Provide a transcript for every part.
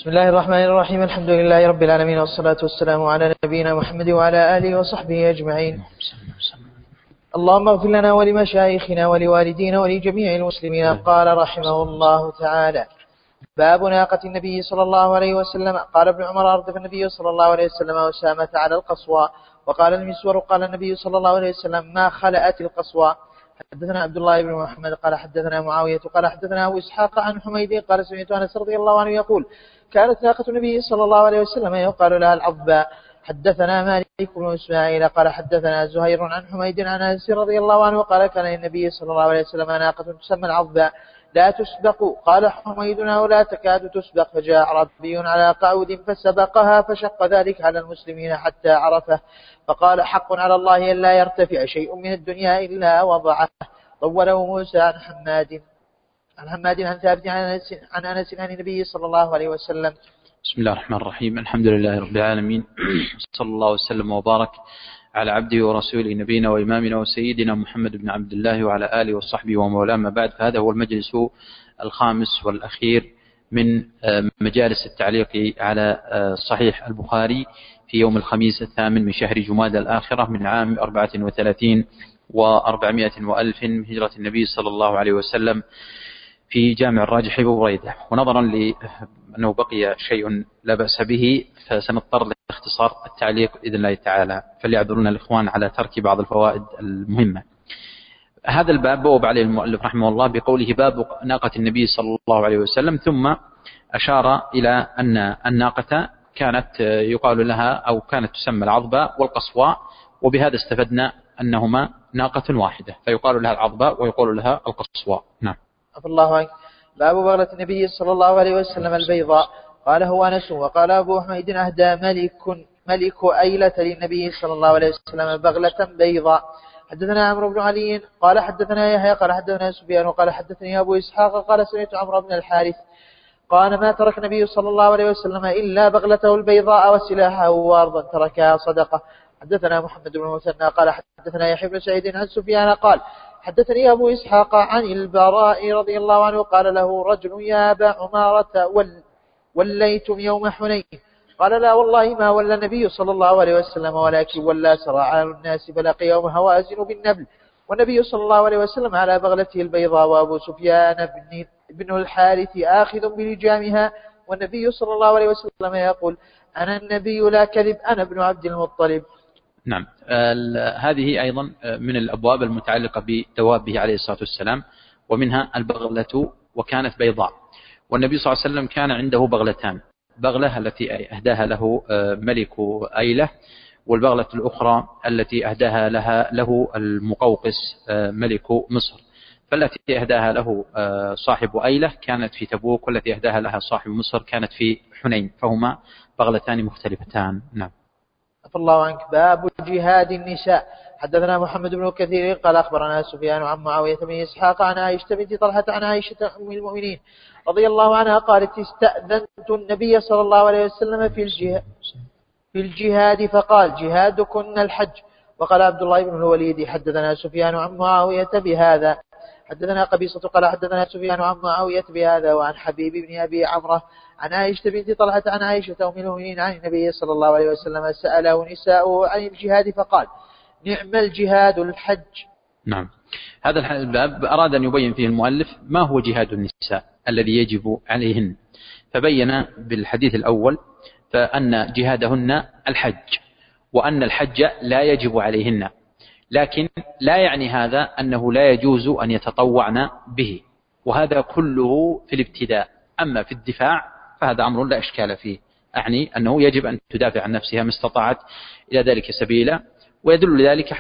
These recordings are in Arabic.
بسم الله الرحمن الرحيم. الحمد لله رب العالمين، والصلاة والسلام على نبينا محمد وعلى آله وصحبه أجمعين. اللهم اغفر لنا ولمشايخنا ولوالدينا ولجميع المسلمين. قال رحمه الله تعالى: باب ناقة النبي صلى الله عليه وسلم. قال ابن عمر: أردف النبي صلى الله عليه وسلم أسامة على القصوى. وقال المسور: قال النبي صلى الله عليه وسلم: ما خلأت القصوى. حدثنا عبد الله بن محمد قال حدثنا معاوية قال حدثنا أبو إسحاق عن حميد قال سمعت أنس رضي الله عنه يقول: كانت ناقة النبي صلى الله عليه وسلم يقال لها العضباء. حدثنا مالك بن إسماعيل قال حدثنا زهير عن حميد عن أنس رضي الله عنه قال: كان النبي صلى الله عليه وسلم ناقة تسمى العضباء لا تسبق. قال حميد: ولا تكاد تسبق. فجاء أعرابي على قعود فسبقها فشق ذلك على المسلمين حتى عرفه، فقال: حق على الله أن لا يرتفع شيء من الدنيا إلا وضعه. طوله موسى عن حماد عن ثابت عن أنس عن النبي صلى الله عليه وسلم. بسم الله الرحمن الرحيم. الحمد لله رب العالمين، صلى الله وسلم وبارك على عبده ورسوله نبينا وإمامنا وسيدنا محمد بن عبد الله وعلى آله وصحبه ومولاه. ما بعد، فهذا هو المجلس الخامس والأخير من مجالس التعليق على صحيح البخاري في يوم الخميس 8 من شهر جمادى الآخرة من عام 34 و400 وألف من هجرة النبي صلى الله عليه وسلم في جامع الراجح ببريدة. ونظرا لأنه بقي شيء لا بأس به فسنضطر لاختصار التعليق بإذن الله تعالى، فليعذرنا الإخوان على ترك بعض الفوائد المهمة. هذا الباب بوب عليه المؤلف رحمه الله بقوله: باب ناقة النبي صلى الله عليه وسلم، ثم أشار إلى أن الناقة كانت يقال لها أو كانت تسمى العضباء والقصواء، وبهذا استفدنا أنهما ناقة واحدة، فيقال لها العضباء ويقول لها القصواء. نعم. الله عنك. باب بغلة النبي صلى الله عليه وسلم البيضاء. قال هو أنس. وقال أبو حميد: أهدى ملك أيلة للنبي صلى الله عليه وسلم بغلة بيضاء. حدثنا عمرو بن علي قال حدثنا يحيى قال حدثنا سفيان وقال حدثني أبو إسحاق قال سمعت عمرو بن الحارث قال: ما ترك النبي صلى الله عليه وسلم إلا بغلته البيضاء وسلاحه وأرضا تركها صدقة. حدثنا محمد بن المثنى قال حدثنا يحيى بن سعيد عن سفيان قال حدثني أبو إسحاق عن البراء رضي الله عنه قال له رجل: يا أبا عمارة وليتم يوم حنين؟ قال: لا والله ما ولى النبي صلى الله عليه وسلم، ولكن ولى سراعان الناس فلقي يوم هوازن بالنبل، والنبي صلى الله عليه وسلم على بغلته البيضاء، وأبو سفيان بن الحارث آخذ بلجامها، والنبي صلى الله عليه وسلم يقول: أنا النبي لا كذب، أنا ابن عبد المطلب. نعم. هذه أيضا من الأبواب المتعلقة بدوابه عليه الصلاة والسلام، ومنها البغلة، وكانت بيضاء. والنبي صلى الله عليه وسلم كان عنده بغلتان: بغلة التي أهداها له ملك أيلة، والبغلة الأخرى التي أهداها له المقوقس ملك مصر. فالتي أهداها له صاحب أيلة كانت في تبوك، والتي أهداها لها صاحب مصر كانت في حنين، فهما بغلتان مختلفتان. نعم. الله عنك. باب جهاد النساء. حدثنا محمد بن كثير قال أخبرنا سفيان عن معاوية بن إسحاق عن عائشة بنت طلحة عن عائشة أم المؤمنين رضي الله عنها قالت: استأذنت النبي صلى الله عليه وسلم في الجهاد فقال: جهادكن الحج. وقال عبد الله بن الوليد: حدثنا سفيان عن معاوية بهذا. حدثنا قبيصة قال حدثنا سفيان عن معاوية بهذا، وعن حبيب بن أبي عمرة عن عائشة بنت طلحة عن عائشة أم المؤمنين عن النبي صلى الله عليه وسلم سأله نساؤه عن الجهاد فقال: نعم الجهاد الحج. نعم. هذا الباب أراد أن يبين فيه المؤلف ما هو جهاد النساء الذي يجب عليهن، فبين بالحديث الأول فأن جهادهن الحج، وأن الحج لا يجب عليهن، لكن لا يعني هذا أنه لا يجوز أن يتطوعن به، وهذا كله في الابتداء. أما في الدفاع فهذا أمر لا إشكال فيه، أعني أنه يجب أن تدافع عن نفسها ما استطاعت إلى ذلك سبيلا. ويدل لذلك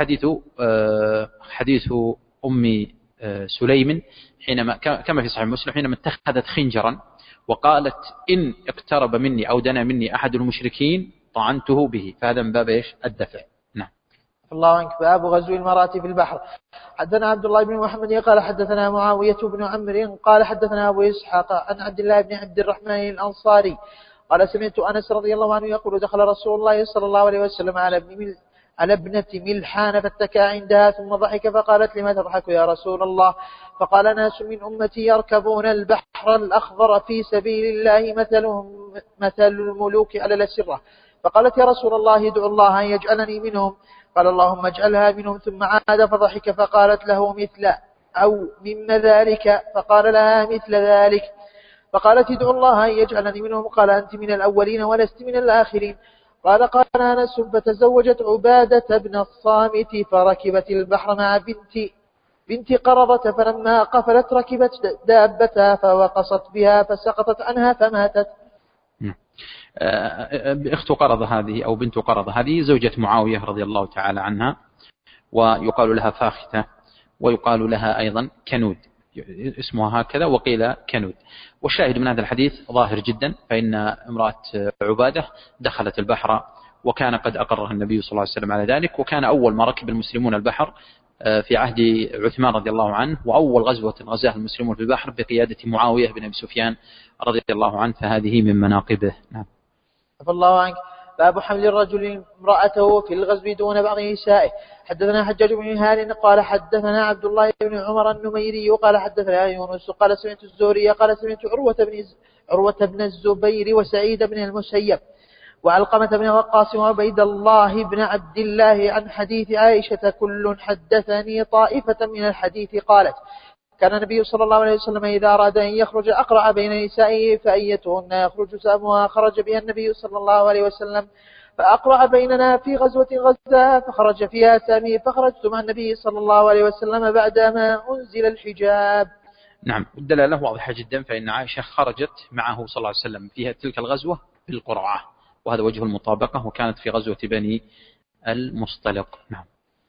حديث أم سليم حينما كما في صحيح مسلم حينما اتخذت خنجرا وقالت: إن اقترب مني أو دنا مني أحد المشركين طعنته به، فهذا من باب إيش؟ الدفع. نعم. الله عنك. باب غزو المرأة في البحر. حدثنا عبد الله بن محمد قال حدثنا معاوية بن عمرو قال حدثنا أبو إسحاق عن عبد الله بن عبد الرحمن الأنصاري قال: سمعت أنس رضي الله عنه يقول: دخل رسول الله صلى الله عليه وسلم على ابنة ملحان فاتكى عندها ثم ضحك فقالت لما تضحك يا رسول الله؟ فقال ناس من أمتي يركبون البحر الأخضر في سبيل الله مثلهم مثل الملوك على الأسرة. فقالت يا رسول الله ادعو الله أن يجعلني منهم. قال اللهم اجعلها منهم. ثم عاد فضحك فقالت له مثل أو مما ذلك؟ فقال لها مثل ذلك. فقالت ادعو الله أن يجعلني منهم. قال أنت من الأولين ولست من الآخرين. قال أنس فتزوجت عبادة بن الصامت فركبت البحر مع بنت قرظة فلما قفلت ركبت دابتها فوقصت بها فسقطت عنها فماتت. أخت قرظة هذه أو بنت قرظة هذه زوجة معاوية رضي الله تعالى عنها، ويقال لها فاختة، ويقال لها أيضا كنود، اسمها هكذا وقيل كنود. والشاهد من هذا الحديث ظاهر جدا، فإن امرأة عبادة دخلت البحر وكان قد أقرها النبي صلى الله عليه وسلم على ذلك، وكان أول ما ركب المسلمون البحر في عهد عثمان رضي الله عنه، وأول غزوة غزاها المسلمون في البحر بقيادة معاوية بن أبي سفيان رضي الله عنه، فهذه من مناقبه. نعم. عفى الله عنك. باب حمل الرجل امرأته في الغزو دون بعض نسائه. حدثنا حجاج بن هال قال حدثنا عبد الله بن عمر النميري قال حدثنا يونس قال سمعت الزهري قال سمعت عروة بن الزبير وسعيد بن المسيب وعلقمة بن وقاص وعبيد الله بن عبد الله عن حديث عائشة كل حدثني طائفة من الحديث. قالت كان النبي صلى الله عليه وسلم إذا أراد أن يخرج أقرع بين نسائه فأيتهن يخرج سامها خرج بها النبي صلى الله عليه وسلم فأقرع بيننا في غزوة غزاها فخرج فيها سامي فخرجت مع النبي صلى الله عليه وسلم بعدما أنزل الحجاب. نعم، الدلالة واضحة جدا، فإن عائشة خرجت معه صلى الله عليه وسلم فيها تلك الغزوة بالقرعة، وهذا وجه المطابقة، وكانت في غزوة بني المصطلق. نعم.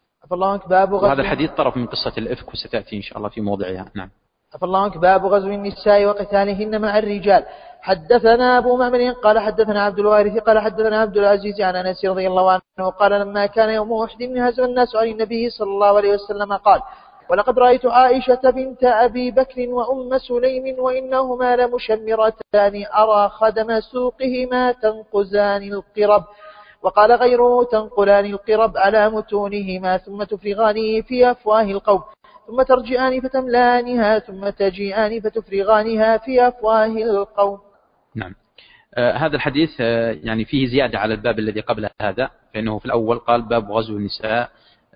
وهذا الحديث طرف من قصة الإفك وستأتي إن شاء الله في موضعها. نعم. باب غزو النساء وقتالهن مع الرجال. حدثنا أبو معمر قال حدثنا عبد الوارث قال حدثنا عبد العزيز عن أنس رضي الله عنه قال لما كان يوم أحد هزم الناس عن النبي صلى الله عليه وسلم قال ولقد رأيت عائشة بنت أبي بكر وأم سليم وإنهما لمشمرتان أرى خدم سوقهما تنقزان القرب. وقال غيره تنقلان القرب على متونهما ثم تفرغانه في أفواه القوم ثم ترجعان فتملانها ثم تجيئان فتفرغانها في أفواه القوم. نعم. هذا الحديث يعني فيه زيادة على الباب الذي قبل هذا، فإنه في الأول قال باب غزو النساء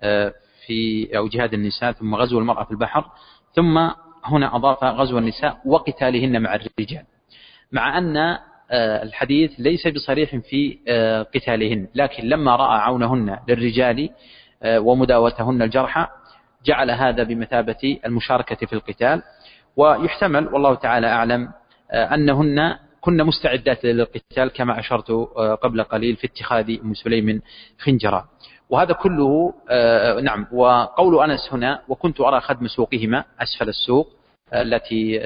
أو جهاد النساء، ثم غزو المرأة في البحر، ثم هنا أضاف غزو النساء وقتالهن مع الرجال، مع أن الحديث ليس بصريح في قتالهن، لكن لما رأى عونهن للرجال ومداوتهن الجرحى جعل هذا بمثابة المشاركة في القتال. ويحتمل والله تعالى أعلم أنهن كن مستعدات للقتال كما أشرت قبل قليل في اتخاذ أم سليم خنجرا، وهذا كله نعم. وقول أنس هنا وكنت أرى خدم سوقهما أسفل السوق التي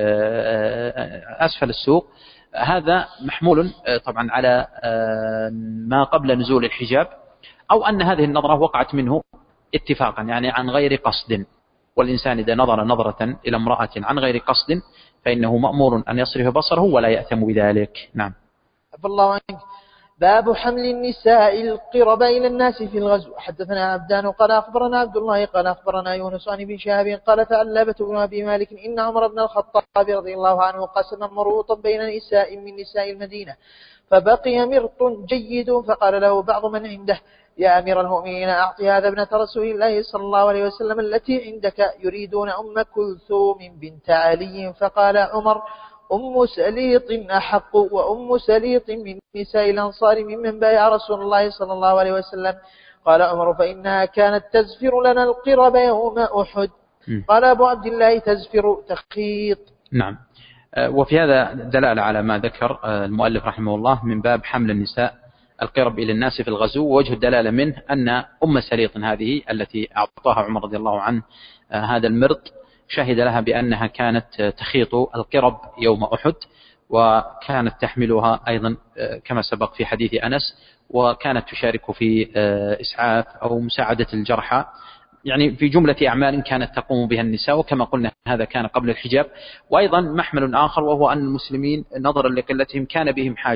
أسفل السوق، هذا محمول طبعا على ما قبل نزول الحجاب، أو أن هذه النظرة وقعت منه اتفاقا يعني عن غير قصد، والإنسان إذا نظر نظرة إلى امرأة عن غير قصد فإنه مأمور أن يصرف بصره ولا يأثم بذلك. نعم. الله عنك. باب حمل النساء القرب إلى الناس في الغزو. حدثنا عبدان قال أخبرنا عبد الله قال أخبرنا يونس عن ابن شهاب قال ثعلبة بن أبي مالك إن عمر بن الخطاب رضي الله عنه قسم مربوطا بين نساء من نساء المدينة فبقي مرط جيد، فقال له بعض من عنده يا أمير المؤمنين أعطي هذا ابنة رسول الله صلى الله عليه وسلم التي عندك، يريدون أم كلثوم بنت علي. فقال عمر أم سليط أحق، وأم سليط من نساء الأنصار ممن بايع رسول الله صلى الله عليه وسلم. قال عمر فإنها كانت تزفر لنا القرب يوم أحد. قال أبو عبد الله تزفر تخيط. نعم. وفي هذا دلالة على ما ذكر المؤلف رحمه الله من باب حمل النساء القرب إلى الناس في الغزو، ووجه الدلالة منه أن أم سليط هذه التي أعطاها عمر رضي الله عنه هذا المرط شهد لها بأنها كانت تخيط القرب يوم أحد، وكانت تحملها أيضا كما سبق في حديث أنس، وكانت تشارك في إسعاف أو مساعدة الجرحى، يعني في جملة أعمال كانت تقوم بها النساء، وكما قلنا هذا كان قبل الحجاب. وأيضا محمل آخر وهو أن المسلمين نظرا لقلتهم كان بهم حاجة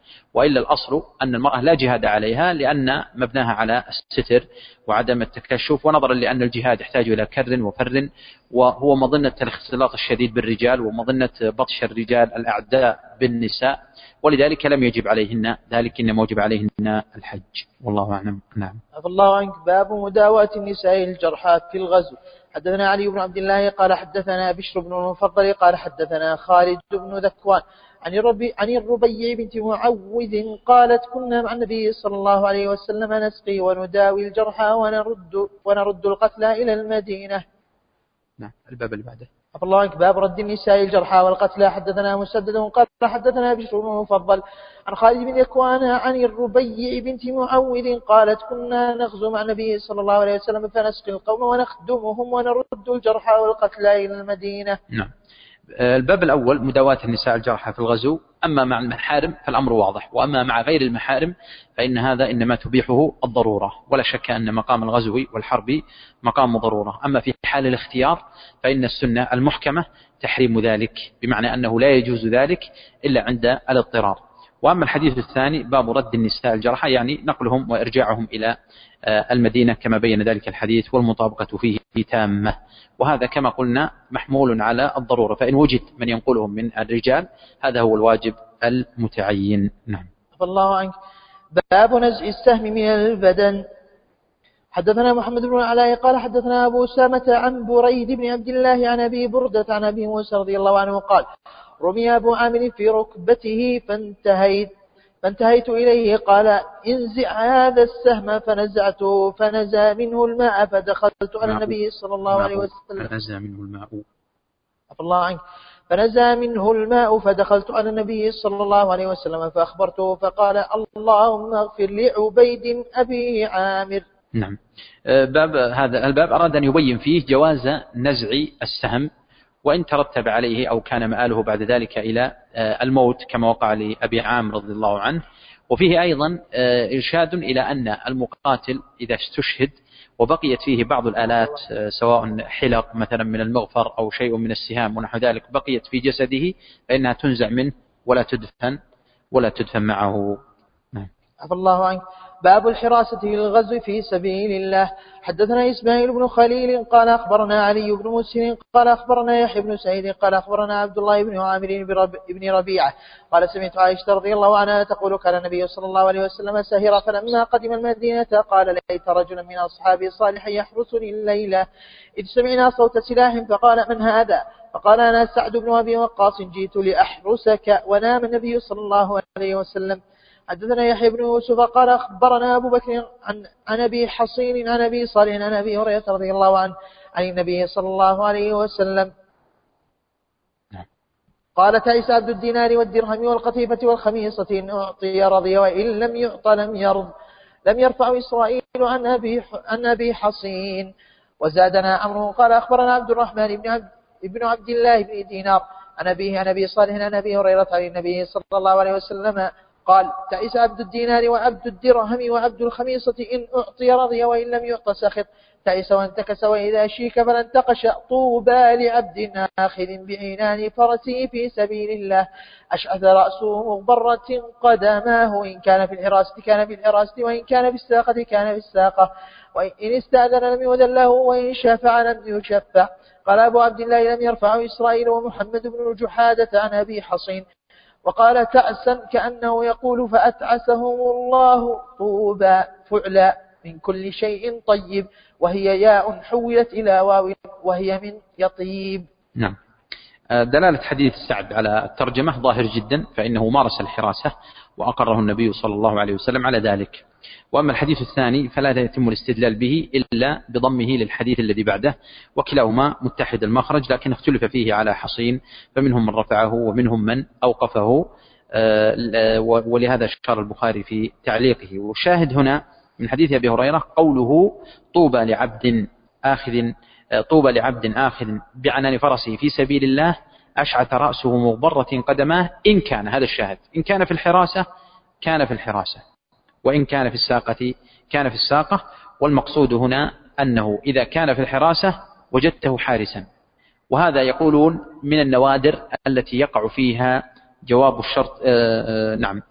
وإلا الأصل أن المرأة لا جهاد عليها لأن مبناها على الستر وعدم التكشف، ونظرا لأن الجهاد يحتاج إلى كر وفر، وهو مظنة الاختلاط الشديد بالرجال ومظنة بطش الرجال الأعداء بالنساء، ولذلك لم يجب عليهن ذلك، إنما وجب عليهن الحج. والله أعلم. نعم. عفى الله عنك. باب مداواة النساء الجرحى في الغزو. حدثنا علي بن عبد الله قال حدثنا بشر بن المفضل قال حدثنا خالد بن ذكوان عن الربيع بنت معوذ قالت كنا مع النبي صلى الله عليه وسلم نسقي ونداوي الجرحى ونرد القتلى إلى المدينة. نعم. الباب اللي بعده. عفى الله عنك. باب رد النساء الجرحى والقتلى. حدثنا مسدد قال حدثنا بشر بن المفضل عن خالد بن ذكوان عن الربيع بنت معوذ قالت كنا نغزو مع النبي صلى الله عليه وسلم فنسقي القوم ونخدمهم ونرد الجرحى والقتلى إلى المدينة. نعم. الباب الأول مداواة النساء الجرحى في الغزو. أما مع المحارم فالأمر واضح، وأما مع غير المحارم فإن هذا إنما تبيحه الضرورة، ولا شك أن مقام الغزو والحرب مقام ضرورة. أما في حال الاختيار فإن السنة المحكمة تحريم ذلك، بمعنى أنه لا يجوز ذلك إلا عند الاضطرار. وأما الحديث الثاني باب رد النساء الجرحى، يعني نقلهم وإرجاعهم إلى المدينة كما بين ذلك الحديث، والمطابقة فيه تامة، وهذا كما قلنا محمول على الضرورة، فإن وجد من ينقلهم من الرجال هذا هو الواجب المتعين. نعم. الله عنك. باب نزع السهم من البدن. حدثنا محمد بن العلاء قال حدثنا أبو أسامة عن بريد بن عبد الله عن أبي بردة عن أبي موسى رضي الله عنه قال رمي أبو عامر في ركبته فانتهيت إليه قال انزع هذا السهم فنزعته فنزى منه الماء فدخلت على النبي صلى الله عليه وسلم. فنزى منه الماء. الله عنك. فنزى منه الماء فدخلت على النبي صلى الله عليه وسلم فأخبرته فقال اللهم اغفر لعبيد أبي عامر. نعم. هذا الباب أراد أن يبين فيه جواز نزع السهم، وإن ترتب عليه أو كان مآله بعد ذلك إلى الموت كما وقع لأبي عامر رضي الله عنه. وفيه أيضا إرشاد إلى أن المقاتل إذا استشهد وبقيت فيه بعض الآلات سواء حلق مثلا من المغفر أو شيء من السهام ونحو ذلك بقيت في جسده فإنها تنزع منه ولا تدفن معه. عفى الله عنك. باب الحراسة للغزو في سبيل الله. حدثنا إسماعيل بن خليل قال أخبرنا علي بن مسلم قال أخبرنا يحيى بن سعيد قال أخبرنا عبد الله بن عامر بن ربيعة قال سمعت عائشة رضي الله عنها تقول كان النبي صلى الله عليه وسلم ساهرا فلما قدم المدينة قال ليت رجلا من أصحابي صالح يحرسني الليلة إذ سمعنا صوت سلاح فقال من هذا؟ فقال أنا سعد بن أبي وقاص جئت لأحرسك ونام النبي صلى الله عليه وسلم. حدثنا يحيى بن يوسف قال أخبرنا أبو بكر عن أبي حصين عن أبي صالح عن أبي هريرة رضي الله عنه عن النبي صلى الله عليه وسلم قال تعس عبد الدينار والدرهم والقطيفة والخميصة إن أعطي رضي وإن لم يعط لم يرض. لم يرفع إسرائيل عن أبي حصين. وزادنا عمرو قال أخبرنا عبد الرحمن بن عبد الله بن دينار عن أبي صالح عن أبي هريرة عن النبي صلى الله عليه وسلم قال تعس عبد الدينار وعبد الدرهم وعبد الخميصة إن أعطي رضي وإن لم يعط سخط. تعس وانتكس وإذا شيك فلانتقش. طوبى لعبد آخذ بعنان فرسه في سبيل الله أشعث رأسه مغبرة قدماه إن كان في الحراسة كان في الحراسة وإن كان في الساقة كان في الساقة وإن استأذن لم يؤذن له وإن شفع لم يشفع. قال أبو عبد الله لم يرفع إسرائيل ومحمد بن الجحادة عن أبي حصين. وقال تعسا كأنه يقول فأتعسهم الله. طوبى فعلا من كل شيء طيب وهي ياء حولت إلى واو وهي من يطيب. نعم. دلالة حديث سعد على الترجمة ظاهر جدا، فإنه مارس الحراسة وأقره النبي صلى الله عليه وسلم على ذلك. وأما الحديث الثاني فلا يتم الاستدلال به إلا بضمه للحديث الذي بعده، وكلاهما متحد المخرج، لكن اختلف فيه على حصين، فمنهم من رفعه ومنهم من أوقفه، ولهذا اشار البخاري في تعليقه. والشاهد هنا من حديث أبي هريرة قوله طوبى لعبد آخذ بعنان فرسه في سبيل الله أشعث رأسه مغبرة قدماه إن كان، هذا الشاهد، إن كان في الحراسة كان في الحراسة وإن كان في الساقة كان في الساقة. والمقصود هنا أنه إذا كان في الحراسة وجدته حارسا، وهذا يقولون من النوادر التي يقع فيها جواب الشرط نعم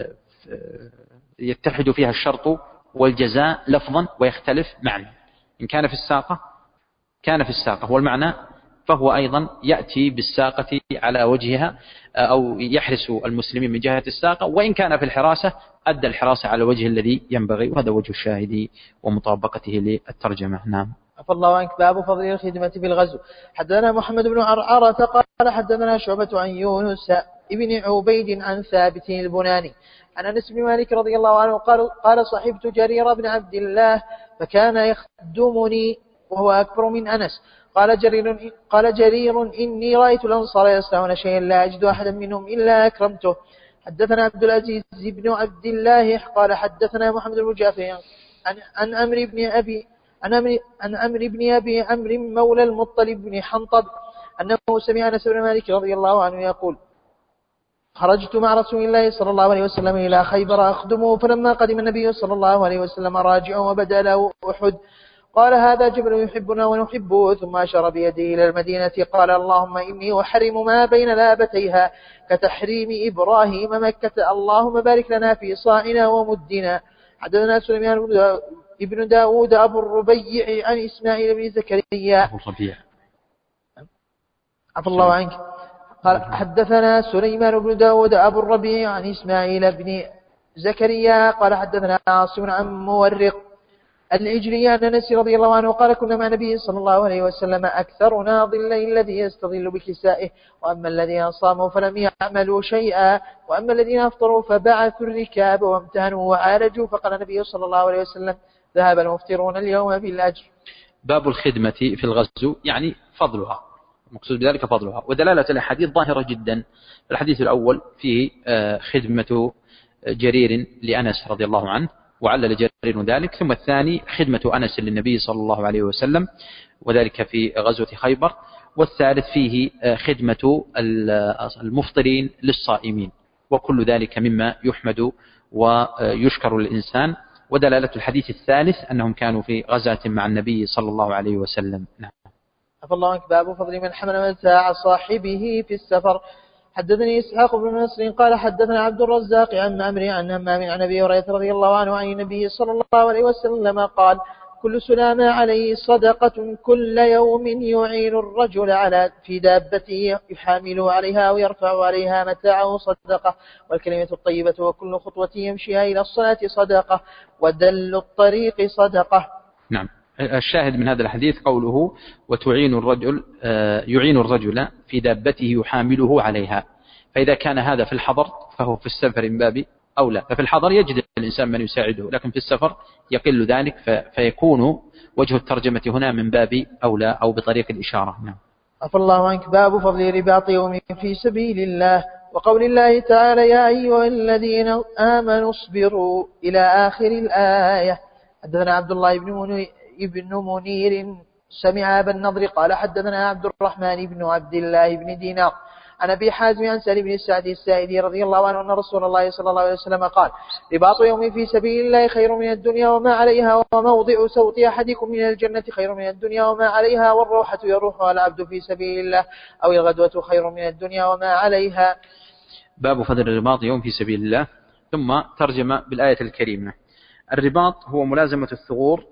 يتحد فيها الشرط والجزاء لفظا ويختلف معنى. إن كان في الساقة كان في الساقة، والمعنى فهو أيضا يأتي بالساقة على وجهها أو يحرس المسلمين من جهة الساقة، وإن كان في الحراسة أدى الحراسة على وجه الذي ينبغي، وهذا وجه الشاهد ومطابقته للترجمة. نعم. عفى الله عنك. باب فضل الخدمة في الغزو. حدثنا محمد بن عرعرة قال حدثنا شعبة عن يونس ابن عبيد عن ثابت البناني عن أنس بن مالك رضي الله عنه قال صحبت جرير بن عبد الله فكان يخدمني وهو أكبر من أنس. قال جرير إني رأيت الأنصار يصنعون شيئا لا أجد أحدا منهم إلا أكرمته. حدثنا عبد العزيز بن عبد الله قال حدثنا محمد بن جعفر عن عمرو بن أبي عمرو مولى المطلب بن حنطب أنه سمع أنس بن مالك رضي الله عنه يقول خرجت مع رسول الله صلى الله عليه وسلم إلى خيبر أخدمه، فلما قدم النبي صلى الله عليه وسلم راجع وبدا له أحد قال هذا جبل يحبنا ونحبه، ثم أشار بيده إلى المدينة قال اللهم إني أحرم ما بين لابتيها كتحريم إبراهيم مكة، اللهم بارك لنا في صاعنا ومدنا. حدثنا سليمان ابن داود أبو الربيع عن إسماعيل بن زكريا عفى الله عنك قال حدثنا سليمان بن داود أبو الربيع عن إسماعيل بن زكريا قال حدثنا عاصم عن مورق العجلي عن أنس رضي الله عنه قال كنا مع النبي صلى الله عليه وسلم أكثرنا ظلا الذي يستظل بكسائه، وأما الذين صاموا فلم يعملوا شيئا، وأما الذين أفطروا فبعثوا الركاب وامتهنوا وعالجوا، فقال النبي صلى الله عليه وسلم ذهب المفطرون اليوم بالأجر. باب الخدمة في الغزو يعني فضلها، المقصود بذلك فضلها، ودلالة الأحاديث ظاهرة جدا. الحديث الأول فيه خدمة جرير لأنس رضي الله عنه وعلل جرير ذلك، ثم الثاني خدمة أنس للنبي صلى الله عليه وسلم وذلك في غزوة خيبر، والثالث فيه خدمة المفطرين للصائمين، وكل ذلك مما يحمد ويشكر الإنسان. ودلالة الحديث الثالث أنهم كانوا في غزاة مع النبي صلى الله عليه وسلم. نعم. عفى الله عنك. باب فضل من حمل متاع صاحبه في السفر. حدثني إسحاق بن نصر قال حدثنا عبد الرزاق عن معمر عن همام عن أبي هريرة رضي الله عنه عن النبي صلى الله عليه وسلم قال كل سلامة عليه صدقة كل يوم يعين الرجل على في دابته يحامله عليها ويرفع عليها متاعه صدقة، والكلمة الطيبة وكل خطوة يمشيها إلى الصلاة صدقة، ودل الطريق صدقة. نعم. الشاهد من هذا الحديث قوله وتعين الرجل يعين الرجل في دابته يحامله عليها، فإذا كان هذا في الحضر فهو في السفر من باب أولى، ففي الحضر يجد الإنسان من يساعده، لكن في السفر يقل ذلك، فيكون وجه الترجمة هنا من باب أولى أو بطريق الإشارة. نعم. عفى الله عنك. باب فضل رباط يوم في سبيل الله، وقول الله تعالى يا أيها الذين آمنوا اصبروا إلى آخر الآية. حدثنا عبد الله ابن منير سمع أبا النضر قال حدثنا عبد الرحمن بن عبد الله بن دينار عن أبي حازم عن سالم بن السعد السائدي رضي الله عنه أن رسول الله صلى الله عليه وسلم قال رباط يوم في سبيل الله خير من الدنيا وما عليها، وموضع صوت أحدكم من الجنة خير من الدنيا وما عليها، والروحة يروحها العبد في سبيل الله أو الغدوة خير من الدنيا وما عليها. باب فضل الرباط يوم في سبيل الله. ثم ترجم بالآية الكريمة. الرباط هو ملازمة الثغور،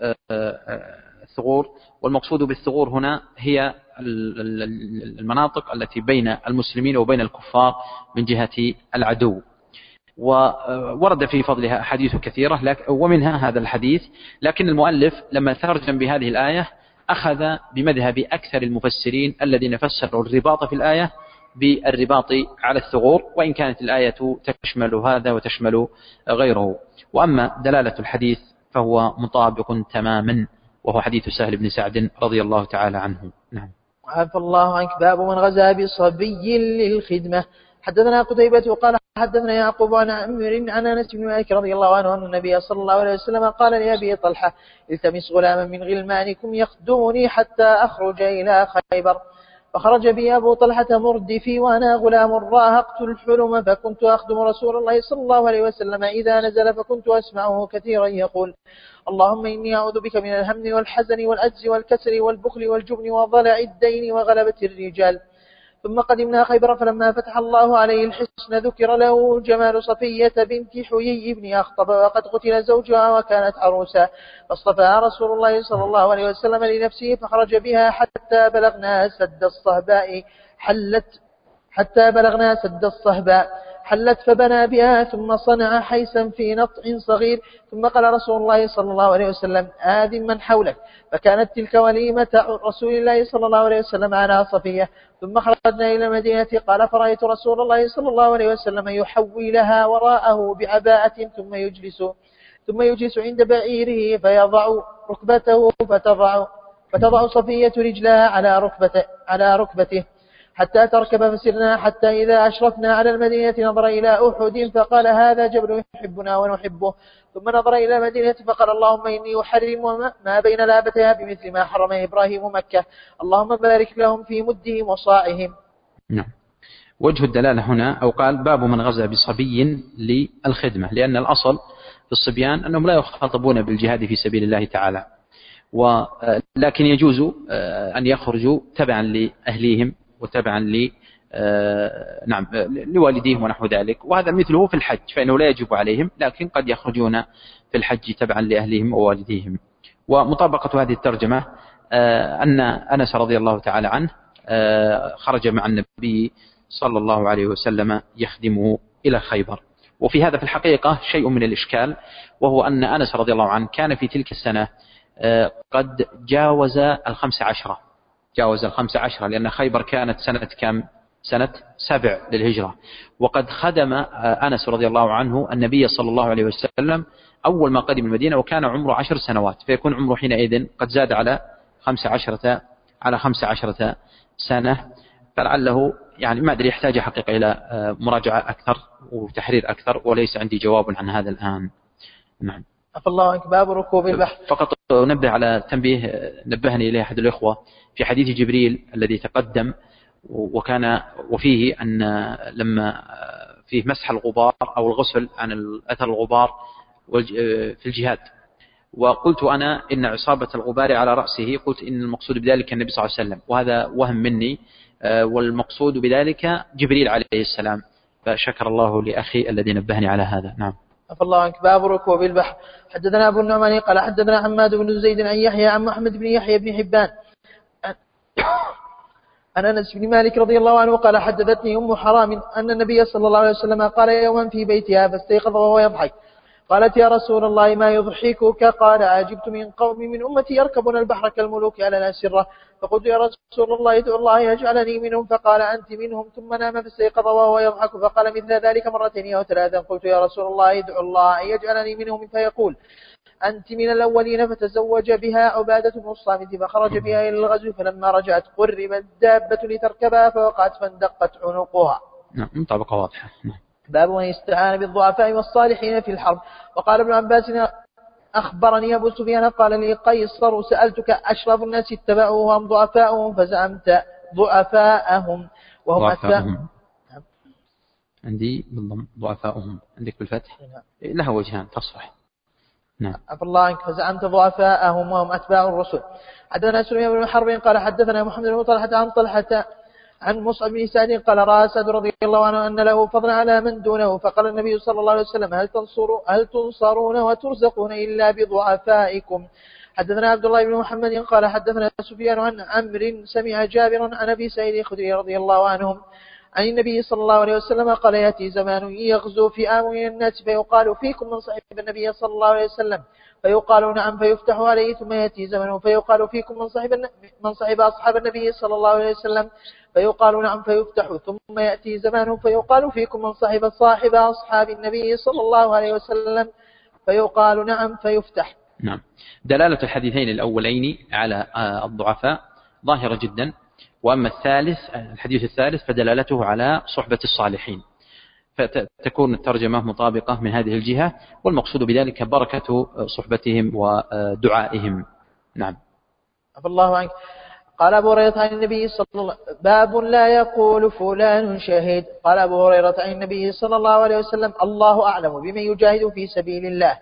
والمقصود بالثغور هنا هي المناطق التي بين المسلمين وبين الكفار من جهة العدو، وورد في فضلها أحاديث كثيرة ومنها هذا الحديث، لكن المؤلف لما ترجم بهذه الآية أخذ بمذهب أكثر المفسرين الذين فسروا الرباط في الآية بالرباط على الثغور، وإن كانت الآية تشمل هذا وتشمل غيره. وأما دلالة الحديث فهو مطابق تماما، وهو حديث سهل بن سعد رضي الله تعالى عنه. نعم. عفى الله عنك. باب من غزا بصبي للخدمة. حدثنا قتيبة قال حدثنا يعقوب عن عمرو عن أنس بن مالك رضي الله عنه أن النبي صلى الله عليه وسلم قال لأبي طلحة التمس غلاما من غلمانكم يخدمني حتى أخرج إلى خيبر، فخرج بي أبو طلحة مردفي وأنا غلام راهقت الحلم، فكنت أخدم رسول الله صلى الله عليه وسلم إذا نزل، فكنت أسمعه كثيرا يقول اللهم إني أعوذ بك من الهم والحزن والعجز والكسل والبخل والجبن وضلع الدين وغلبة الرجال. ثم قدمنا خيبر فلما فتح الله عليه الحصن ذكر له جمال صفية بنت حيي بن أخطب وقد قتل زوجها وكانت عروسا، فاصطفاها رسول الله صلى الله عليه وسلم لنفسه فخرج بها حتى بلغنا سد الصهباء حلت فبنى بها ثم صنع حيسا في نطع صغير، ثم قال رسول الله صلى الله عليه وسلم آذن من حولك، فكانت تلك وليمة رسول الله صلى الله عليه وسلم على صفية. ثم خرجنا إلى المدينة قال فرأيت رسول الله صلى الله عليه وسلم يحوي لها وراءه بعباءة ثم يجلس عند بعيره فيضع ركبته فتضع صفية رجلها على ركبته حتى تركب، فسرنا حتى إذا أشرفنا على المدينة نظر إلى أحد فقال هذا جبل يحبنا ونحبه، ثم نظر إلى المدينة فقال اللهم إني أحرم ما بين لابتها بمثل ما حرم إبراهيم مكة، اللهم بارك لهم في مدهم وصاعهم. نعم. وجه الدلالة هنا أو قال باب من غزا بصبي للخدمة، لأن الأصل في الصبيان أنهم لا يخاطبون بالجهاد في سبيل الله تعالى، ولكن يجوز أن يخرجوا تبعا لأهليهم وتبعا لوالديهم ونحو ذلك، وهذا مثله في الحج فإنه لا يجب عليهم، لكن قد يخرجون في الحج تبعا لأهليهم ووالديهم. ومطابقة هذه الترجمة أن أنس رضي الله تعالى عنه خرج مع النبي صلى الله عليه وسلم يخدمه إلى خيبر. وفي هذا في الحقيقة شيء من الإشكال، وهو أن أنس رضي الله عنه كان في تلك السنة قد جاوز 15، لأن خيبر كانت سنة 7 للهجرة، وقد خدم أنس رضي الله عنه النبي صلى الله عليه وسلم أول ما قدم المدينة وكان عمره 10 سنوات، فيكون عمره حينئذ قد زاد على 15 سنة، فلعله يعني ما أدري يحتاج حقيقة إلى مراجعة أكثر وتحرير أكثر، وليس عندي جواب عن هذا الآن. نعم. عفى الله عنك. باب ركوب البحر. فقط نبه على تنبيه نبهني إليه أحد الإخوة في حديث جبريل الذي تقدم، وفيه أن لما فيه مسح الغبار أو الغسل عن أثر الغبار في الجهاد، وقلت أنا إن عصابة الغبار على رأسه، قلت إن المقصود بذلك النبي صلى الله عليه وسلم، وهذا وهم مني، والمقصود بذلك جبريل عليه السلام، فشكر الله لأخي الذي نبهني على هذا. نعم. عفى الله عنك. باب ركوب البحر. حدثنا أبو النعمان قال حدثنا حماد بن زيد عن يحيى عن محمد بن يحيى بن حبان عن أنس بن مالك رضي الله عنه قال حدثتني أم حرام أن النبي صلى الله عليه وسلم قال يوما في بيتها فاستيقظ وهو يضحك، قالت يا رسول الله ما يضحكك؟ قال عجبت من قوم من أمتي يركبون البحر كالملوك على الأسرة، فقلت يا رسول الله ادعو الله يجعلني منهم، فقال أنت منهم، ثم نام فاستيقظ وهو يضحك فقال مثل ذلك مرتين أو 3، قلت يا رسول الله ادعو الله يجعلني منهم، فيقول أنت من الأولين، فتزوج بها عبادة بن الصامت فخرج بها إلى الغزو، فلما رجعت قربت الدابة لتركبها فوقعت فاندقت عنقها. نعم. مطابقة واضحة. باب من استعان بالضعفاء والصالحين في الحرب. وقال ابن عباس أخبرني أبو سفيان قال لي قيصر سألتك أشرف الناس اتبعوه أم ضعفاؤهم؟ فزعمت ضعفاءهم وهم ضعفاءهم. عندي بالضم ضعفاؤهم، عندك بالفتح لها وجهان تصلح. نعم. عفى الله عنك. فزعمت ضعفاءهم وهم أتباع الرسل. حدثنا سليمان بن حرب قال حدثنا محمد بن طلحة عن طلحة عن مصعب بن سعد قال رأى سعد رضي الله عنه أن له فضلا على من دونه، فقال النبي صلى الله عليه وسلم هل تنصرون وترزقون إلا بضعفائكم. حدثنا عبد الله بن محمد قال حدثنا سفيان عن عمرو سمع جابر عن أبي سعيد الخدري رضي الله عنهم عن النبي صلى الله عليه وسلم قال يأتي زمان يغزو فئام من الناس فيقال فيكم من صحب النبي صلى الله عليه وسلم، فيقال نعم فيفتح عليه، ثم يأتي زمن فيقال فيكم من صحب أصحاب النبي صلى الله عليه وسلم، فيقال نعم فيفتح، ثم يأتي زمان فيقال فيكم من صحب أصحاب النبي صلى الله عليه وسلم، فيقال نعم فيفتح. نعم. دلالة الحديثين الأولين على الضعفاء ظاهرة جدا، وأما الحديث الثالث فدلالته على صحبة الصالحين، فتكون الترجمة مطابقة من هذه الجهة، والمقصود بذلك بركة صحبتهم ودعائهم. نعم. عفى الله عنك. قال أبو هريرة عن النبي صلى الله عليه وسلم باب لا يقول فلان شهيد. قال أبو هريرة عن النبي صلى الله عليه وسلم الله أعلم بمن يجاهد في سبيل الله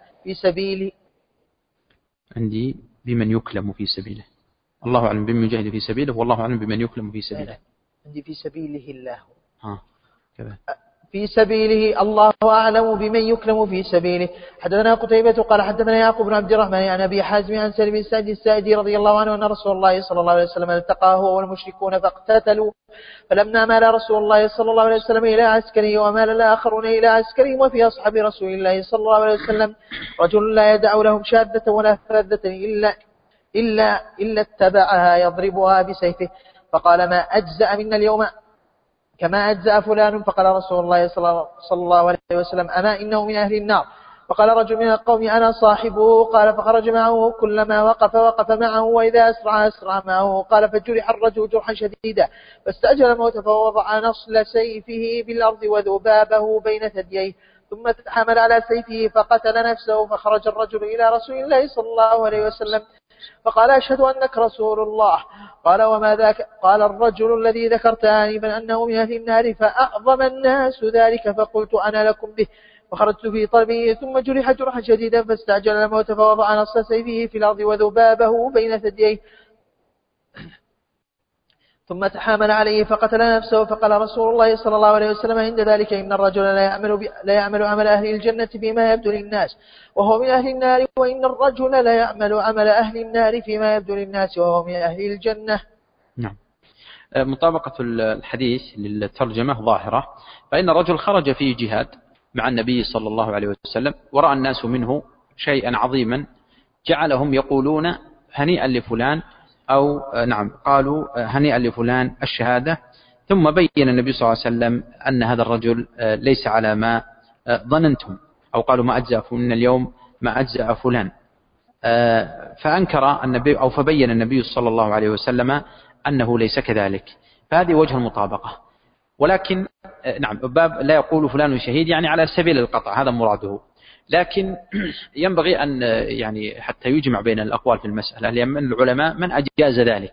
عندي بمن يكلم في سبيله، الله أعلم بمن يجاهد في سبيله، والله أعلم بمن يكلم في سبيله. عندي في سبيله الله كذا في سبيله الله أعلم بمن يكرم في سبيله. حدثنا قتيبة قال حدثنا يعقوب بن عبد الرحمن عن أبي حازم عن سالم بن سعد الساعدي رضي الله عنه أن رسول الله صلى الله عليه وسلم التقى هو والمشركون فاقتتلوا، فلما مال رسول الله صلى الله عليه وسلم إلى عسكره ومال الآخرون إلى عسكرهم، وفي أصحاب رسول الله صلى الله عليه وسلم رجل لا يدع لهم شاذة ولا فردة إلا اتبعها يضربها بسيفه، فقال ما أجزأ منا اليوم كما أجزأ فلان. فقال رسول الله صلى الله عليه وسلم أما إنه من أهل النار. فقال رجل من القوم أنا صاحبه. قال فخرج معه كلما وقف معه وإذا أسرع معه. قال فجرح الرجل جرحا شديدا فاستأجل الموت فوضع نصل سيفه بالأرض وذبابه بين ثدييه ثم تحمل على سيفه فقتل نفسه. فخرج الرجل إلى رسول الله صلى الله عليه وسلم فقال أشهد أنك رسول الله. قال وما ذاك؟ قال الرجل الذي ذكرت آنفا أنه من أهل النار، فأعظم الناس ذلك فقلت أنا لكم به. فخرجت في طلبه ثم جرح جرحا شديدا فاستعجل الموت فوضع نص سيفه في الأرض وذبابه بين ثدييه ثم تحامل عليه فقتل نفسه. فقال رسول الله صلى الله عليه وسلم عند ذلك إن الرجل لا يعمل عمل أهل الجنة فيما يبدو للناس وهو من أهل النار، وإن الرجل لا يعمل عمل أهل النار فيما يبدو للناس وهو من أهل الجنة. نعم. مطابقة الحديث للترجمة ظاهرة، فإن الرجل خرج في جهاد مع النبي صلى الله عليه وسلم ورأى الناس منه شيئا عظيما جعلهم يقولون هنيئا لفلان، أو نعم قالوا هنيئا لفلان الشهادة، ثم بين النبي صلى الله عليه وسلم أن هذا الرجل ليس على ما ظننتم، أو قالوا ما أجزأ من اليوم ما أجزأ فلان، فأنكر النبي أو فبين النبي صلى الله عليه وسلم أنه ليس كذلك. فهذه وجه المطابقة. ولكن نعم باب لا يقول فلان شهيد يعني على سبيل القطع، هذا مراده، لكن ينبغي أن يعني حتى يجمع بين الأقوال في المسألة، لأن من العلماء من أجاز ذلك.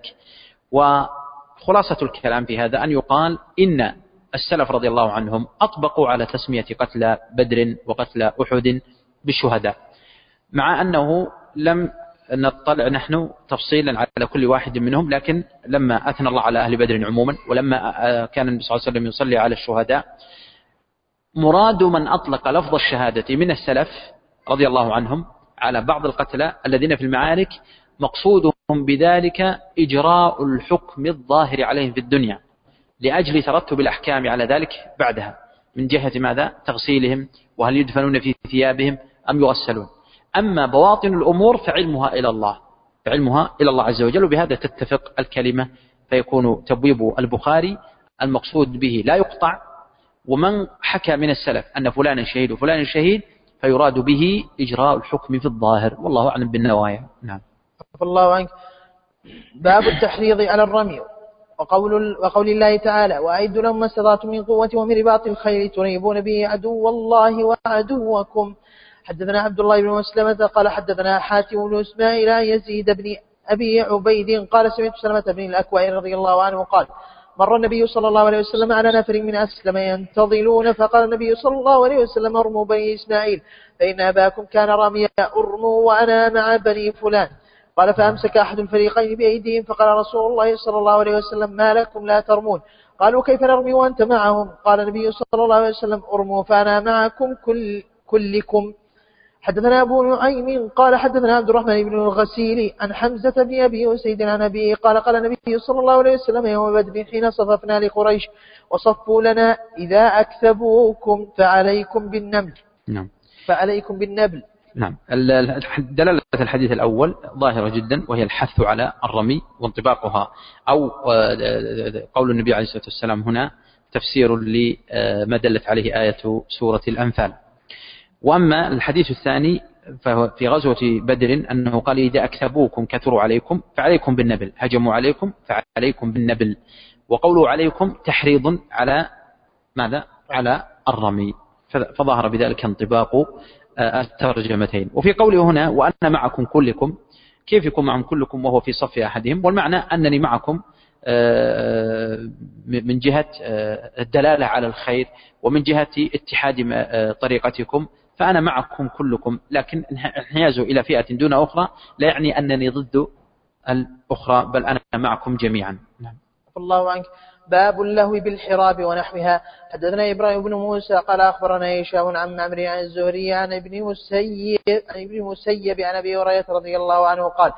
وخلاصة الكلام في هذا أن يقال إن السلف رضي الله عنهم أطبقوا على تسمية قتلى بدر وقتلى أحد بالشهداء، مع أنه لم نطلع نحن تفصيلا على كل واحد منهم، لكن لما أثنى الله على أهل بدر عموما ولما كان النبي صلى الله عليه وسلم يصلي على الشهداء، مراد من أطلق لفظ الشهادة من السلف رضي الله عنهم على بعض القتلى الذين في المعارك مقصودهم بذلك إجراء الحكم الظاهر عليهم في الدنيا لأجل ترتب الأحكام على ذلك بعدها، من جهة ماذا؟ تغسيلهم، وهل يدفنون في ثيابهم أم يغسلون. أما بواطن الأمور فعلمها إلى الله، فعلمها إلى الله عز وجل. وبهذا تتفق الكلمة، فيكون تبويب البخاري المقصود به لا يقطع، ومن حكى من السلف أن فلان شهيد وفلان شهيد فيراد به إجراء الحكم في الظاهر، والله أعلم بالنوايا. نعم. الله عنك. باب التحريض على الرمي وقول الله تعالى وأعدوا لهم ما استطعتم من قوة ومن رباط الخيل ترهبون به عدو الله وعدوكم. حدثنا عبد الله بن مسلمة قال حدثنا حاتم بن إسماعيل عن يزيد بن أبي عبيد قال سمعت سلمة بن الأكوع رضي الله عنه قال مر النبي صلى الله عليه وسلم على نفر من أسلم ينتظلون، فقال النبي صلى الله عليه وسلم ارموا بني إسماعيل فإن أباكم كان راميا، ارموا وأنا مع بني فلان. قال فأمسك أحد الفريقين بأيديهم، فقال رسول الله صلى الله عليه وسلم ما لكم لا ترمون؟ قالوا كيف نرمي وأنت معهم؟ قال النبي صلى الله عليه وسلم ارموا فأنا معكم كلكم. حدثنا أبو نعيم قال حدثنا عبد الرحمن بن الغسيل عن حمزة بن أبي أسيد عن أبيه قال قال النبي صلى الله عليه وسلم يوم بدر حين صففنا لقريش وصفوا لنا إذا أكثبوكم فعليكم بالنبل. نعم. فعليكم بالنبل. نعم. دلالة الحديث الأول ظاهرة جدا، وهي الحث على الرمي وانطباقها، أو قول النبي عليه الصلاة والسلام هنا تفسير لما دلت عليه آية سورة الأنفال. وأما الحديث الثاني فهو في غزوة بدر أنه قال إذا أكثبوكم كثروا عليكم فعليكم بالنبل، هجموا عليكم فعليكم بالنبل. وقولوا عليكم تحريض على ماذا؟ على الرمي، فظهر بذلك انطباق الترجمتين. وفي قوله هنا وأنا معكم كلكم، كيف يكون معهم كلكم وهو في صف أحدهم؟ والمعنى أنني معكم من جهة الدلالة على الخير، ومن جهة اتحاد طريقتكم، فأنا معكم كلكم، لكن انحيازوا إلى فئة دون أخرى لا يعني أنني ضد الأخرى، بل أنا معكم جميعا. الله عنك. باب اللهو بالحراب ونحوها. حدثنا إبراهيم بن موسى قال أخبرنا هشام عن عمرو عن الزهري عن ابن مسيب عن أبي هريرة رضي الله عنه قال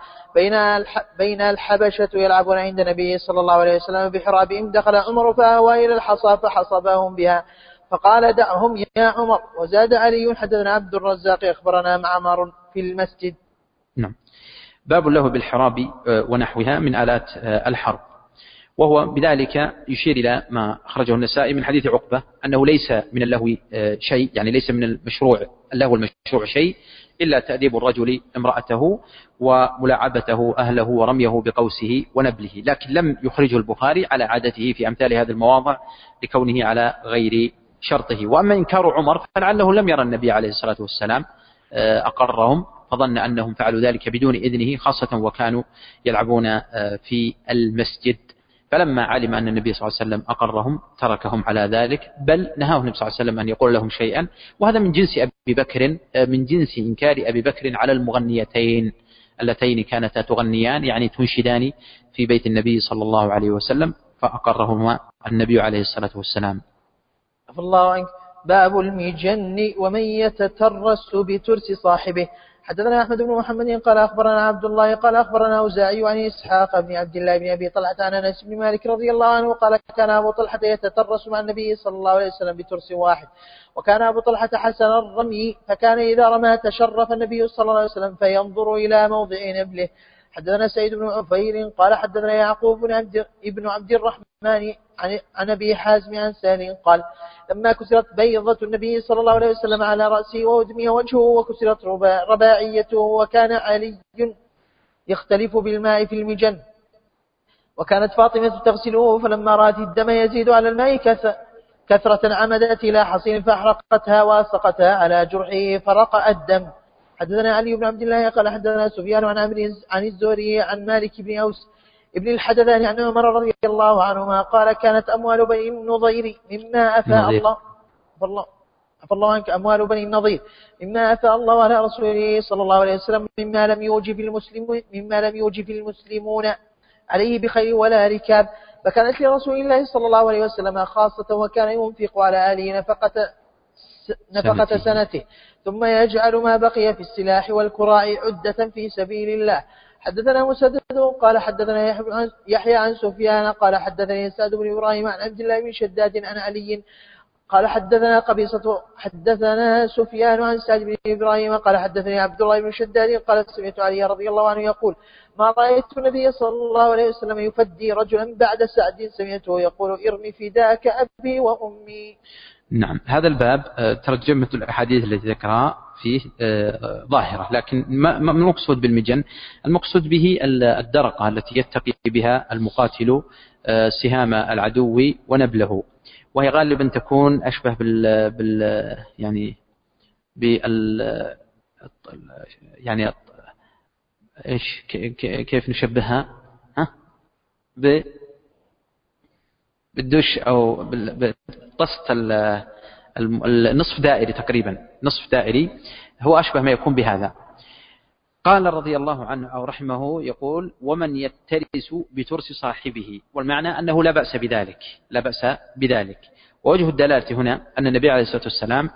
بين الحبشة يلعبون عند النبي صلى الله عليه وسلم بحرابهم دخل عمر فأوى إلى الحصى فحصبهم بها فقال دعهم يا عمر. وزاد علي حدثنا عبد الرزاق أخبرنا معمر في المسجد. نعم. باب اللهو بالحراب ونحوها من آلات الحرب، وهو بذلك يشير إلى ما أخرجه النسائي من حديث عقبة أنه ليس من اللهو شيء، يعني ليس من اللهو المشروع شيء إلا تأديب الرجل امرأته وملاعبته أهله ورميه بقوسه ونبله، لكن لم يخرجه البخاري على عادته في أمثال هذه المواضع لكونه على غير شرطه. وأما إنكار عمر فلعله لم يرى النبي عليه الصلاة والسلام أقرهم، فظن أنهم فعلوا ذلك بدون إذنه، خاصة وكانوا يلعبون في المسجد، فلما علم أن النبي صلى الله عليه وسلم أقرهم تركهم على ذلك، بل نهاهم النبي صلى الله عليه وسلم أن يقول لهم شيئا. وهذا من جنس أبي بكر، من جنس إنكار أبي بكر على المغنيتين اللتين كانتا تغنيان، يعني تنشدان في بيت النبي صلى الله عليه وسلم، فأقرهما النبي عليه الصلاة والسلام. الله عنك. باب المجن ومن يتترس بترس صاحبه. حدثنا أحمد بن محمد قال أخبرنا عبد الله قال أخبرنا أوزاعي عن إسحاق بن عبد الله بن أبي طلحة عن أنس بن مالك رضي الله عنه قال كان أبو طلحة يتترس مع النبي صلى الله عليه وسلم بترس واحد، وكان أبو طلحة حسن الرمي، فكان إذا رمى تشرف النبي صلى الله عليه وسلم فينظر إلى موضع نبله. حدثنا سيد بن عفير قال حدثنا يعقوب بن عبد الرحمن عن أبي حازم عن سالم قال لما كسرت بيضة النبي صلى الله عليه وسلم على رأسه وأدمي وجهه وكسرت رباعيته، وكان علي يختلف بالماء في المجن، وكانت فاطمة تغسله، فلما رأت الدم يزيد على الماء كثرة عمدت إلى حصين فأحرقتها وأسقتها على جرحه فرق الدم. حدثنا علي بن عبد الله قال حدثنا سفيان عن عمرو عن الزهري عن مالك بن أوس ابن الحدثان عن عمر رضي الله عنهما قال كانت أموال بني النضير مما أفاء الله عنك أموال بني النضير مما أفاء الله على رسوله صلى الله عليه وسلم مما لم يوجب المسلمون عليه بخير ولا ركاب، فكانت لرسول الله صلى الله عليه وسلم خاصة، وكان ينفق على آله نفقة سنته، ثم يجعل ما بقي في السلاح والكراع عدة في سبيل الله. حدثنا مسدد قال حدثنا يحيى عن سفيان قال حدثني سعد بن إبراهيم عن عبد الله بن شداد عن علي قال حدثنا قبيصة. حدثنا سفيان عن سعد بن إبراهيم قال حدثني عبد الله بن شداد قال سمعت علي رضي الله عنه يقول ما رأيت النبي صلى الله عليه وسلم يفدي رجلا بعد سعد سمعته يقول ارمي فداك أبي وأمي. نعم. هذا الباب ترجمة الأحاديث التي ذكرها فيه ظاهرة، لكن ما المقصود بالمجن؟ المقصود به الدرقة التي يتقي بها المقاتل سهام العدو ونبله، وهي غالبا تكون أشبه يعني إيش كيف نشبهها؟ بالدش أو بالطست النصف دائري تقريبا، نصف دائري هو أشبه ما يكون بهذا. قال رضي الله عنه أو رحمه يقول ومن يترس بترس صاحبه، والمعنى أنه لا بأس بذلك. ووجه الدلالة هنا أن النبي عليه الصلاة والسلام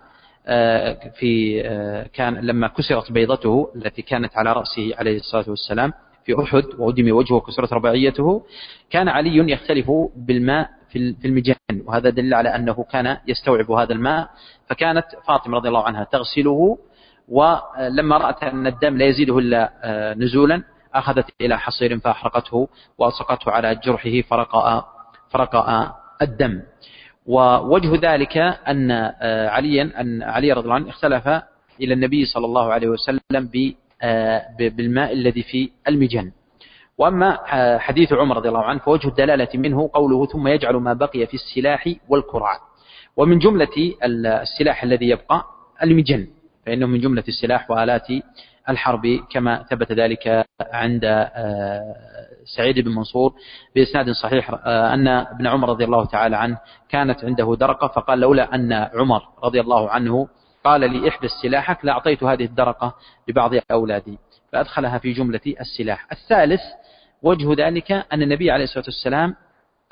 كان لما كسرت بيضته التي كانت على رأسه عليه الصلاة والسلام في أحد وأدمي وجهه وكسرت رباعيته، كان علي يختلف بالماء في المجن، وهذا دليل على أنه كان يستوعب هذا الماء، فكانت فاطمة رضي الله عنها تغسله، ولما رأت أن الدم لا يزيده إلا نزولا أخذت إلى حصير فأحرقته وألصقته على جرحه فرق الدم. ووجه ذلك أن علي رضي الله عنه اختلف إلى النبي صلى الله عليه وسلم بالماء الذي في المجن. وأما حديث عمر رضي الله عنه فوجه الدلالة منه قوله ثم يجعل ما بقي في السلاح والكراع، ومن جملة السلاح الذي يبقى المجن، فإنه من جملة السلاح وآلات الحرب كما ثبت ذلك عند سعيد بن منصور بإسناد صحيح أن ابن عمر رضي الله تعالى عنه كانت عنده درقة، فقال لولا أن عمر رضي الله عنه قال لي احبس سلاحك لأعطيت هذه الدرقة لبعض أولادي، فأدخلها في جملة السلاح. الثالث وجه ذلك أن النبي عليه الصلاة والسلام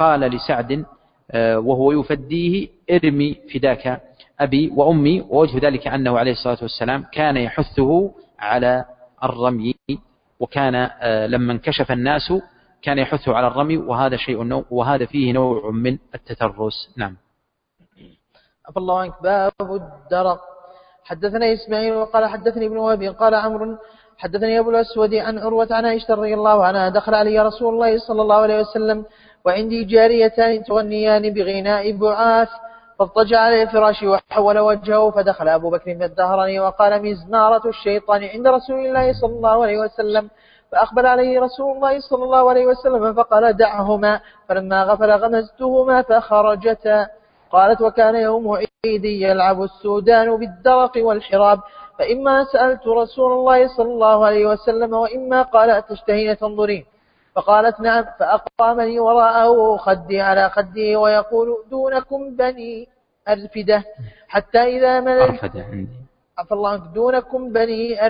قال لسعد وهو يفديه ارمي فداك أبي وأمي. ووجه ذلك أنه عليه الصلاة والسلام كان يحثه على الرمي، وكان لما انكشف الناس كان يحثه على الرمي، وهذا فيه نوع من التترس. نعم. عفى الله عنك. باب الدرق. حدثنا إسماعيل وقال حدثني ابن وهب قال عمرو حدثني أبو الأسود عن عروة عن عائشة رضي الله عنها دخل علي رسول الله صلى الله عليه وسلم وعندي جاريتان تغنيان بغناء بعاث، فاضطجع على الفراش وحول وجهه، فدخل أبو بكر فادهرني وقال مزمارة الشيطان عند رسول الله صلى الله عليه وسلم، فأقبل عليه رسول الله صلى الله عليه وسلم فقال دعهما، فلما غفل غمزتهما فخرجتا. قالت وكان يوم عيد يلعب السودان بالدرق والحراب، فإما سألت رسول الله صلى الله عليه وسلم وإما قال أتشتهين تنظرين، فقالت نعم، فأقامني وراءه خدي على خدي ويقول دونكم بني أرفدة حتى إذا مللت عفى الله عنك دونكم بني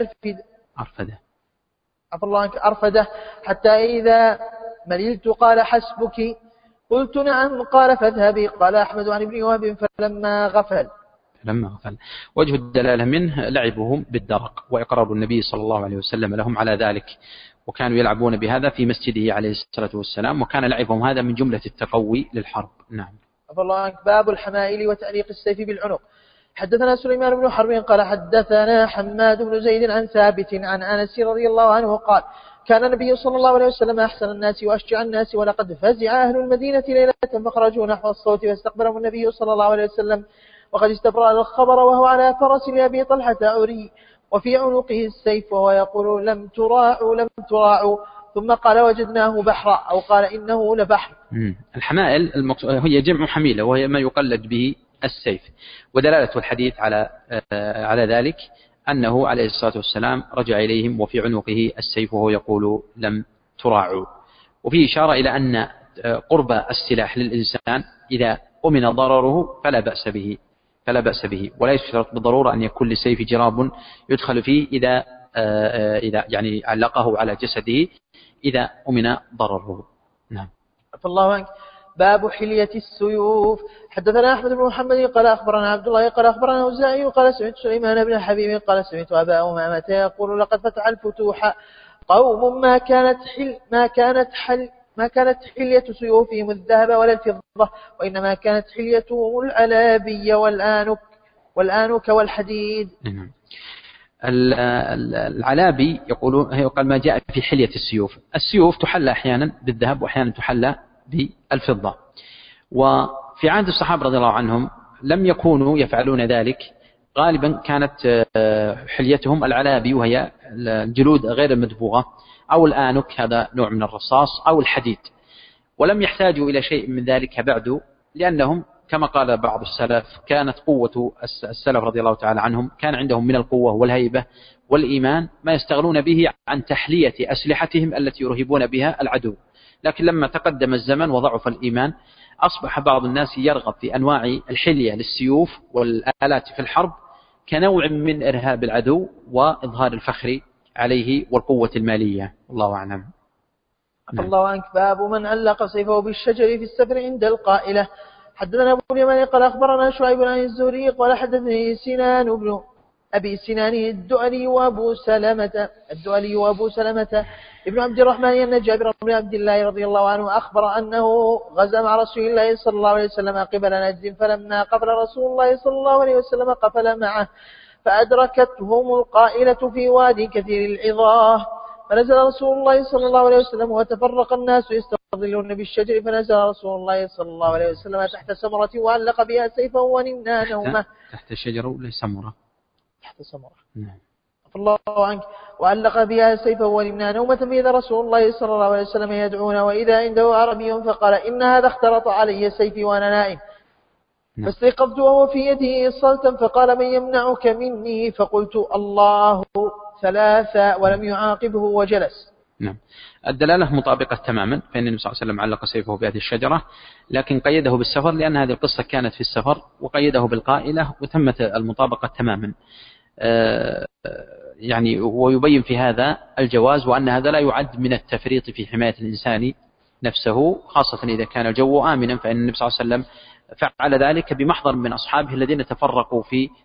أرفدة حتى إذا مللت قال حسبك، قلت نعم، قال فاذهبي. قال أحمد عن ابن وهب فلما غفل. وجه الدلالة منه لعبهم بالدرق وإقرار النبي صلى الله عليه وسلم لهم على ذلك، وكانوا يلعبون بهذا في مسجده عليه الصلاة والسلام، وكان لعبهم هذا من جملة التقوي للحرب. نعم. الله عنك. باب الحمائل وتعليق السيف بالعنق. حدثنا سليمان بن حرب قال حدثنا حماد بن زيد عن ثابت عن أنس رضي الله عنه قال كان النبي صلى الله عليه وسلم أحسن الناس وأشجع الناس، ولقد فزع أهل المدينة ليلة فخرجوا نحو الصوت فاستقبلهم النبي صلى الله عليه وسلم وقد استبرأ الخبر وهو على فرس لأبي طلحة عري وفي عنقه السيف وهو يقول لم تراعوا، ثم قال وجدناه بحرا أو قال إنه لبحر. الحمائل هي جمع حميلة وهي ما يقلد به السيف، ودلالة الحديث على ذلك أنه عليه الصلاة والسلام رجع إليهم وفي عنقه السيف وهو يقول لم تراعوا. وفيه إشارة إلى أن قرب السلاح للإنسان إذا أمن ضرره فلا بأس به، ولا يشترط بالضرورة أن يكون للسيف جراب يدخل فيه إذا يعني علقه على جسده إذا أمن ضرره. نعم. الله عنك. باب حلية السيوف. حدثنا أحمد بن محمد قال أخبرنا عبد الله قال أخبرنا أوزاعي قال سمعت سليمان بن حبيب قال سمعت أبا أمامة يقول لقد فتح الفتوح قوم ما كانت حلية سيوفهم الذهب ولا الفضة، وإنما كانت حليتهم العلابي والآنك والحديد. العلابي يقال ما جاء في حلية السيوف تحلى أحيانا بالذهب وأحيانا تحلى بالفضة، وفي عهد الصحابة رضي الله عنهم لم يكونوا يفعلون ذلك، غالبا كانت حليتهم العلابي وهي الجلود غير المدبوغة أو الآنك، هذا نوع من الرصاص، أو الحديد، ولم يحتاجوا إلى شيء من ذلك بعد، لأنهم كما قال بعض السلف كانت قوة السلف رضي الله تعالى عنهم كان عندهم من القوة والهيبة والإيمان ما يستغلون به عن تحلية أسلحتهم التي يرهبون بها العدو. لكن لما تقدم الزمن وضعف الإيمان أصبح بعض الناس يرغب في أنواع الحلية للسيوف والآلات في الحرب كنوع من إرهاب العدو وإظهار الفخر عليه والقوة المالية. الله أعلم. الله عنك. باب من علق سيفه بالشجر في السفر عند القائلة. حدثنا أبو اليمن قال أخبرنا شعيب عن الزهري قال حدثني سنان بن أبي سنان الدؤلي وأبو سلمة ابن عبد الرحمن أن جابر بن عبد الله رضي الله عنه أخبر أنه غزا مع رسول الله صلى الله عليه وسلم قبل نجد، فلما قبل رسول الله صلى الله عليه وسلم قفل معه، فأدركتهم القائلة في وادي كثير العظاه، فنزل رسول الله صلى الله عليه وسلم وتفرق الناس يستظلون بالشجر، فنزل رسول الله صلى الله عليه وسلم تحت سمرة وعلق بها سيفه ونمنا نومه. تحت الشجرة ولا سمرة؟ تحت سمرة. نعم. الله عنك. وعلق بها سيفه ونمنا نومة، فإذا رسول الله صلى الله عليه وسلم يدعونا وإذا عنده عربي فقال إن هذا اختلط علي سيفي وأنا نائم، فاستيقظت وهو في يده صلتا، فقال من يمنعك مني؟ فقلت الله ثلاثة، ولم يعاقبه وجلس. نعم. الدلالة مطابقة تماما، فإن النبي صلى الله عليه وسلم علق سيفه بهذه الشجرة، لكن قيده بالسفر لأن هذه القصة كانت في السفر، وقيده بالقائلة وتمت المطابقة تماما. يعني ويبين في هذا الجواز، وأن هذا لا يعد من التفريط في حماية الإنسان نفسه، خاصة إذا كان الجو آمنا، فإن النبي صلى الله عليه وسلم فعل ذلك بمحضر من أصحابه الذين تفرقوا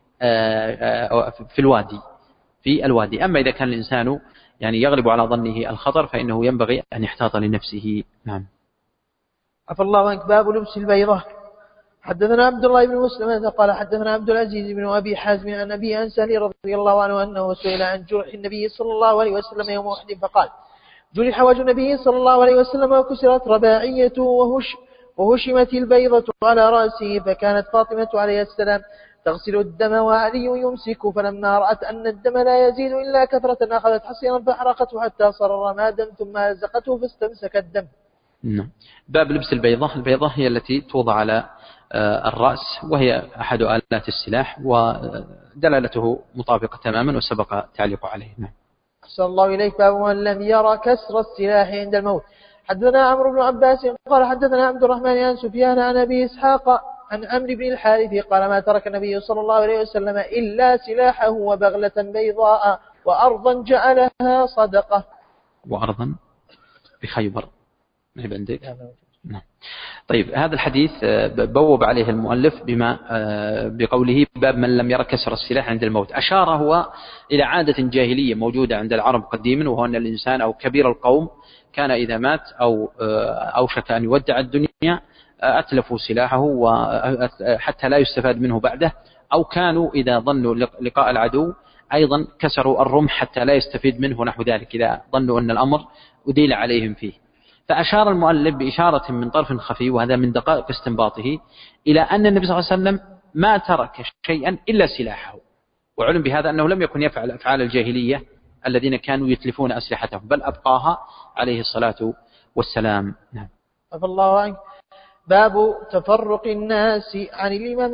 في الوادي. أما إذا كان الإنسان يعني يغلب على ظنه الخطر فإنه ينبغي أن يحتاط لنفسه. نعم. عفى الله عنك. باب لبس البيضة. حدثنا عبد الله بن مسلم قال حدثنا عبد العزيز بن أبي حازم عن أبي عن سهل رضي الله عنه أنه سئل عن جرح النبي صلى الله عليه وسلم يوم أحد فقال: جرح وجه النبي صلى الله عليه وسلم وكسرت رباعيته وهشمت البيضة على رأسه، فكانت فاطمة عليه السلام تغسل الدم وعلي يمسك، فلما رأت أن الدم لا يزيد إلا كثرة أخذت حصيرا فحرقته حتى صار رمادا ثم أزقته فاستمسك الدم. باب لبس البيضة. البيضة هي التي توضع على الرأس، وهي أحد آلات السلاح، ودلالته مطابقة تماما وسبق تعليق عليه. أحسن الله إليك. باب من لم يرى كسر السلاح عند الموت. حدثنا عمرو بن عباس قال حدثنا عبد الرحمن عن سفيان عن أبي إسحاق عن عمرو بن الحارث قال: ما ترك النبي صلى الله عليه وسلم إلا سلاحه وبغلة بيضاء وأرضا جعلها صدقة. وأرضا بخيبر ما عندك؟ نعم. طيب، هذا الحديث بوب عليه المؤلف بقوله: باب من لم ير كسر السلاح عند الموت. أشار هو إلى عادة جاهلية موجودة عند العرب قديما، وهو أن الإنسان أو كبير القوم كان إذا مات أو أوشك أن يودع الدنيا أتلفوا سلاحه حتى لا يستفاد منه بعده، أو كانوا إذا ظنوا لقاء العدو أيضا كسروا الرمح حتى لا يستفيد منه، نحو ذلك إذا ظنوا أن الأمر أديل عليهم فيه. فأشار المؤلف بإشارة من طرف خفي، وهذا من دقائق استنباطه، إلى أن النبي صلى الله عليه وسلم ما ترك شيئا إلا سلاحه، وعلم بهذا أنه لم يكن يفعل أفعال الجاهلية الذين كانوا يتلفون أسلحتهم، بل أبقاها عليه الصلاة والسلام. نعم. عفى الله عنك. باب تفرق الناس عن الإمام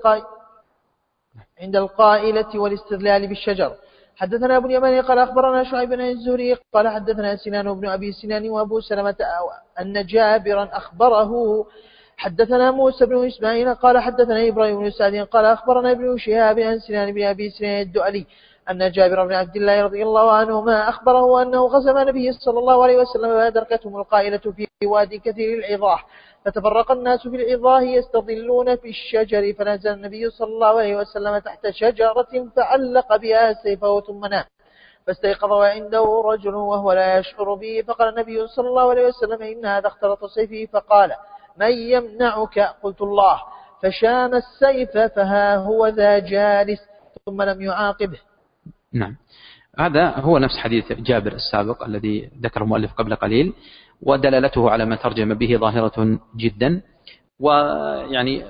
عند القائلة والاستدلال بالشجر. حدثنا أبو اليماني قال أخبرنا شعيب بن الزهري قال حدثنا سنان بن أبي سنان وأبو سلمة أن جابرا أخبره. حدثنا موسى بن إسماعيل قال حدثنا إبراهيم بن سعد قال أخبرنا ابن شهاب عن سنان بن أبي سنان الدؤلي أن جابر بن عبد الله رضي الله عنهما أخبره أنه غزا النبي صلى الله عليه وسلم فأدركتهم القائلة في واد كثير العظاح، فتفرق الناس في العظاه يستظلون في الشجر، فنزل النبي صلى الله عليه وسلم تحت شجرة فعلق بها سيفه ثم نام، فاستيقظ وعنده رجل وهو لا يشعر به، فقال النبي صلى الله عليه وسلم: إن هذا اختلط سيفه، فقال: من يمنعك؟ قلت: الله، فشان السيف فها هو ذا جالس، ثم لم يعاقبه. نعم. هذا هو نفس حديث جابر السابق الذي ذكره المؤلف قبل قليل، ودلالته على ما ترجم به ظاهرة جدا. ويعني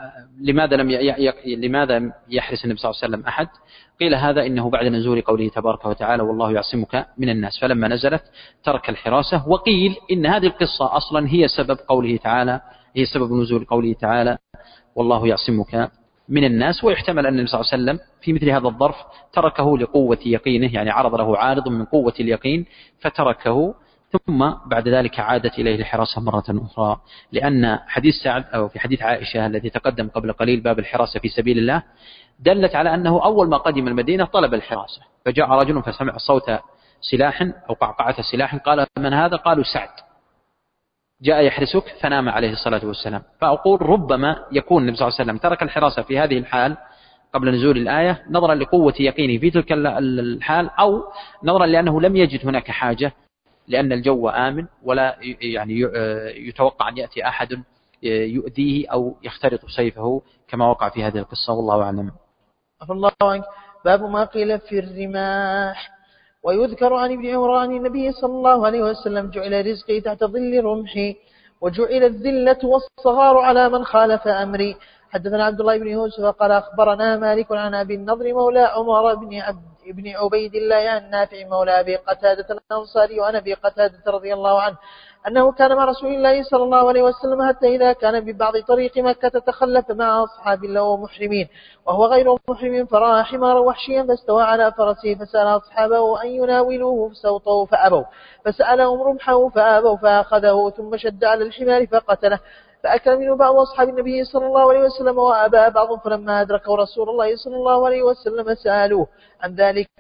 لماذا يحرس النبي صلى الله عليه وسلم أحد؟ قيل هذا إنه بعد نزول قوله تبارك وتعالى: والله يعصمك من الناس، فلما نزلت ترك الحراسة. وقيل إن هذه القصة أصلا هي سبب قوله تعالى، هي سبب نزول قوله تعالى: والله يعصمك من الناس. ويحتمل أن النبي صلى الله عليه وسلم في مثل هذا الظرف تركه لقوة يقينه، يعني عرض له عارض من قوة اليقين فتركه، ثم بعد ذلك عادت إليه الحراسة مرة أخرى، لأن حديث سعد أو في حديث عائشة الذي تقدم قبل قليل باب الحراسة في سبيل الله دلت على أنه أول ما قدم المدينة طلب الحراسة، فجاء رجل فسمع صوت سلاح أو قعقعة سلاح، قال: من هذا؟ قالوا: سعد جاء يحرسك، فنام عليه الصلاة والسلام. فأقول ربما يكون النبي صلى الله عليه وسلم ترك الحراسة في هذه الحال قبل نزول الآية نظرا لقوة يقينه في تلك الحال، أو نظرا لأنه لم يجد هناك حاجة، لأن الجو آمن ولا يعني يتوقع أن يأتي أحد يؤذيه أو يخترط سيفه كما وقع في هذه القصة، والله أعلم. الله عنك. باب ما قيل في الرماح. ويذكر عن ابن عمر عن النبي صلى الله عليه وسلم: جعل رزقي تحت ظل رمحي، وجعل الذلة والصغار على من خالف أمري. حدثنا عبد الله بن يوسف قال أخبرنا مالك عن أبي النضر مولى عمر بن عبيد الله عن نافع مولى أبي قتادة الأنصاري وعن أبي قتادة رضي الله عنه أنه كان مع رسول الله صلى الله عليه وسلم حتى إذا كان ببعض طريق مكة تخلف مع أصحاب الله ومحرمين وهو غير محرم، فرأى حمارا وحشيا فاستوى على فرسه، فسأل أصحابه أن يناولوه سوطه فأبوا، فسألهم رمحه فأبوا، فأخذه ثم شد على الحمار فقتله، فأكل منه بعض أصحاب النبي صلى الله عليه وسلم وأبى بعض، فلما أدركه رسول الله صلى الله عليه وسلم سألوه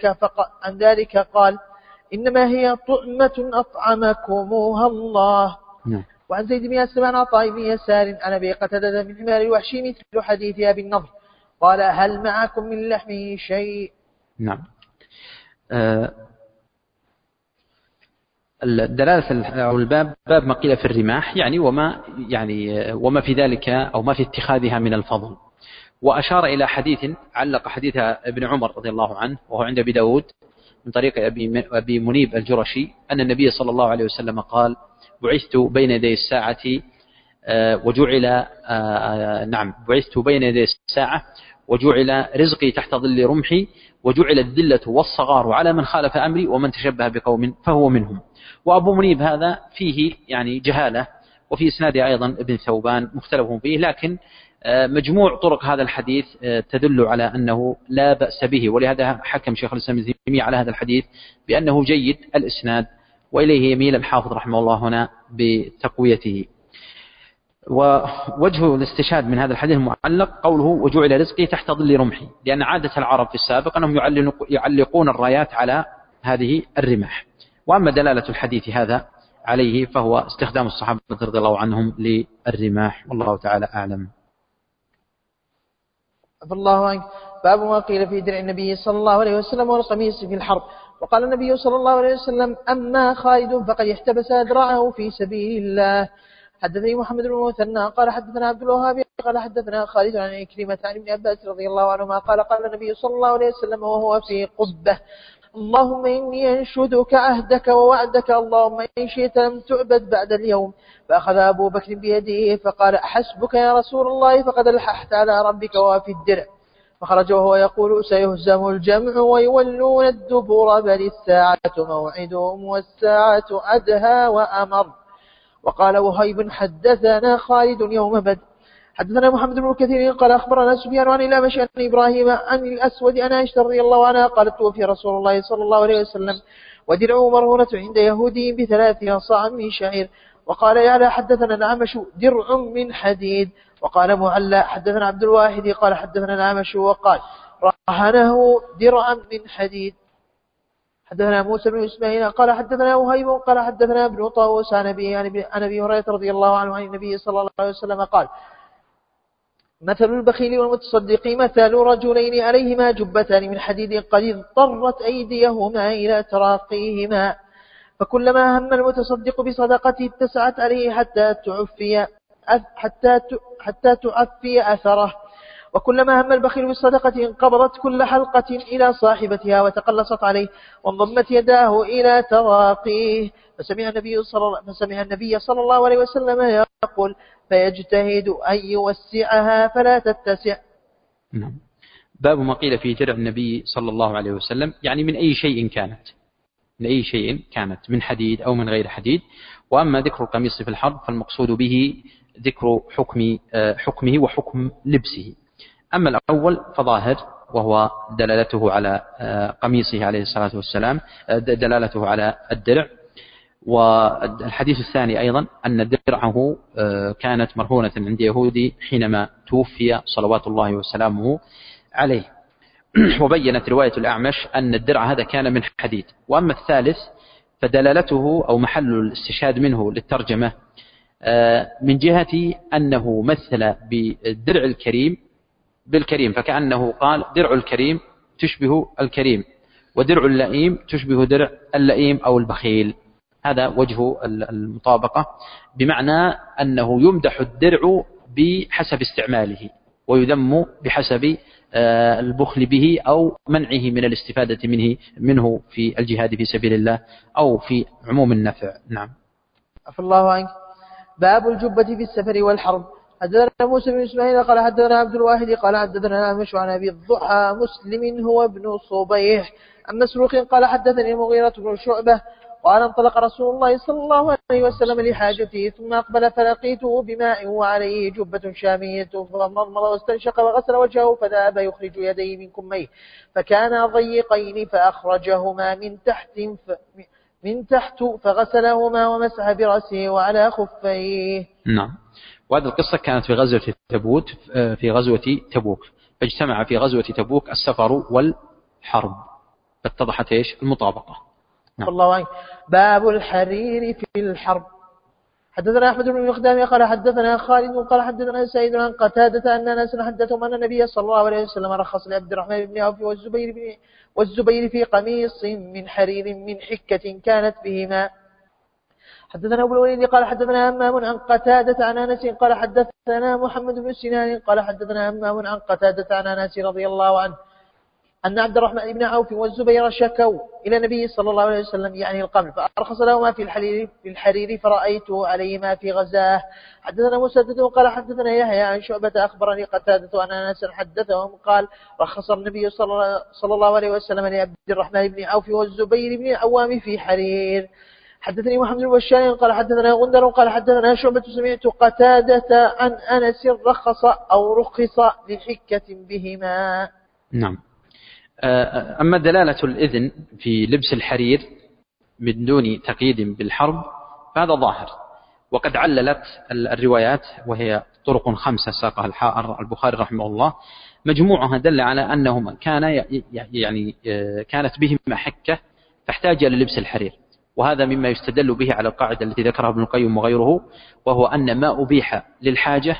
عن ذلك قال: إنما هي طعمة أطعمكموها الله. وعن زيد بن أسلم عن عطاء بن يسار عن أبي قتادة من حمار الوحشي مثل حديث أبي النضر قال هل معكم من لحمه شيء؟ نعم. الدلالة أو الباب باب ما قيل في الرماح، يعني وما في ذلك أو ما في اتخاذها من الفضل. وأشار إلى حديث علق حديث ابن عمر رضي الله عنه وهو عند أبي داود من طريق أبي منيب الجرشي أن النبي صلى الله عليه وسلم قال بعثت بين يدي الساعة بعثت بين يدي الساعة وجعل رزقي تحت ظل رمحي وجعل الذلة والصغار على من خالف أمري ومن تشبه بقوم فهو منهم. وأبو منيب هذا فيه يعني جهالة، وفي إسناده أيضا ابن ثوبان مختلف فيه، لكن مجموع طرق هذا الحديث تدل على أنه لا بأس به، ولهذا حكم شيخ الإسلام ابن تيمية على هذا الحديث بأنه جيد الإسناد، وإليه يميل الحافظ رحمه الله هنا بتقويته. ووجه الاستشهاد من هذا الحديث المعلق قوله وجعل رزقي تحت ظل رمحي، لأن عادة العرب في السابق أنهم يعلقون الرايات على هذه الرماح. وأما دلالة الحديث هذا عليه فهو استخدام الصحابة رضي الله عنهم للرماح، والله تعالى أعلم. الله عنك. باب ما قيل في درع النبي صلى الله عليه وسلم والقميص في الحرب. وقال النبي صلى الله عليه وسلم أما خالد فقد احتبس أدرعه في سبيل الله. حدثني محمد بن المثنى قال حدثنا عبد الوهاب قال حدثنا خالد عن عكرمة عن ابن عباس رضي الله عنهما قال قال النبي صلى الله عليه وسلم وهو في قبة اللهم إني أنشدك عهدك ووعدك اللهم إن شئت لم تعبد بعد اليوم. فأخذ أبو بكر بيده فقال حسبك يا رسول الله فقد الححت على ربك وفي الدرع. فخرج وهو يقول سيهزم الجمع ويولون الدبر بل الساعة موعدهم والساعة أدهى وأمر. وقال وهيب حدثنا خالد يوم بدر. حدثنا محمد بن كثير قال أخبرنا سفيان عن الأعمش عن إبراهيم عن الأسود عن عائشة رضي الله عنها قالت توفي رسول الله صلى الله عليه وسلم ودرعه مرهونة عند يهودي ب3 صاع من شعير. وقال يعلى حدثنا الأعمش درع من حديد. وقال معلى حدثنا عبد الواحد قال حدثنا الأعمش وقال رهنه درعا من حديد. حدثنا موسى بن إسماعيل قال حدثنا وهيب قال حدثنا ابن طاووس عن أبي هريرة رضي الله عنه عن النبي صلى الله عليه وسلم قال مثل البخيل والمتصدق مثل رجلين عليهما جبتان من حديد قد اضطرت أيديهما إلى تراقيهما فكلما هم المتصدق بصدقته اتسعت عليه حتى تعفي أثره وكلما هم البخيل بالصدقة انقبضت كل حلقة إلى صاحبتها وتقلصت عليه وانضمت يداه إلى تراقيه. فسمع النبي صلى الله عليه وسلم يقول فيجتهد أن يوسعها فلا تتسع. نعم. باب ما قيل في درع النبي صلى الله عليه وسلم، يعني من أي شيء كانت من حديد أو من غير حديد. وأما ذكر القميص في الحرب فالمقصود به ذكر حكمه وحكم لبسه. أما الأول فظاهر وهو دلالته على قميصه عليه الصلاة والسلام، دلالته على الدرع. والحديث الثاني أيضا أن درعه كانت مرهونة عند يهودي حينما توفي صلوات الله وسلامه عليه. وبينت رواية الأعمش أن الدرع هذا كان من حديد. وأما الثالث فدلالته أو محل الاستشهاد منه للترجمة من جهة أنه مثل بالدرع الكريم بالكريم، فكأنه قال درع الكريم تشبه الكريم ودرع اللئيم تشبه درع اللئيم أو البخيل. هذا وجه المطابقة، بمعنى أنه يمدح الدرع بحسب استعماله ويذم بحسب البخل به أو منعه من الاستفادة منه في الجهاد في سبيل الله أو في عموم النفع. نعم. عفى الله عنك. باب الجبة في السفر والحرب. حدثنا موسى بن إسماعيل قال حدثنا عبد الواحد قال حدثنا أمش عن أبي الضحى مسلم هو ابن صبيح عن مسروق قال حدثني المغيرة بن شعبة قال انطلق رسول الله صلى الله عليه وسلم لحاجته ثم أقبل فلقيته بماء وعليه جبة شامية فمضمض واستنشق وغسل وجهه فذهب يخرج يديه من كميه فكانا ضيقين فأخرجهما من تحت فغسلهما ومسح برأسه وعلى خفيه. نعم. وهذه القصة كانت في غزوة تبوك فاجتمع في غزوة تبوك السفر والحرب فاتضحت المطابقة. نعم. الله عنك. باب الحرير في الحرب. حدثنا أحمد بن مقدام قال حدثنا خالد قال حدثنا سعيد عن قتادة أن أنس حدثهم أن النبي صلى الله عليه وسلم رخص لعبد الرحمن بن عوف والزبير في قميص من حرير من حكة كانت بهما. حدثنا أبو الوليد قال حدثنا همام عن قتادة عن أنس قال حدثنا محمد بن سنان قال حدثنا همام عن قتادة عن أنس رضي الله عنه أن عبد الرحمن بن عوف والزبير شكوا إلى النبي صلى الله عليه وسلم يعني القمل فأرخص لهما في الحرير فرأيته عليهما في غزاه. حدثنا مسدد قال حدثنا يحيى عن شعبة أخبرني قتادة أن أنس حدثهم قال رخص النبي صلى الله عليه وسلم لعبد الرحمن بن عوف والزبير بن العوام في حرير. حدثني محمد بن بشار قال حدثنا غندر قال حدثنا شعبة سمعت قتادة عن أنس رخص أو رخص لحكة بهما. نعم. أما دلالة الإذن في لبس الحرير من دون تقييد بالحرب فهذا ظاهر، وقد عللت الروايات وهي طرق 5 ساقها الحائر البخاري رحمه الله، مجموعها دل على أنهما كانت بهما حكة تحتاج إلى لبس الحرير، وهذا مما يستدل به على القاعدة التي ذكرها ابن القيم وغيره، وهو أن ما أبيح للحاجة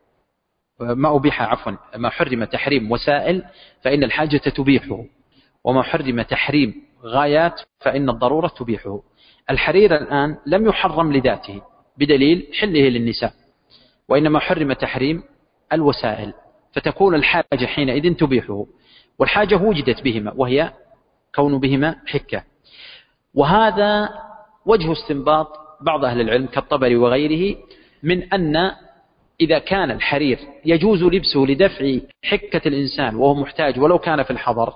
ما حرم تحريم وسائل فإن الحاجة تبيحه، وما حرم تحريم غايات فإن الضرورة تبيحه. الحرير الآن لم يحرم لذاته بدليل حله للنساء، وإنما حرم تحريم الوسائل، فتكون الحاجة حينئذ تبيحه، والحاجة وجدت بهما وهي كون بهما حكة. وهذا وجه استنباط بعض أهل العلم كالطبري وغيره من أن إذا كان الحرير يجوز لبسه لدفع حكة الإنسان وهو محتاج ولو كان في الحضر،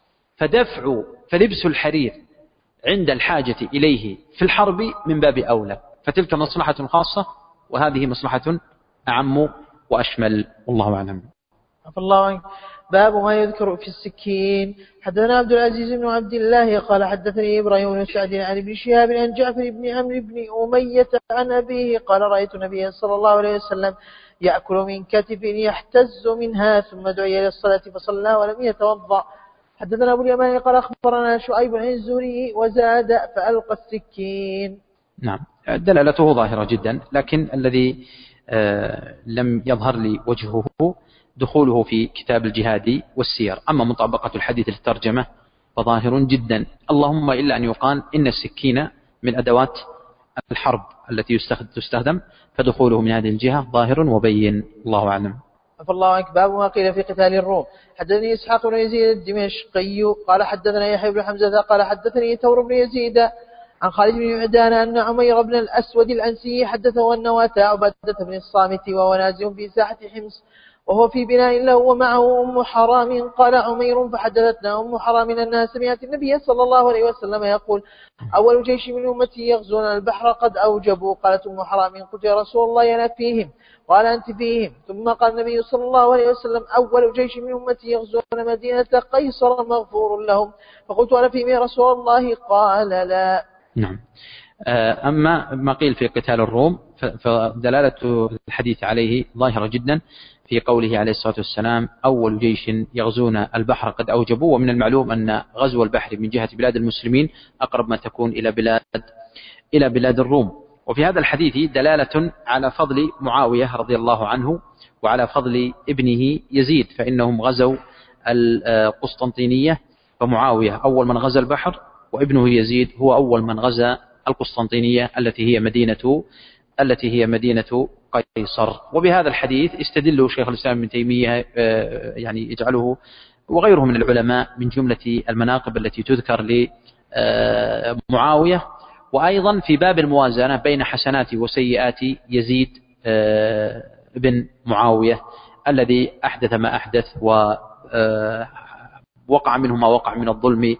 فلبس الحرير عند الحاجة إليه في الحرب من باب أولى، فتلك مصلحة خاصة وهذه مصلحة أعم وأشمل، والله أعلم. باب ما يذكر في السكين. حدثنا عبد العزيز بن عبد الله قال حدثني إبراهيم بن سعد عن ابن شهاب عن جعفر بن عمرو بن أمية عن أبيه قال رأيت النبي صلى الله عليه وسلم يأكل من كتف يحتز منها ثم دعي للصلاة فصلى ولم يتوضأ. حدثنا أبو اليمان قال أخبرنا شعيب عن الزهري وزاد فألقى السكين. نعم، دلالته ظاهرة جدا، لكن الذي لم يظهر لي وجهه دخوله في كتاب الجهاد والسير. أما مطابقة الحديث للترجمة فظاهر جدا، اللهم إلا أن يقال إن السكين من أدوات الحرب التي تستخدم، فدخوله من هذه الجهة ظاهر وبين، الله أعلم. فالله عنك. باب ما قيل في قتال الروم. حدثني إسحاق بن يزيد الدمشقي قال حدثنا يحيى بن حمزة قال حدثني ثور بن يزيد عن خالد بن عدان أن عمير بن الأسود الأنسي حدثه أنه أتى عبادة بن الصامت وهو نازل في ساحة حمص وهو في بناء له ومعه أم حرام. قال عمير فحدثتنا أم حرام أنها سمعت النبي صلى الله عليه وسلم يقول أول جيش من أمتي يغزون البحر قد أوجبوا. قالت أم حرام قلت يا رسول الله أنا فيهم قال أنت فيهم. ثم قال النبي صلى الله عليه وسلم أول جيش من أمتي يغزون مدينة قيصر مغفور لهم. فقلت أنا فيهم يا رسول الله قال لا. نعم. أما ما قيل في قتال الروم فدلالة الحديث عليه ظاهرة جدا في قوله عليه الصلاة والسلام أول جيش يغزون البحر قد أوجبوا. ومن المعلوم أن غزو البحر من جهة بلاد المسلمين أقرب ما تكون إلى بلاد الروم. وفي هذا الحديث دلالة على فضل معاوية رضي الله عنه وعلى فضل ابنه يزيد، فإنهم غزوا القسطنطينية، فمعاوية أول من غزا البحر وابنه يزيد هو أول من غزا القسطنطينية التي هي مدينة قيصر. وبهذا الحديث استدل شيخ الإسلام ابن تيمية يعني يجعله وغيره من العلماء من جملة المناقب التي تذكر لمعاوية، وأيضا في باب الموازنة بين حسنات وسيئات يزيد بن معاوية الذي أحدث ما أحدث ووقع منه ما وقع من الظلم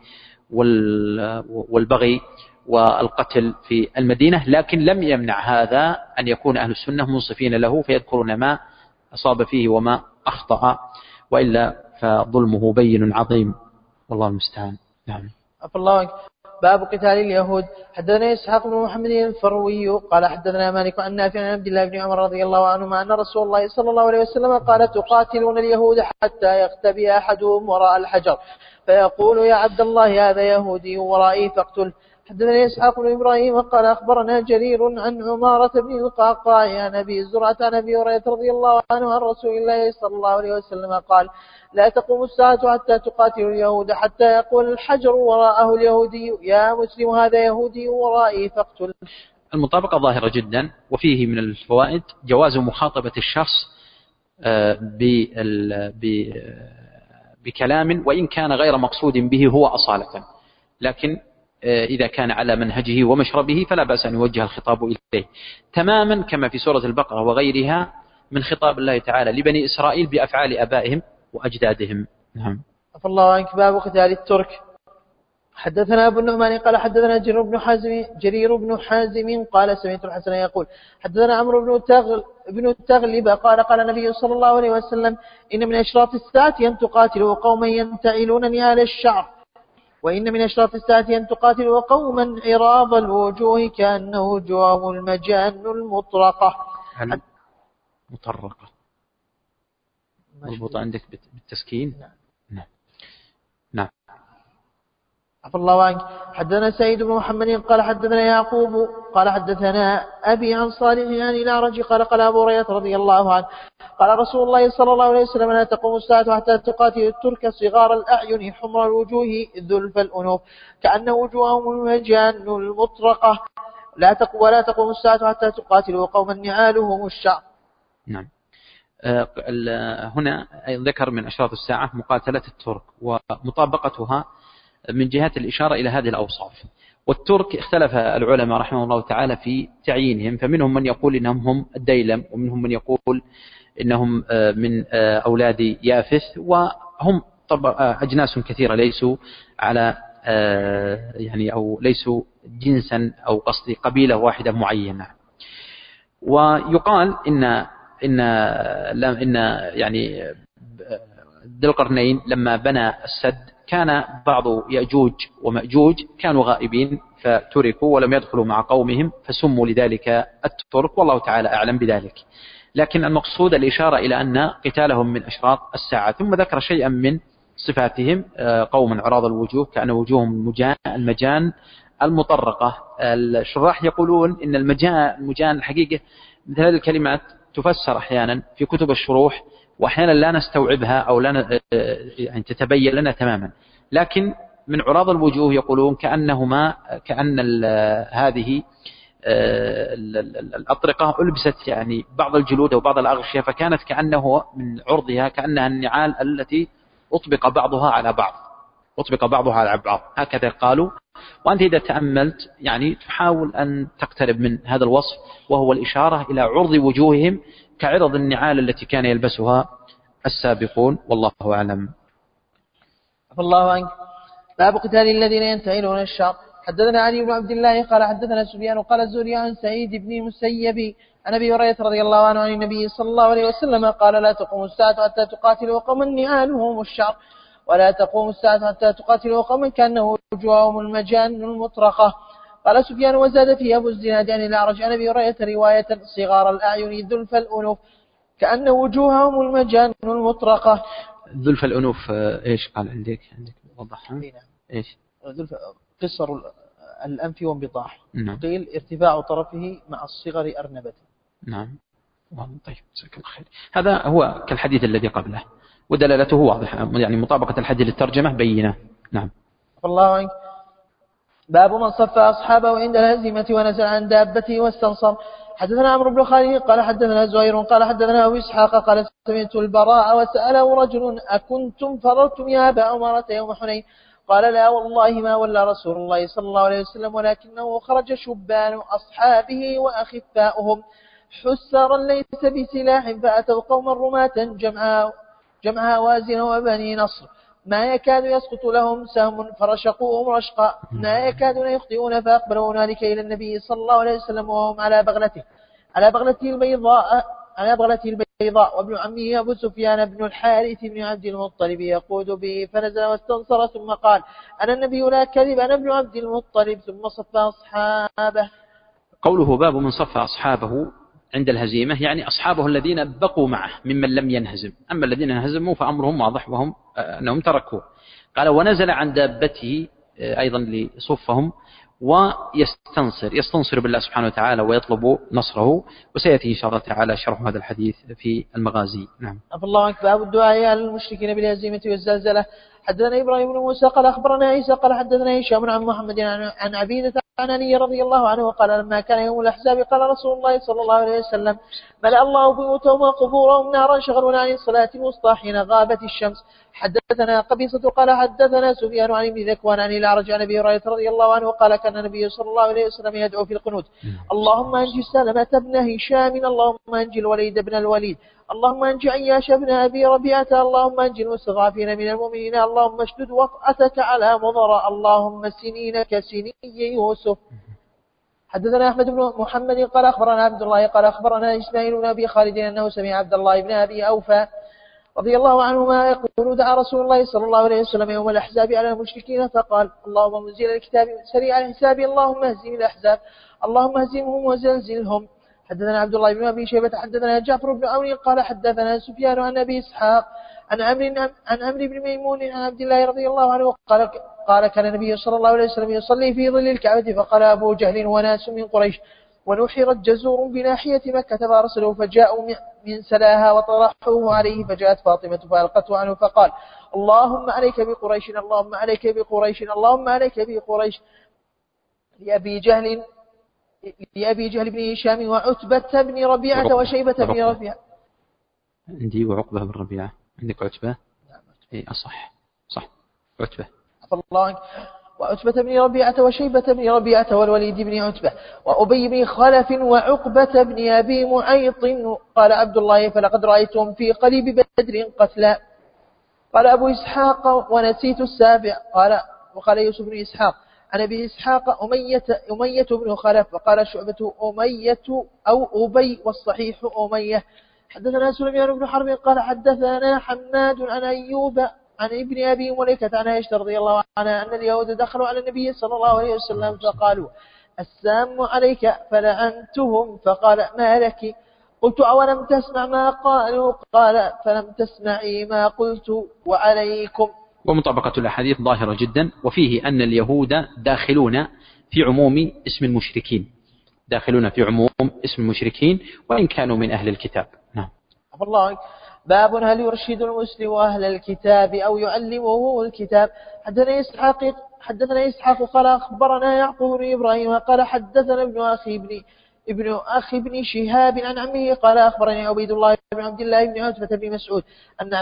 والبغي والقتل في المدينة، لكن لم يمنع هذا أن يكون أهل السنة منصفين له فيذكرون ما أصاب فيه وما أخطأ، وإلا فظلمه بين عظيم، والله المستعان. نعم. باب قتال اليهود. حدثنا إسحاق بن محمد الفروي قال حدثنا مالك عن نافع عن عبد الله بن عمر رضي الله عنهما أن رسول الله صلى الله عليه وسلم قال تقاتلون اليهود حتى يختبئ أحدهم وراء الحجر فيقول يا عبد الله هذا يهودي ورائي فاقتل. حدثنا إسحاق بن إبراهيم قال أخبرنا جرير عن عمارة بن القعقاع عن أبي زرعة عن أبي هريرة رضي الله عنه عن رسول الله صلى الله عليه وسلم قال لا تقوم الساعة حتى تقاتل اليهود حتى يقول الحجر وراءه اليهودي يا مسلم هذا يهودي ورائي فاقتل. المطابقة ظاهرة جدا، وفيه من الفوائد جواز مخاطبة الشخص بكلام وإن كان غير مقصود به هو أصالة، لكن إذا كان على منهجه ومشربه فلا بأس أن يوجه الخطاب إليه، تماما كما في سورة البقرة وغيرها من خطاب الله تعالى لبني إسرائيل بأفعال آبائهم وأجدادهم. نعم. عفى الله عنك. باب قتال الترك. حدثنا أبو النعمان قال حدثنا جرير بن حازم قال سمعت الحسن يقول حدثنا عمرو بن التغلب قال قال النبي صلى الله عليه وسلم إن من أشراط الساعة أن تقاتلوا قوما ينتعلون نعال الشعر، وإن من أشراط الساعة أن تقاتلوا قوما عراض الوجوه كأنه وجوههم المجان المطرقة. مطرقة مربوطة عندك بالتسكين. نعم. نعم. عفى الله عنك. حدثنا سعيد بن محمد قال حدثنا يعقوب قال حدثنا أبي عن صالح عن الأعرج قال قال أبو هريرة رضي الله عنه قال رسول الله صلى الله عليه وسلم لا تقوم الساعة حتى تقاتل الترك صغار الأعين حمر الوجوه ذلف الأنوف كأن وجوههم المجان المطرقة ولا تقوم الساعة حتى تقاتلوا قوما نعالهم الشعر. نعم. هنا ذكر من أشراط الساعة مقاتلة الترك ومطابقتها من جهة الإشارة إلى هذه الأوصاف. والترك اختلف العلماء رحمه الله تعالى في تعيينهم، فمنهم من يقول إنهم هم الديلم، ومنهم من يقول إنهم من أولاد يافث، وهم أجناس كثيرة ليسوا على يعني أو ليسوا جنسا أو قصدي قبيلة واحدة معينة. ويقال إن يعني ذي القرنين لما بنى السد كان بعض يأجوج ومأجوج كانوا غائبين فتركوا ولم يدخلوا مع قومهم فسموا لذلك الترك، والله تعالى أعلم بذلك. لكن المقصود الإشارة إلى أن قتالهم من أشراط الساعة. ثم ذكر شيئا من صفاتهم قوم عراض الوجوه كأن وجوههم المجان المطرقة. الشراح يقولون إن المجان الحقيقة مثل هذه الكلمات تفسر أحيانا في كتب الشروح وأحيانا لا نستوعبها أو لا يعني تتبين لنا تماما، لكن من عراض الوجوه يقولون كأن هذه الأطرقة ألبست يعني بعض الجلود وبعض الأغشية، فكانت كأنه من عرضها كأنها النعال التي أطبق بعضها على بعض هكذا قالوا. وأنت إذا تأملت يعني تحاول أن تقترب من هذا الوصف، وهو الإشارة إلى عرض وجوههم كعرض النعال التي كان يلبسها السابقون، والله أعلم. الله عنك. باب قتال الذين ينتعلون الشعر. حدثنا علي بن عبد الله قال حدثنا سفيان قال الزهري عن سعيد بن مسيب عن أبي هريرة رضي الله عنه عن النبي صلى الله عليه وسلم قال لا تقوم الساعة حتى تقاتلوا قوما نعالهم الشعر، ولا تقوم الساعة حتى تقاتلوا قوما كأنه وجوههم المجان المطرقة. قال سفيان وزاد فيه أبو الزناد عن الأعرج عن أبي هريرة رواية صغار الأعين ذلف الأنوف كأن وجوههم المجان المطرقة. ذلف الأنوف إيش قال عندك وضحها؟ إيش قصر الأنف وانبطاح. نعم. قيل ارتفاع طرفه مع الصغر أرنبة. نعم. طيب جزاك الله خير. هذا هو كالحديث الذي قبله ودلالته واضحة، يعني مطابقة الحديث للترجمة بينة. نعم. الله عنك. باب من صف أصحابه عند الهزيمة ونزل عن دابته واستنصر. حدثنا عمرو بن خالد قال حدثنا زهير قال حدثنا أبو إسحاق قال سمعت البراء وسأله رجل أكنتم فررتم يا أبا عمرة يوم حنين؟ قال لا والله ما ولى رسول الله صلى الله عليه وسلم، ولكنه خرج شبان أصحابه وأخفاؤهم حسارا ليس بسلاح فأتوا قوما رماة جمع هوازن وبني نصر ما يكاد يسقط لهم سهم فرشقوهم رشقا ما يكادون يخطئون، فأقبلوا هنالك إلى النبي صلى الله عليه وسلم وهم على بغلته البيضاء وابن عمه أبو سفيان بن الحارث بن عبد المطلب يقود به، فنزل واستنصر ثم قال أنا النبي لا كذب أنا ابن عبد المطلب، ثم صف أصحابه. قوله باب من صف أصحابه عند الهزيمة يعني أصحابه الذين بقوا معه ممن لم ينهزم، أما الذين انهزموا فأمرهم واضح وهم أنهم تركوه. قال ونزل عن دابته أيضا لصفهم يستنصر بالله سبحانه وتعالى ويطلب نصره، وسيأتي إن شاء الله تعالى شرح هذا الحديث في المغازي. نعم. الله أكبر. باب الدعاء على المشركين بالهزيمة والزلزلة. حدثنا إبراهيم بن موسى قال أخبرنا عيسى قال حدثنا هشام عن محمد عن عبيدة عن علي رضي الله عنه قال لما كان يوم الأحزاب قال رسول الله صلى الله عليه وسلم ملأ الله بيوتهم وقبورهم نارا شغلونا عن الصلاة الوسطى حين غابت الشمس. حدثنا قبيصة قال حدثنا سفيان عن ابن ذكوان عن الأعرج عن أبي هريرة رضي الله عنه قال كان النبي صلى الله عليه وسلم يدعو في القنوت اللهم أنجي سلمة بن هشام اللهم أنجي الوليد بن الوليد اللهم أنجي عياش بن أبي ربيعة اللهم أنجي المستضعفين من المؤمنين اللهم اشدد وطأتك على مضر اللهم سنين كسني يوسف. حدثنا أحمد بن محمد قال أخبرنا عبد الله قال أخبرنا إسماعيل بن أبي خالد أنه سمع عبد الله بن أبي أوفى رضي الله عنهما يقول دعا رسول الله صلى الله عليه وسلم يوم الأحزاب على المشركين فقال اللهم منزل الكتاب سريع الحساب اللهم اهزم الأحزاب اللهم اهزمهم وزلزلهم. حدثنا عبد الله بن أبي شيبة حدثنا جعفر بن عون قال حدثنا سفيان عن أبي إسحاق عن عمرو بن ميمون عن عبد الله رضي الله عنه قال كان النبي صلى الله عليه وسلم يصلي في ظل الكعبة فقال أبو جهل وناس من قريش ونحرت جزور بناحية مكة فأرسلوا فجاءوا من سلاها وطرحوه عليه فجاءت فاطمة فألقته عنه فقال اللهم عليك بقريش اللهم عليك بقريش اللهم عليك بقريش لأبي جهل بن هشام وعتبة بن ربيعة وشيبة بن ربيعة. عندي وعقبة بن ربيعة، عندك عتبة؟ إيه أصح صح عتبة. الله وعتبة بن ربيعة وشيبة بن ربيعة والوليد بن عتبة وأبي بن خلف وعقبة بن أبي معيط. قال عبد الله فلقد رأيتهم في قليب بدر قتلا. قال أبو إسحاق ونسيت السابع. وقال يوسف بن إسحاق عن أبي إسحاق أمية بن خلف وقال شعبة أمية أو أبي والصحيح أمية. حدثنا سليمان بن حرب قال حدثنا حماد عن أيوب عن ابن أبي مليكة عن عائشة رضي الله عنها أن اليهود دخلوا على النبي صلى الله عليه وسلم فقالوا السلام عليك فلعنتهم فقال ما لك قلت أولم تسمع ما قالوا قال فلم تسمعي ما قلت وعليكم. ومطابقة الأحاديث ظاهرة جدا، وفيه أن اليهود داخلون في عموم اسم المشركين، داخلون في عموم اسم المشركين وإن كانوا من أهل الكتاب. نعم. الله. باب هل يرشد المسلم أهل الكتاب أو يعلمه الكتاب. حدثنا إسحاق قال أخبرنا يعقوب بن إبراهيم قال حدثنا ابن أخي بن شهاب عن عمه قال أخبرني عبيد الله بن عبد الله بن عتبة بن مسعود أن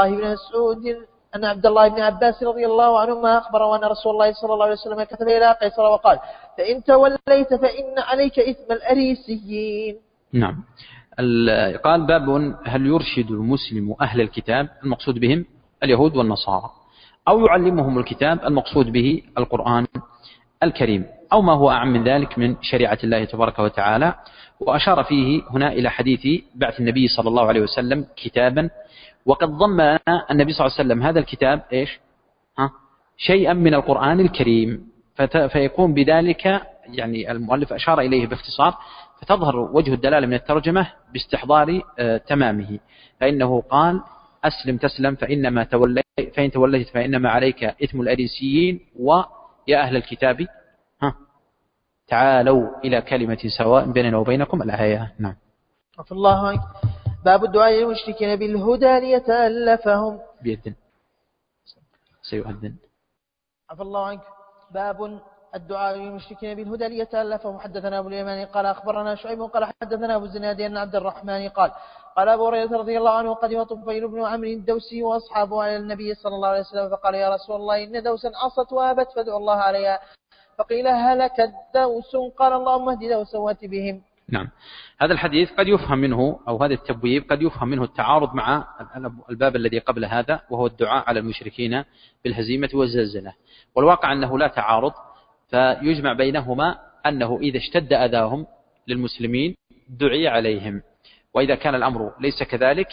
عبد الله بن عباس رضي الله عنهما أخبره أن رسول الله صلى الله عليه وسلم كتب إلى قيصر وقال فإن توليت فإن عليك إثم الأريسيين. نعم. قال باب هل يرشد المسلم أهل الكتاب، المقصود بهم اليهود والنصارى، أو يعلمهم الكتاب، المقصود به القرآن الكريم، أو ما هو أعم من ذلك من شريعة الله تبارك وتعالى. وأشار فيه هنا إلى حديث بعث النبي صلى الله عليه وسلم كتابا، وقد ضم النبي صلى الله عليه وسلم هذا الكتاب شيئا من القرآن الكريم، فيكون بذلك يعني المؤلف أشار إليه باختصار، فتظهر وجه الدلالة من الترجمة باستحضار تمامه. فإنه قال أسلم تسلم فإن توليت فإنما عليك إثم الأريسيين ويا أهل الكتاب تعالوا إلى كلمة سواء بيننا وبينكم الآية. نعم. الله عنك. باب الدعاء للمشركين بالهدى ليتألفهم بيدن سيؤذن. الله عنك. باب الدعاء للمشركين بالهدى ليتألفهم. حدثنا أبو اليمان قال أخبرنا شعيب قال حدثنا أبو الزناد أن عبد الرحمن قال أبو هريرة رضي الله عنه قدم طفيل بن عمرو الدوسي وأصحابه على النبي صلى الله عليه وسلم فقال يا رسول الله إن دوسا عصت وابت فادعوا الله عليها. فقيل هلك الدوس قال اللهم اهد دوسا وات بهم. نعم. هذا الحديث قد يفهم منه، أو هذا التبويب قد يفهم منه التعارض مع الباب الذي قبل هذا وهو الدعاء على المشركين بالهزيمة والزلزلة، والواقع أنه لا تعارض، فيجمع بينهما أنه إذا اشتد أذاهم للمسلمين دعي عليهم، وإذا كان الأمر ليس كذلك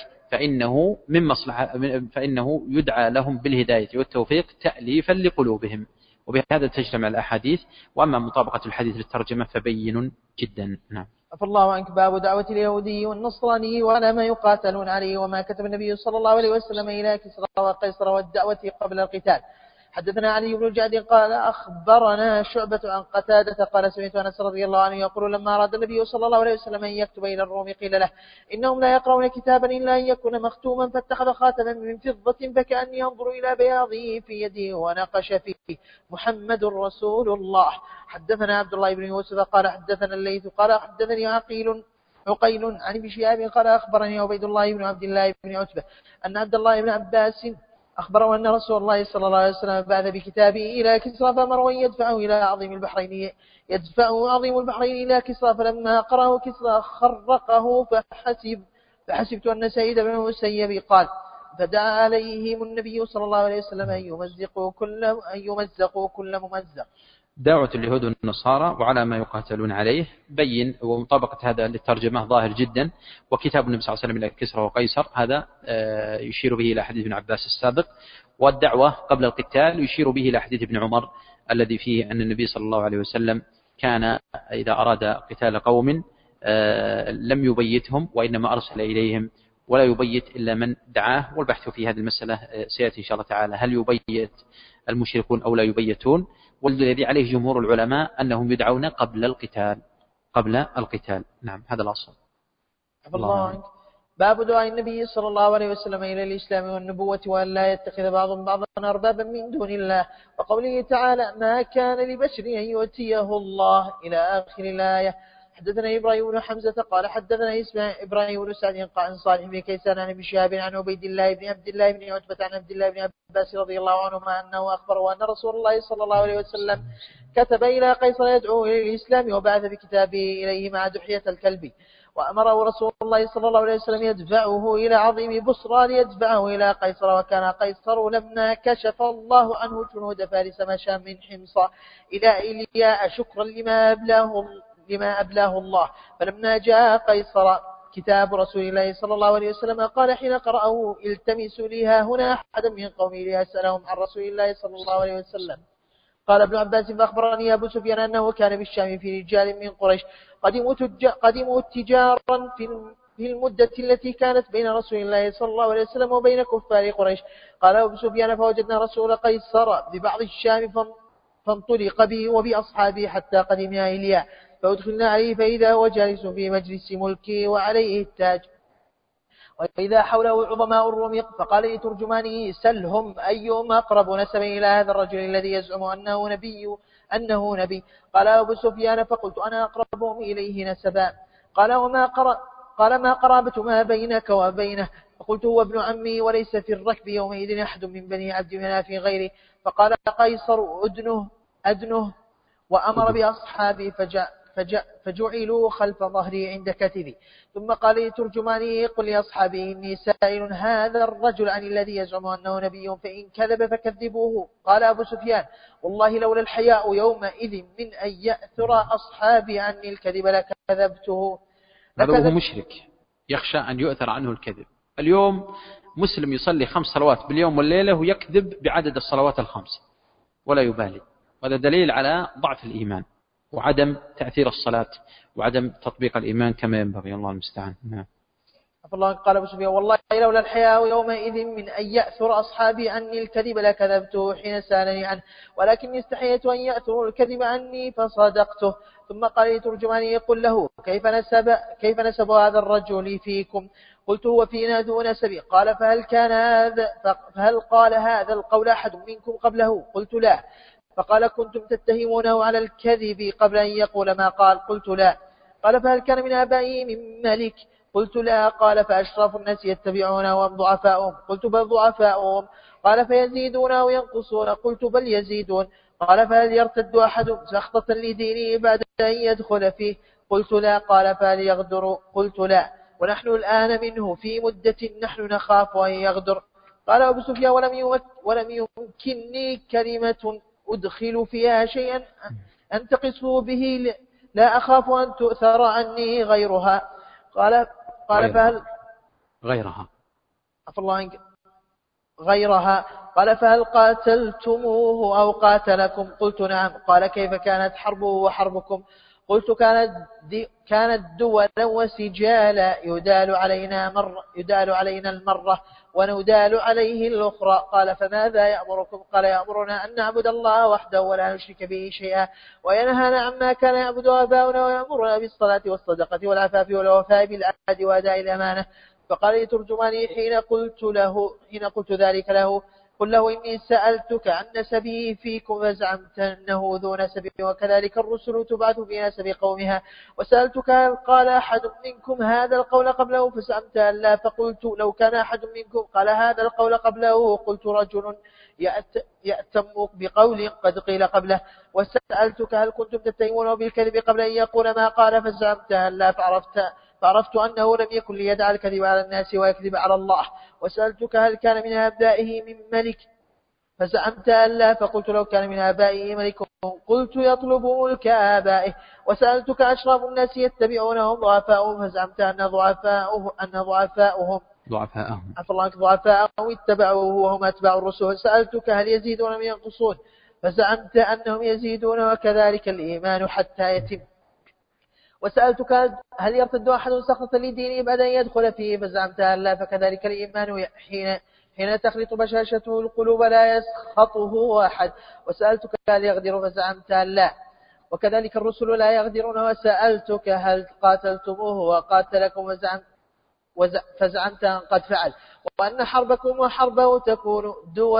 فإنه يدعى لهم بالهداية والتوفيق تأليفا لقلوبهم، وبهذا تجتمع الأحاديث. وأما مطابقة الحديث للترجمة فبين جدا. نعم. الله عنك. باب دعوة اليهودي والنصراني وعلى ما يقاتلون عليه وما كتب النبي صلى الله عليه وسلم إلى كسرى وقيصر والدعوة قبل القتال. حدثنا علي بن جعد قال أخبرنا شعبة عن قتادة قال سمعت أنس رضي الله عنه يقول لما أراد النبي صلى الله عليه وسلم أن يكتب إلى الروم قيل له إنهم لا يقرؤون كتابا إلا أن يكون مختوما فاتخذ خاتما من فضة فكأني ينظر إلى بياضه في يده ونقش فيه محمد رسول الله. حدثنا عبد الله بن يوسف قال حدثنا الليث قال حدثني عقيل عن ابن شهاب قال أخبرني عبيد الله بن عبد الله بن عتبة أن عبد الله بن عباس أخبره أن رسول الله صلى الله عليه وسلم بعث بكتابه إلى كسرى فأمره يدفعه إلى عظيم البحرين إلى كسرى فلما قرأه كسرى خرقه فحسبت أن سيد بن المسيب قال فدعا عليهم النبي صلى الله عليه وسلم أن يمزقوا كل ممزق. دعوة اليهود والنصارى وعلى ما يقاتلون عليه بين ومطابقة هذا للترجمة ظاهر جدا. وكتاب النبي صلى الله عليه وسلم إلى كسرى وقيصر هذا يشير به إلى حديث ابن عباس السابق، والدعوة قبل القتال يشير به إلى حديث ابن عمر الذي فيه أن النبي صلى الله عليه وسلم كان إذا أراد قتال قوم لم يبيتهم وإنما أرسل إليهم ولا يبيت إلا من دعاه. والبحث في هذه المسألة سيأتي إن شاء الله تعالى، هل يبيت المشركون أو لا يبيتون؟ والذي عليه جمهور العلماء أنهم يدعون قبل القتال. نعم هذا الأصل. الله. باب دعاء النبي صلى الله عليه وسلم إلى الإسلام والنبوة وأن لا يتخذ بعضهم بعضا أربابا من دون الله، وقوله تعالى ما كان لبشر أن يؤتيه الله إلى آخر الآية. حدثنا إبراهيم بن حمزة قال حدثنا إبراهيم بن سعد عن صالح بن كيسان عن ابن شهاب عن عبيد الله بن عبد الله بن عتبة عن عبد الله بن عباس رضي الله عنهما أنه أخبره أن رسول الله صلى الله عليه وسلم كتب إلى قيصر يدعو إلى الإسلام وبعث بكتابه إليه مع دحية الكلب، وأمره رسول الله صلى الله عليه وسلم يدفعه إلى عظيم بصرى ليدفعه إلى قيصر، وكان قيصر لما كشف الله عنه جنود فارس مشى من حمص إلى إلياء شكرا لما أبلاه الله. فلما جاء قيصر كتاب رسول الله صلى الله عليه وسلم قال حين قرأه التمس لي هنا أحدا من قومي لأسألهم عن رسول الله صلى الله عليه وسلم. قال ابن عباس فأخبرني أبو سفيان أنه كان بالشام في رجال من قريش قدموا تجارا في المدة التي كانت بين رسول الله صلى الله عليه وسلم وبين كفار قريش. قال أبو سفيان فوجدنا رسول قيصر ببعض الشام فانطلق به وبأصحابه حتى قدمنا إلياء فأدخلنا عليه فإذا هو جالس في مجلس ملكه وعليه التاج وإذا حوله عظماء الروم، فقال لترجمانه سلهم أيهم أقرب نسبا إلى هذا الرجل الذي يزعم أنه نبي. قال أبو سفيان فقلت أنا أقربهم إليه نسبا. قال ما قرابة ما بينك وبينه؟ فقلت هو ابن عمي وليس في الركب يومئذ أحد من بني عبد مناف غيره. فقال قيصر أدنه وأمر بأصحابي فجعلوا خلف ظهري عند كتفي. ثم قال لترجمانه قل لأصحابي إني سائل هذا الرجل عن الذي يزعم أنه نبي فإن كذب فكذبوه. قال أبو سفيان والله لولا الحياء يومئذ من أن يأثر أصحابي عني الكذب لكذبته. هذا هو مشرك يخشى أن يؤثر عنه الكذب. اليوم مسلم يصلي 5 صلوات باليوم والليلة ويكذب بعدد الصلوات 5 ولا يبالي، وهذا دليل على ضعف الإيمان وعدم تأثير الصلاة وعدم تطبيق الإيمان كما ينبغي. الله المستعان. الله. قال أبو سفيان والله لولا الحياء يومئذ من أن يأثر أصحابي عني الكذب لكذبته حين سألني عنه، ولكني استحييت أن يأثروا الكذب عني فصدقته. ثم قال لترجماني يقول له كيف نسب هذا الرجل فيكم؟ قلت هو فينا ذو نسب. قال فهل قال هذا القول أحد منكم قبله؟ قلت لا. فقال كنتم تتهمونه على الكذب قبل أن يقول ما قال؟ قلت لا. قال فهل كان من آبائه من ملك؟ قلت لا. قال فأشراف الناس يتبعونه وهم ضعفاؤهم؟ قلت بل ضعفاؤهم. قال فيزيدون أو ينقصون؟ قلت بل يزيدون. قال فهل يرتد أحد سخطة لدينه بعد أن يدخل فيه؟ قلت لا. قال فهل يغدر؟ قلت لا. ونحن الآن منه في مدة نحن نخاف أن يغدر. قال أبو سفيان ولم يمكنني كلمة أدخل فيها شيئا أنتقصه به لا أخاف أن تؤثر عني غيرها. قال فهل غيرها. قال فهل قاتلتموه أو قاتلكم؟ قلت نعم. قال كيف كانت حربه وحربكم؟ قلت كانت دولا وسجالا يدال علينا المرة وندال عليه الأخرى. قال فماذا يأمركم؟ قال يأمرنا أن نعبد الله وحده ولا نشرك به شيئا، وينهانا عما كان يعبد آباؤنا، ويأمرنا بالصلاة والصدقة والعفاف والوفاء بالعهد وأداء الأمانة. فقال لترجماني حين قلت ذلك له: قل له إني سألتك عن نسبه فيكم فزعمت أنه ذو نسب، وكذلك الرسل تبعث في نسب قومها. وسألتك هل قال أحد منكم هذا القول قبله فزعمت أن لا، فقلت لو كان أحد منكم قال هذا القول قبله قلت رجل يأتم بقول قد قيل قبله. وسألتك هل كنتم تتهمونه بالكذب قبل أن يقول ما قال فزعمت أن لا، فعرفت أنه لم يكن ليدع الكذب على الناس ويكذب على الله. وسألتك هل كان من آبائه من ملك فزعمت أن لا، فقلت لو كان من آبائه ملك قلت يطلب ملك آبائه. وسألتك أشراف الناس يتبعونهم ضعفاؤهم فزعمت أن ضعفاؤهم اتبعوه وهم أتباع الرسول. سألتك هل يزيدون أم ينقصون فزعمت أنهم يزيدون، وكذلك الإيمان حتى يتم. وسألتك هل يرتد أحد سخطة لدينه بعد أن يدخل فيه فزعمت أن لا، فكذلك الإيمان حين تخلط بشاشته القلوب لا يسخطه أحد. وسألتك هل يغدر فزعمت أن لا، وكذلك الرسل لا يغدرون. وسألتك هل قاتلتموه وقاتلكم فزعمت أن قد فعل، وأن حربكم وحربه تكون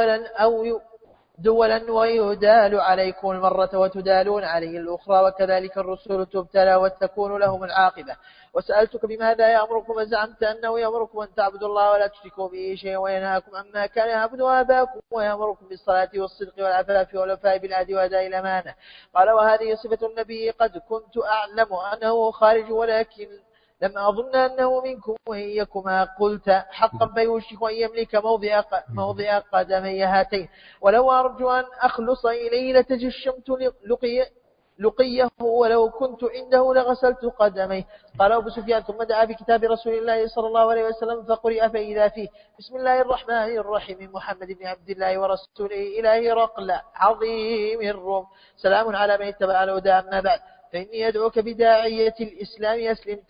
دولا ويدال عليكم المرة وتدالون عليه الأخرى، وكذلك الرسل تبتلى وتكون لهم العاقبة. وسألتك بماذا يأمركم وزعمت أنه يأمركم أن تعبدوا الله ولا تشركوا به شيئا، وينهاكم عما كان يعبد آباؤكم، ويأمركم بالصلاة والصدق والعفاف والوفاء بالعهد وأداء الأمانة. قال وهذه صفة النبي قد كنت أعلم أنه خارج، ولكن لم أظن أنه منكم، وإيكما قلت حقا فيوشك أن يملك موضع قدمي هاتين، ولو أرجو أن أخلص إليه لتجشمت لقيه، ولو كنت عنده لغسلت قدميه. قال أبو سفيان ثم دعا بكتاب رسول الله صلى الله عليه وسلم فقرئ فإذا فيه بسم الله الرحمن الرحيم محمد بن عبد الله ورسوله إلى هرقل عظيم الروم سلام على من اتبع الهدى. أما بعد فإني أدعوك بداعية الإسلام أسلم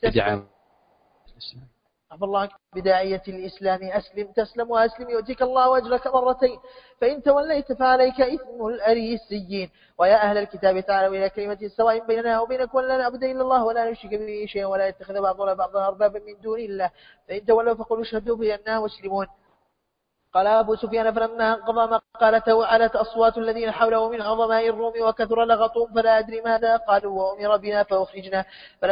تسلم وأسلم يؤتيك الله أجرك مرتين، فإن توليت فعليك إثم الأريسيين. ويا أهل الكتاب تعالوا إلى كلمة سواء بيننا وبينكم ولا نعبد إلا الله ولا نشرك به شيئا ولا يتخذ بعضنا بعضا أربابا من دون الله، فإن تولوا فقولوا اشهدوا بأننا مسلمون. قال أبو سفيان فلما انقضى مقالته علت أصوات الذين حوله من عظماء الروم وكثر لغطهم، فلا أدري ماذا قالوا، وأمر بنا فأخرجنا.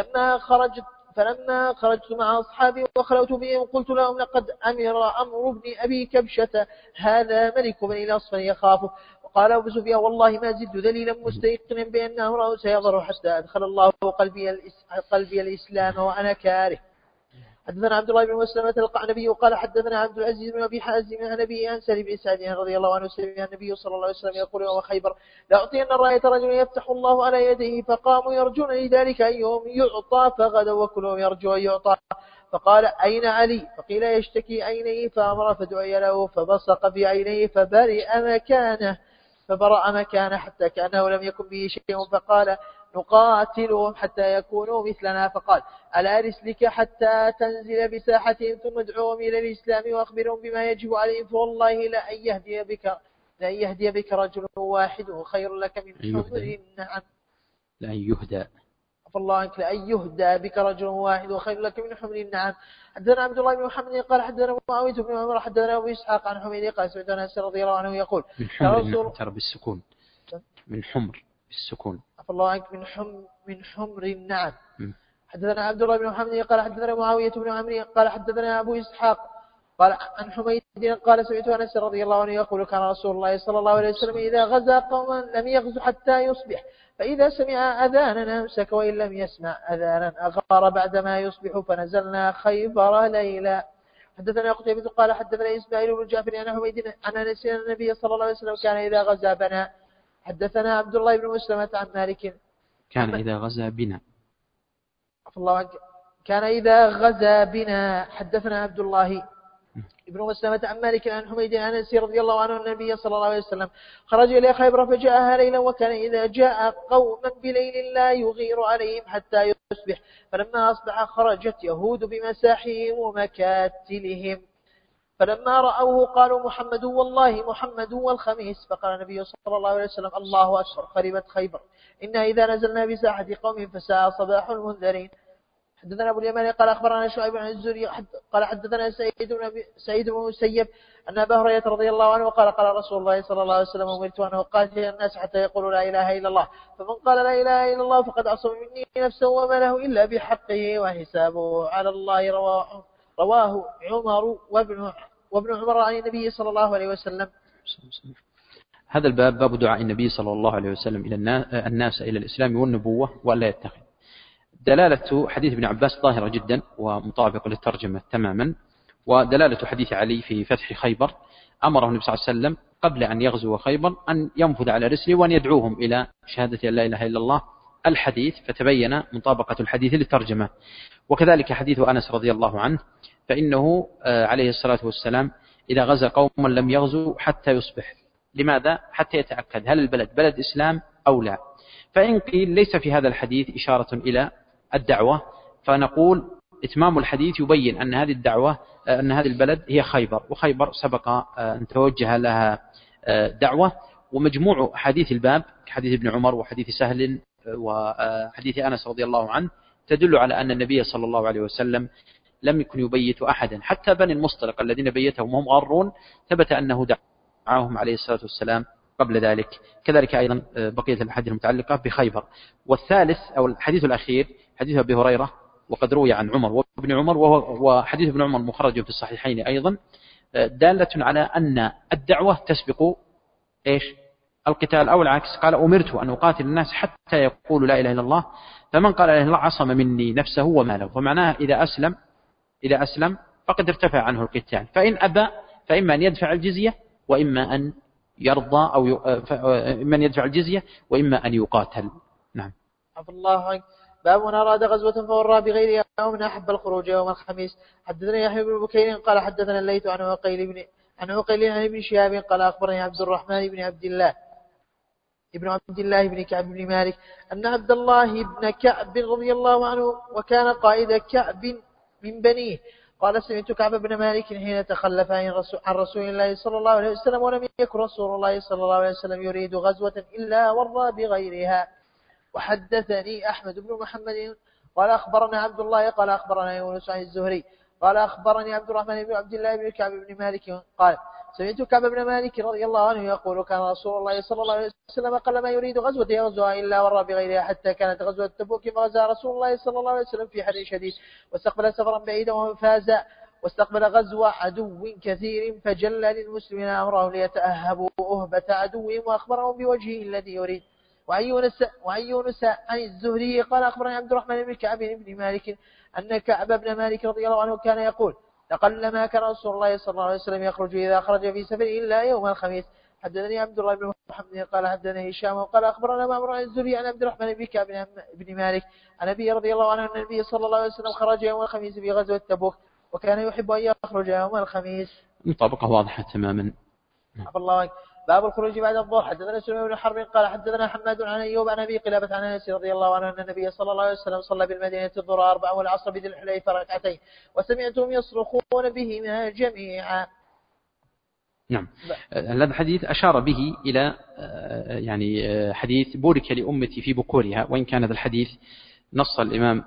فلما خرجت مع أصحابي وخلوت بهم قلت لهم لقد أمر أمر ابن أبي كبشة هذا ملك بني الأصفر يخافه. وقال أبو سفيان والله ما زدت ذليلا مستيقنا بأن أمره سيظهر حتى أدخل الله قلبي الإسلام وأنا كاره. حدثنا عبد الله بن مسلمة القعنبي قال حدثنا عبد العزيز بن أبي حازم عن أبي عن سالم بن سعد رضي الله عنه سمع النبي صلى الله عليه وسلم يقول يوم خيبر لأعطين الراية رجل يفتح الله على يديه، فقاموا يرجون لذلك أيهم يعطى، فغدوا وكلهم يرجو أن يعطى. فقال أين علي؟ فقيل يشتكي عينيه، فأمر فدعي له فبصق بعينيه فبرأ مكانه حتى كأنه لم يكن به شيء. فقال نقاتلهم حتى يكونوا مثلنا. فقال ألا رسلك حتى تنزل بساحتهم ثم ادعوهم إلى الإسلام وأخبرهم بما يجب عليهم، فوالله لأن يهدي بك رجل واحد خير لك من حمر النعم. لأن يهدى بك رجل واحد وخير لك من حمر النعم. حدثنا عبد الله بن محمد قال حدثنا معاوية بن عمر حدثنا أبو إسحاق عن حميد قال سمعت أنس رضي الله عنه يقول من حمر بالسكون من حمر النعم. حدثنا عبد الله بن محمد قال حدثنا معاوية بن عمرو قال حدثنا أبو إسحاق قال عن حميد قال سمعت أنس رضي الله عنه يقول كان رسول الله صلى الله عليه وسلم إذا غزا قوما لم يغزو حتى يصبح، فإذا سمع أذانا أمسك، وإن لم يسمع أذانا أغار بعدما يصبح، فنزلنا خيبر ليلا. حدثنا قتيبة قال حدثنا إسماعيل بن جعفر عن حميد عن أنس أن النبي صلى الله عليه وسلم كان إذا غزا بنا. حدثنا عبد الله بن مسلمة عن مالك كان إذا غزا بنا. حدثنا عبد الله ابن مسلمة عن مالك عن حميد عن أنس رضي الله عنه النبي صلى الله عليه وسلم خرج إلى خيبر فجاءها ليلا، وكان إذا جاء قوما بليل لا يغير عليهم حتى يصبح، فلما أصبح خرجت يهود بمساحهم ومكاتلهم. فلما رأوه قالوا محمد والله محمد والخميس. فقال النبي صلى الله عليه وسلم الله أكبر خربت خيبر إنا إذا نزلنا بساحة قوم فساء صباح المنذرين. حدثنا أبو اليمان قال أخبرنا شعيب عن الزهري قال حدثنا سعيد بن المسيب أن أبا هريرة رضي الله عنه قال قال رسول الله صلى الله عليه وسلم أمرت أن أقاتل الناس حتى يقولوا لا إله إلا الله فمن قال لا إله إلا الله فقد عصم مني نفسه وما له إلا بحقه وحسابه على الله. رواه عمر وابن عمر عن النبي صلى الله عليه وسلم. هذا الباب باب دعاء النبي صلى الله عليه وسلم إلى الناس إلى الإسلام والنبوة وألا يتخذ. دلالة حديث ابن عباس ظاهرة جدا ومطابقة للترجمة تماما. ودلالة حديث علي في فتح خيبر أمره النبي صلى الله عليه وسلم قبل أن يغزو خيبر أن ينفذ على رسله وأن يدعوهم إلى شهادة أن لا إله إلا الله الحديث، فتبين مطابقة الحديث للترجمة. وكذلك حديث أنس رضي الله عنه فإنه عليه الصلاة والسلام إذا غزا قوما لم يغزوا حتى يصبح. لماذا؟ حتى يتأكد هل البلد بلد إسلام أو لا. فإن قيل ليس في هذا الحديث إشارة إلى الدعوة فنقول إتمام الحديث يبين أن هذه الدعوة أن هذه البلد هي خيبر، وخيبر سبق أن توجه لها دعوة. ومجموع حديث الباب حديث ابن عمر وحديث سهل وحديث أنس رضي الله عنه تدل على أن النبي صلى الله عليه وسلم لم يكن يبيت أحدا حتى بني المصطلق الذين بيتهم وهم غارون ثبت أنه دعاهم عليه الصلاة والسلام قبل ذلك. كذلك أيضا بقية الأحاديث المتعلقة بخيبر. والثالث أو الحديث الأخير حديث أبي هريرة وقد روي عن عمر وابن عمر وحديث ابن عمر مخرج في الصحيحين أيضا دالة على أن الدعوة تسبق إيش؟ القتال أو العكس. قال أمرت أن أقاتل الناس حتى يقولوا لا إله إلا الله فمن قال لا إله إلا الله عصم مني نفسه وماله. فمعناه إذا أسلم فقد ارتفع عنه القتال، فإن أبى فإما أن يدفع الجزية وإما أن يرضى أو من يدفع الجزية وإما أن يقاتل. نعم. عفى الله عنك. باب من أراد غزوة فورى بغيرها ومن أحب الخروج يوم الخميس. حدثنا يحيى بن بكير قال حدثنا الليث عن عقيل عن ابن شهاب قال أخبرني عبد الرحمن بن عبد الله بن كعب بن مالك أن عبد الله بن كعب رضي الله عنه وكان قائد كعب من بنيه قال سمعت كعب بن مالك حين تخلف عن رسول الله صلى الله عليه وسلم ولم يكن رسول الله صلى الله عليه وسلم يريد غزوة إلا ورى بغيرها. وحدثني أحمد بن محمد قال أخبرنا عبد الله قال أخبرنا يونس عن الزهري قال أخبرني عبد الرحمن بن عبد الله بن كعب بن مالك قال سمعت كعب بن مالك رضي الله عنه يقول كان رسول الله صلى الله عليه وسلم قال ما يريد غزوة يغزوها إلا ورى بغيرها حتى كانت غزوة تبوك فغزا رسول الله صلى الله عليه وسلم في حر شديد واستقبل سفرا بعيدا وفاز واستقبل غزو عدو كثير فجل للمسلمين أمرهم ليتأهبوا أهبة عدوهم وأخبرهم بوجهه الذي يريد. وعن يونس عن الزهري قال أخبرني عبد الرحمن بن كعب بن مالك أن كعب بن مالك رضي الله عنه كان يقول لقل ما كان رسول الله صلى الله عليه وسلم يخرج إذا خرج في سفر إلا يوم الخميس. حدثني عبد الله بن محمد قال حدثني هشام قال أخبرنا معمر عن الزهري عن عبد الرحمن بن كعب بن مالك عن أبي رضي الله عنه أن النبي صلى الله عليه وسلم خرج يوم الخميس في غزوة تبوك وكان يحب أن يخرج يوم الخميس. مطابقة واضحة تماما. الله عنك. باب الخروج بعد الظهر. حدثنا سليمان بن حرب قال حدثنا حماد عن أيوب عن أبي قلابة عن أنس رضي الله عنه أن النبي صلى الله عليه وسلم صلى بالمدينة الظهر 4 والعصر بذي الحليفة ركعتين وسمعتهم يصرخون بهما جميعا. نعم. هذا الحديث أشار به إلى يعني حديث بورك لأمتي في بكورها، وإن كان هذا الحديث نص الإمام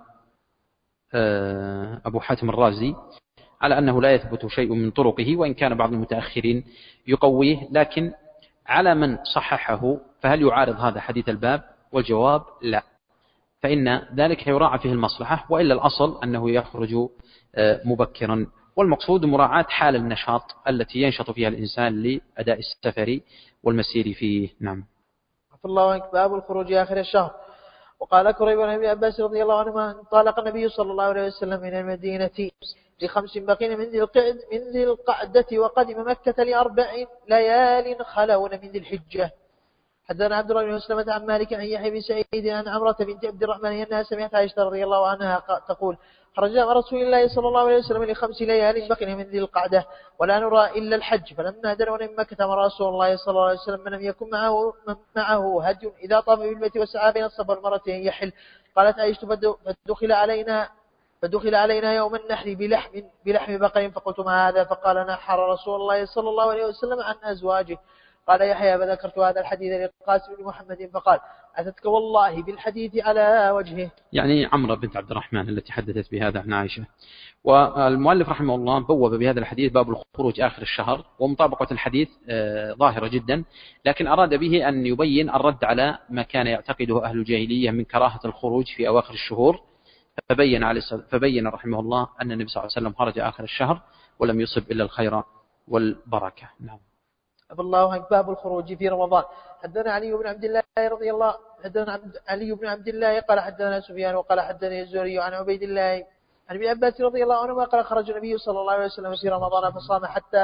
أبو حاتم الرازي على أنه لا يثبت شيء من طرقه، وإن كان بعض المتأخرين يقويه، لكن على من صححه فهل يعارض هذا حديث الباب؟ والجواب لا، فإن ذلك يراعى فيه المصلحة، وإلا الأصل أنه يخرج مبكرا، والمقصود مراعاة حال النشاط التي ينشط فيها الإنسان لأداء السفر والمسير فيه. نعم. الله عنك. باب الخروج آخر الشهر. وقال كريب بن أبي عباس رضي الله عنهما انطلق النبي صلى الله عليه وسلم من المدينة ل5 بقين من ذي القعدة وقدم مكة ل4 ليال خلون من ذي الحجة. حدثنا عبد الله بن مسلمة عن مالك عن يحيى بن سعيد عن عمرة بنت عبد الرحمن أنها سمعت عائشة رضي الله عنها تقول خرجنا مع رسول الله صلى الله عليه وسلم ل5 ليال بقين من ذي القعدة ولا نرى إلا الحج، فلما دنوا من مكة أمر رسول الله صلى الله عليه وسلم من لم يكن معه هدي إذا طاف بالبيت وسعى بين الصفا والمروة يحل. قالت عائشة فدخل علينا فدخل علينا يوم النحر بلحم بقر فقلت ما هذا؟ فقال نحر رسول الله صلى الله عليه وسلم عن أزواجه. قال يحيى فذكرت هذا الحديث لقاسم بن محمد فقال أتتك والله بالحديث على وجهه. يعني عمرو بنت عبد الرحمن التي حدثت بهذا عن عائشة. والمؤلف رحمه الله بوب بهذا الحديث باب الخروج آخر الشهر، ومطابقة الحديث ظاهرة جدا، لكن أراد به أن يبين الرد على ما كان يعتقده أهل الجاهلية من كراهة الخروج في أواخر الشهور. فبين رحمه الله أن النبي صلى الله عليه وسلم خرج آخر الشهر ولم يصب إلا الخير والبركة. نعم. أبى الله عنك باب الخروج في رمضان. حدثنا علي بن عبد الله رضي الله حدثنا علي بن عبد الله قال حدثنا سفيان وقال حدثني الزهري عن عبيد الله عن ابن عباس رضي الله عنهما قال خرج النبي صلى الله عليه وسلم في رمضان فصام حتى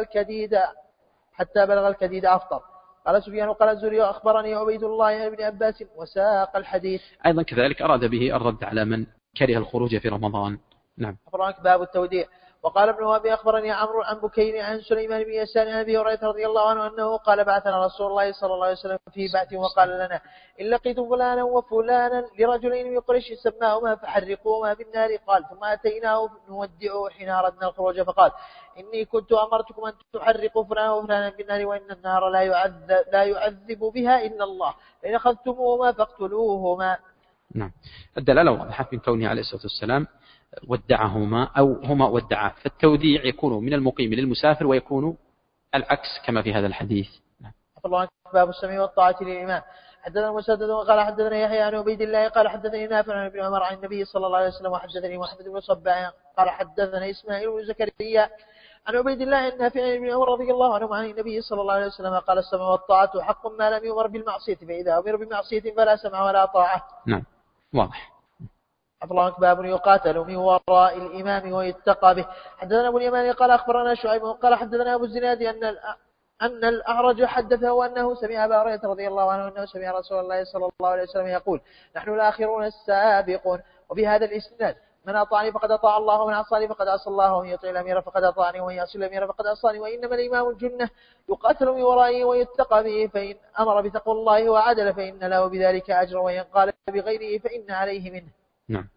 بلغ الكديد أفطر. قال سفيان وقال الزهري أخبرني عبيد الله عن ابن عباس وساق الحديث. أيضا كذلك أراد به الرد على من كره الخروج في رمضان. نعم. أخبرك باب التوديع. وقال ابن وهب أخبرني عمرو عن بكير عن سليمان بن يسار عن أبي هريرة رضي الله عنه أنه قال بعثنا رسول الله صلى الله عليه وسلم في بعث وقال لنا إن لقيتم فلانا وفلانا لرجلين من قريش سماهما فحرقوهما بالنار. قال ثم أتيناه نودعه حين أردنا الخروج فقال إني كنت أمرتكم أن تحرقوا فلانا وفلانا بالنار وإن النار لا يعذب بها إلا الله فإن أخذتموهما فاقتلوهما. نعم. الدلالة واضحة من كونه عليه الصلاة والسلام ودعهما أو هما ودعاه، فالتوديع يكون من المقيم للمسافر ويكون العكس كما في هذا الحديث. الله باب السمع والطاعة للإمام. حدثنا مسدد قال حدثنا يحيى عن عبيد الله قال حدثني نافع عن ابن عمر عن النبي صلى الله عليه وسلم وحدثني محمد بن صباح قال حدثنا إسماعيل بن زكريا عن عبيد الله عن نافع عن ابن عمر رضي الله عنه عن النبي صلى الله عليه وسلم قال السمع والطاعة حق ما لم يؤمر بالمعصية فإذا أمر بمعصية فلا سمع ولا طاعة. نعم واضح. الله باب يقاتل من وراء الإمام ويتقى به. حدثنا أبو اليمان قال أخبرنا شعيب قال حدثنا أبو الزناد أن الأعرج حدثه أنه سمع أبا هريرة رضي الله عنه أنه سمع رسول الله صلى الله عليه وسلم يقول نحن الآخرون السابقون. وبهذا الإسناد من أطاعني فقد أطاع الله ومن عصاني فقد عصى الله ومن يطع الأمير فقد أطاعني ومن يعصي الأمير فقد عصاني وإنما الإمام الجنة يقاتل من ورائه ويتقى به فإن أمر بتقوى الله وعدل فإن له بذلك أجر وإن قال بغيره فإن عليه منه. نعم.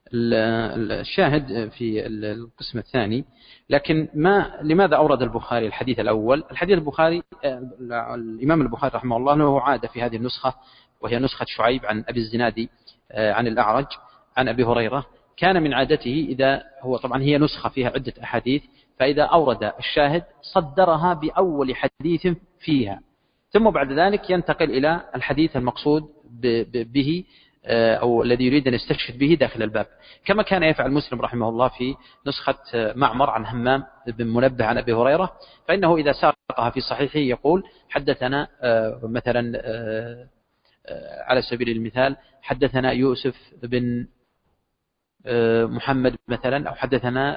الشاهد في القسم الثاني، لكن لماذا أورد البخاري الحديث الأول؟ الحديث البخاري الإمام البخاري رحمه الله أنه عاد في هذه النسخة وهي نسخة شعيب عن أبي الزنادي عن الأعرج عن أبي هريرة. كان من عادته إذا هو طبعا هي نسخة فيها عدة أحاديث، فإذا أورد الشاهد صدرها بأول حديث فيها ثم بعد ذلك ينتقل إلى الحديث المقصود به أو الذي يريد أن يستشهد به داخل الباب، كما كان يفعل مسلم رحمه الله في نسخة معمر عن همام بن منبه عن أبي هريرة، فإنه إذا ساقها في صحيحه يقول حدثنا مثلا على سبيل المثال حدثنا يوسف بن محمد مثلا، أو حدثنا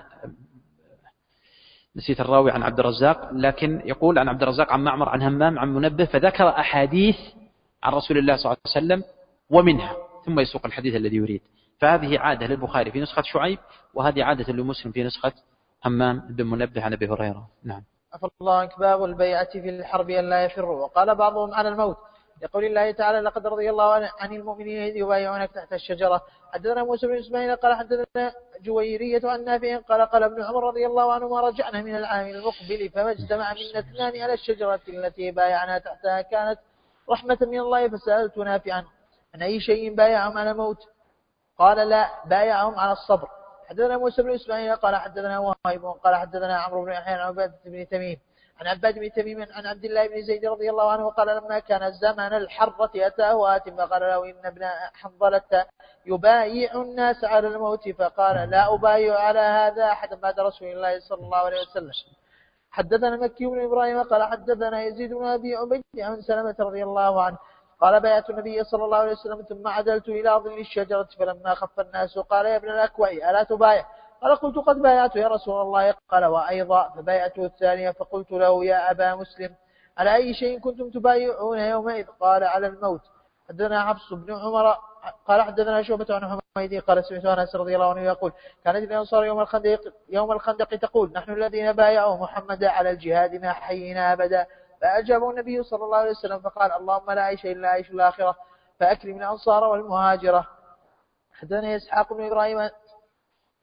نسيت الراوي عن عبد الرزاق، لكن يقول عن عبد الرزاق عن معمر عن همام عن منبه، فذكر أحاديث عن رسول الله صلى الله عليه وسلم ومنها ثم يسوق الحديث الذي يريد. فهذه عادة للبخاري في نسخة شعيب، وهذه عادة لمسلم في نسخة همام بن منبه عن أبي هريرة. نعم. عفى الله عنك باب البيعة في الحرب أن لا يفروا. وقال بعضهم على الموت يقول الله تعالى لقد رضي الله عن المؤمنين إذ يبايعونك تحت الشجرة. حدثنا موسى بن إسماعيل قال حدثنا جويرية عن نافع قال ابن عمر رضي الله عنهما رجعنا من العام المقبل فما اجتمع منا اثنان على الشجرة التي بايعنا تحتها كانت رحمة من الله فسألت نافعا عن أي شيء بايعهم على الموت قال لا بايعهم على الصبر. حدثنا موسى بن إسماعيل قال حدثنا وهيب قال حدثنا عمرو بن يحيى عن عباد بن تميم عن عباد بن تميم عن عبد الله بن زيد رضي الله عنه قال لما كان زمن الحرة أتاه آت فقال له إن ابن حنظلة يبايع الناس على الموت فقال لا أبايع على هذا أحد بعد رسول الله صلى الله عليه وسلم. حدثنا مكي بن إبراهيم قال حدثنا يزيد بن أبي عبيد عن سلمة رضي الله عنه قال بايعت النبي صلى الله عليه وسلم ثم عدلت إلى ظل الشجرة فلما خف الناس قال يا ابن الأكوع ألا تبايع؟ قال قلت قد بايعت يا رسول الله. قال وأيضا فبايعته الثانية فقلت له يا أبا مسلم على أي شيء كنتم تبايعون يومئذ؟ قال على الموت. حدثنا حفص بن عمر قال حدثنا شعبة عن حميد قال سمعت أنس رضي الله عنه يقول كانت الأنصار يوم الخندق تقول نحن الذين بايعوا محمدا على الجهاد ما حيينا أبدا. فأجابه النبي صلى الله عليه وسلم فقال اللهم لا عيش إلا عيش الآخرة فأكرم الأنصار والمهاجرة. حدثنا إسحاق بن إبراهيم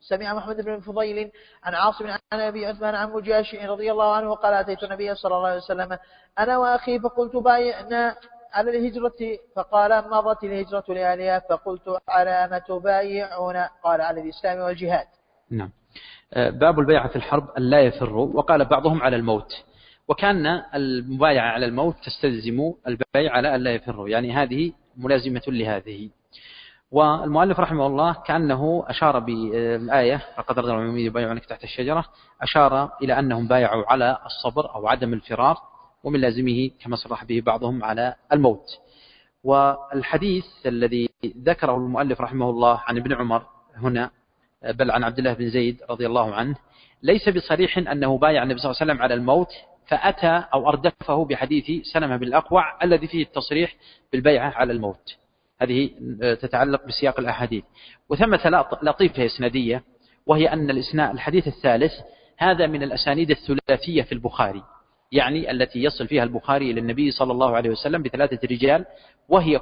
سمع محمد بن فضيل عن عاصم عن أبي عثمان عن مجاشع رضي الله عنه وقال أتيت النبي صلى الله عليه وسلم أنا وأخي فقلت بايعنا على الهجرة فقال مضت الهجرة لأهلها فقلت على ما تبايعون قال على الإسلام والجهاد. نعم. باب البيعة في الحرب أن لا يفروا، وقال بعضهم على الموت، وكان المبايعة على الموت تستلزم البيع على أن لا يفروا، يعني هذه ملازمة لهذه. والمؤلف رحمه الله كأنه أشار بالآية فقد رضي الله عنهم يبايعونك تحت الشجرة، أشار إلى أنهم بايعوا على الصبر أو عدم الفرار، ومن لازمه كما صرح به بعضهم على الموت. والحديث الذي ذكره المؤلف رحمه الله عن ابن عمر هنا، بل عن عبد الله بن زيد رضي الله عنه، ليس بصريح أنه بايع النبي صلى الله عليه وسلم على الموت فأتى أو أردفه بحديث سلمة بن الأكوع الذي فيه التصريح بالبيعة على الموت. هذه تتعلق بسياق الأحاديث. وثمة لطيفة إسنادية، وهي أن الحديث الثالث هذا من الأسانيد الثلاثية في البخاري، يعني التي يصل فيها البخاري إلى النبي صلى الله عليه وسلم ب3 رجال، وهي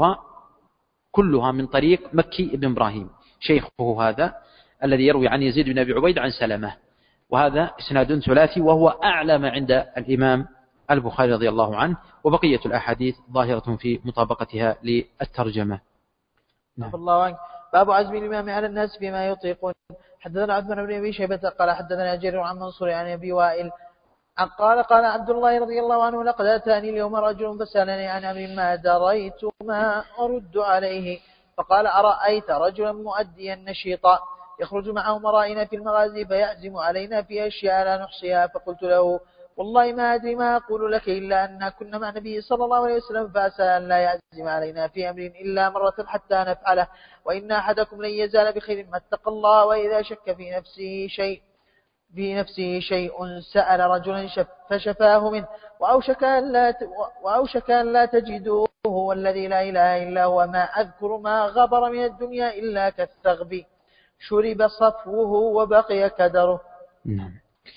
كلها من طريق مكي بن إبراهيم شيخه هذا الذي يروي عن يزيد بن أبي عبيد عن سلمة، وهذا إسناد ثلاثي وهو أعلى ما عند الإمام البخاري رضي الله عنه، وبقية الأحاديث ظاهرة في مطابقتها للترجمة. نعم. الله عنك. باب عزم الإمام على الناس بما يطيقون. حدثنا عثمان بن أبي شيبة قال حدثنا جرير عن منصور عن أبي وائل قال عبد الله رضي الله عنه لقد أتاني اليوم رجل فسألني عن أمر ما دريت ما أرد عليه، فقال أرأيت رجلا مؤديا نشيطا يخرج مع أمرائنا في المغازي فيعزم علينا في أشياء لا نحصيها، فقلت له والله ما أدري ما أقول لك إلا أن كنا مع النبي صلى الله عليه وسلم فأسأل أن لا يعزم علينا في أمر إلا مرة حتى نفعله، وإن أحدكم لن يزال بخير ما اتقى الله، وإذا شك في نفسه شيء سأل رجلا فشفاه منه، وأوشك أن لا تجدوه، والذي لا إله إلا هو ما أذكر ما غبر من الدنيا إلا كالثغب شرب صفوه وبقي كدره. نعم.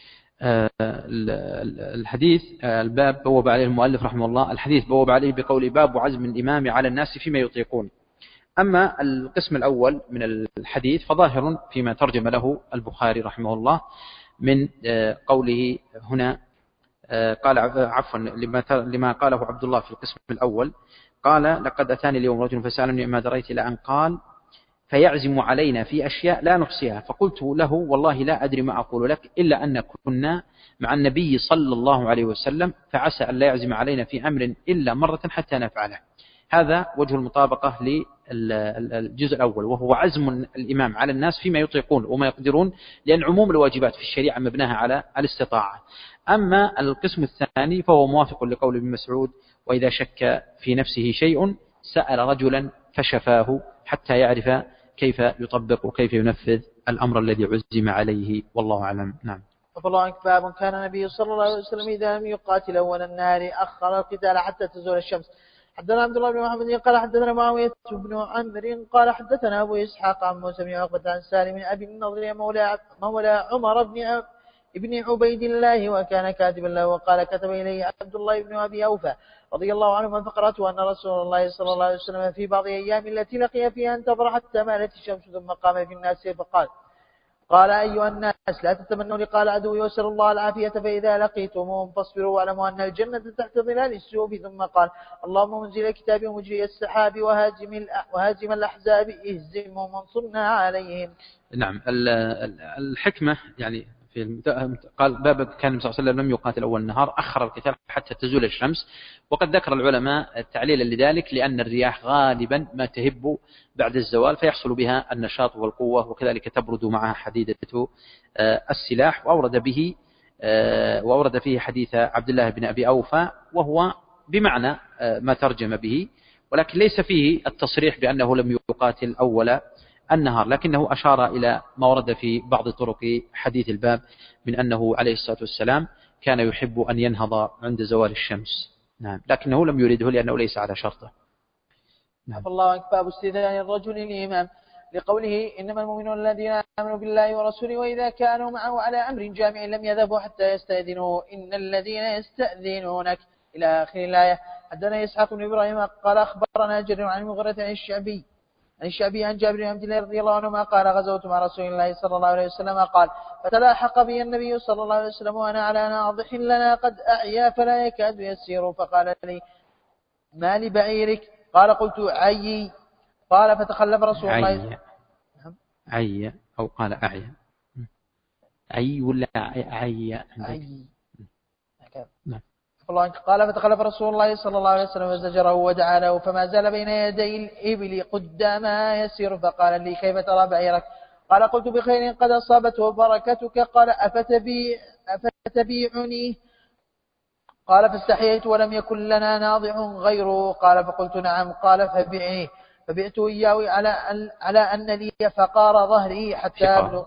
الحديث الباب بوب عليه المؤلف رحمه الله، الحديث بوب عليه بقول باب عزم الإمام على الناس فيما يطيقون. أما القسم الأول من الحديث فظاهر فيما ترجم له البخاري رحمه الله من قوله هنا، قال عفوا لما قاله عبد الله في القسم الأول، قال لقد أتاني اليوم رجل فسألني ما دريت إلى أن قال فيعزم علينا في أشياء لا نحصيها، فقلت له والله لا أدري ما أقول لك إلا أن كنا مع النبي صلى الله عليه وسلم فعسى أن لا يعزم علينا في أمر إلا مرة حتى نفعله. هذا وجه المطابقة للجزء الأول، وهو عزم الإمام على الناس فيما يطيقون وما يقدرون، لأن عموم الواجبات في الشريعة مبناها على الاستطاعة. أما القسم الثاني فهو موافق لقول ابن مسعود وإذا شك في نفسه شيء سأل رجلا فشفاه حتى يعرف كيف يطبق وكيف ينفذ الأمر الذي عزم عليه، والله أعلم. نعم. فالله عنك. باب كان النبي صلى الله عليه وسلم إذا لم يقاتل أول النهار أخر القتال حتى تزول الشمس. حدثنا عبد الله بن محمد قال حدثنا معاوية بن عمرو قال حدثنا أبو إسحاق عن موسى بن عقبة عن سالم أبي النضر مولى عمر ابن عبيد الله وكان كاتبا له، وقال كتب إليه عبد الله بن أبي أوفى رضي الله عنه فقرأته أن رسول الله صلى الله عليه وسلم في بعض أيام التي لقي فيها انتظر حتى مالت الشمس ثم قام في الناس فقال أيها الناس لا تتمنوا لقاء العدو واسألوا الله العافية، فإذا لقيتموهم فاصبروا واعلموا أن الجنة تحت ظلال السيوف، ثم قال اللهم منزل الكتاب ومجري السحاب وهازم الأحزاب اهزمهم وانصرنا عليهم. نعم. الحكمة يعني قال باب كان النبي صلى الله عليه وسلم لم يقاتل أول النهار أخر القتال حتى تزول الشمس، وقد ذكر العلماء تعليلا لذلك لأن الرياح غالبا ما تهب بعد الزوال فيحصل بها النشاط والقوة، وكذلك تبرد معها حديدة السلاح، وأورد فيه حديث عبد الله بن أبي أوفى وهو بمعنى ما ترجم به، ولكن ليس فيه التصريح بأنه لم يقاتل أول النهار، لكنه أشار إلى ما ورد في بعض طرق حديث الباب من أنه عليه الصلاة والسلام كان يحب أن ينهض عند زوال الشمس. نعم، لكنه لم يريده لأنه ليس على شرطه. نعم. الله أكبر. باب استئذان الرجل الإمام لقوله إنما المؤمنون الذين آمنوا بالله ورسوله وإذا كانوا معه على أمر جامع لم يذهبوا حتى يستأذنوه إن الذين يستأذنونك إلى آخر الآية. حدثنا إسحاق بن إبراهيم قال أخبرنا جرير عن المغيرة عن الشعبي عن الشعبي عن جابر بن عبد الله رضي الله عنهما قال غزوت مع رسول الله صلى الله عليه وسلم قال فتلاحق بي النبي صلى الله عليه وسلم وأنا على ناضح لنا قد أعيا فلا يكاد يسير فقال لي ما لبعيرك؟ قال قلت عي. قال فتخلف رسول الله عي أو قال أعيا عي ولا عي قال فتخلف رسول الله صلى الله عليه وسلم وزجره ودعا له فما زال بين يدي الإبل قدامها يسير فقال لي كيف ترى بعيرك؟ قال قلت بخير قد أصابته بركتك. قال أفتبيعني؟ قال فاستحييت ولم يكن لنا ناضع غيره. قال فقلت نعم. قال فبعني فبعت إياه على أن لي فقار ظهري حتى أبلغ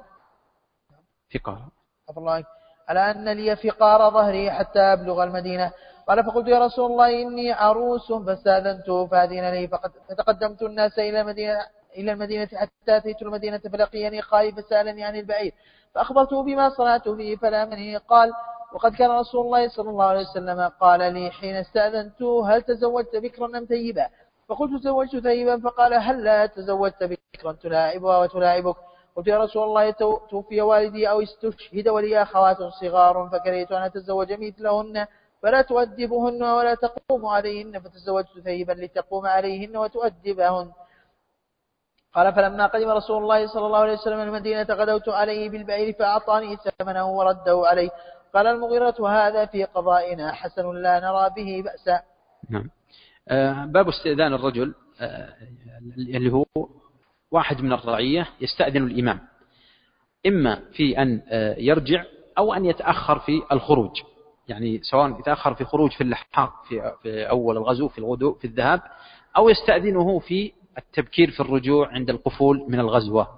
على أن لي فقار ظهري حتى أبلغ المدينة. قال فقلت يا رسول الله إني عروس فاستأذنته فأذن لي فتقدمت الناس إلى المدينة حتى أتيت المدينة فلقيني خائف فسألني عن البعير فأخبرته بما صنعت به فلامني. قال وقد كان رسول الله صلى الله عليه وسلم قال لي حين استأذنته هل تزوجت بكرا أم ثيبا؟ فقلت تزوجت ثيبا. فقال هل لا تزوجت بكرا تلاعبها وتلاعبك؟ قلت يا رسول الله توفي والدي أو استشهد ولي أخوات صغار فكرهت أن أتزوج مثلهن فلا تؤدبهن ولا تقوم عليهن فتزوجت ثيبا لتقوم عليهن وتؤدبهن. قال فلما قدم رسول الله صلى الله عليه وسلم المدينة غدوت عليه بالبعير فأعطاني ثمنه ورده عليه. قال المغيرة هذا في قضائنا حسن لا نرى به بأسا. نعم. باب استئذان الرجل اللي هو واحد من الرعية يستأذن الإمام إما في أن يرجع أو أن يتأخر في الخروج، يعني سواء يتأخر في خروج في اللحاق في أول الغزو في الغدو في الذهاب، أو يستأذنه في التبكير في الرجوع عند القفول من الغزوة.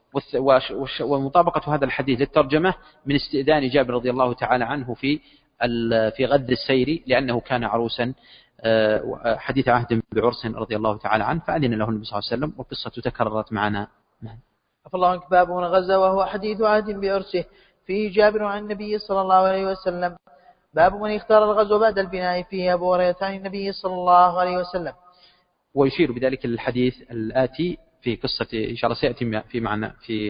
ومطابقة هذا الحديث للترجمة من استئذان جابر رضي الله تعالى عنه في غد السير لأنه كان عروسا حديث عهد بعرس رضي الله تعالى عنه فأذن له النبي صلى الله عليه وسلم، والقصة تكررت معنا. الله عنك. باب من غزا وهو حديث عهد بعرسه فيه جابر عن النبي صلى الله عليه وسلم. باب من اختار الغزو بعد البناء فيه أبو هريرة عن النبي صلى الله عليه وسلم. ويشير بذلك الحديث الآتي في قصة إن شاء الله سيأتي في معنا في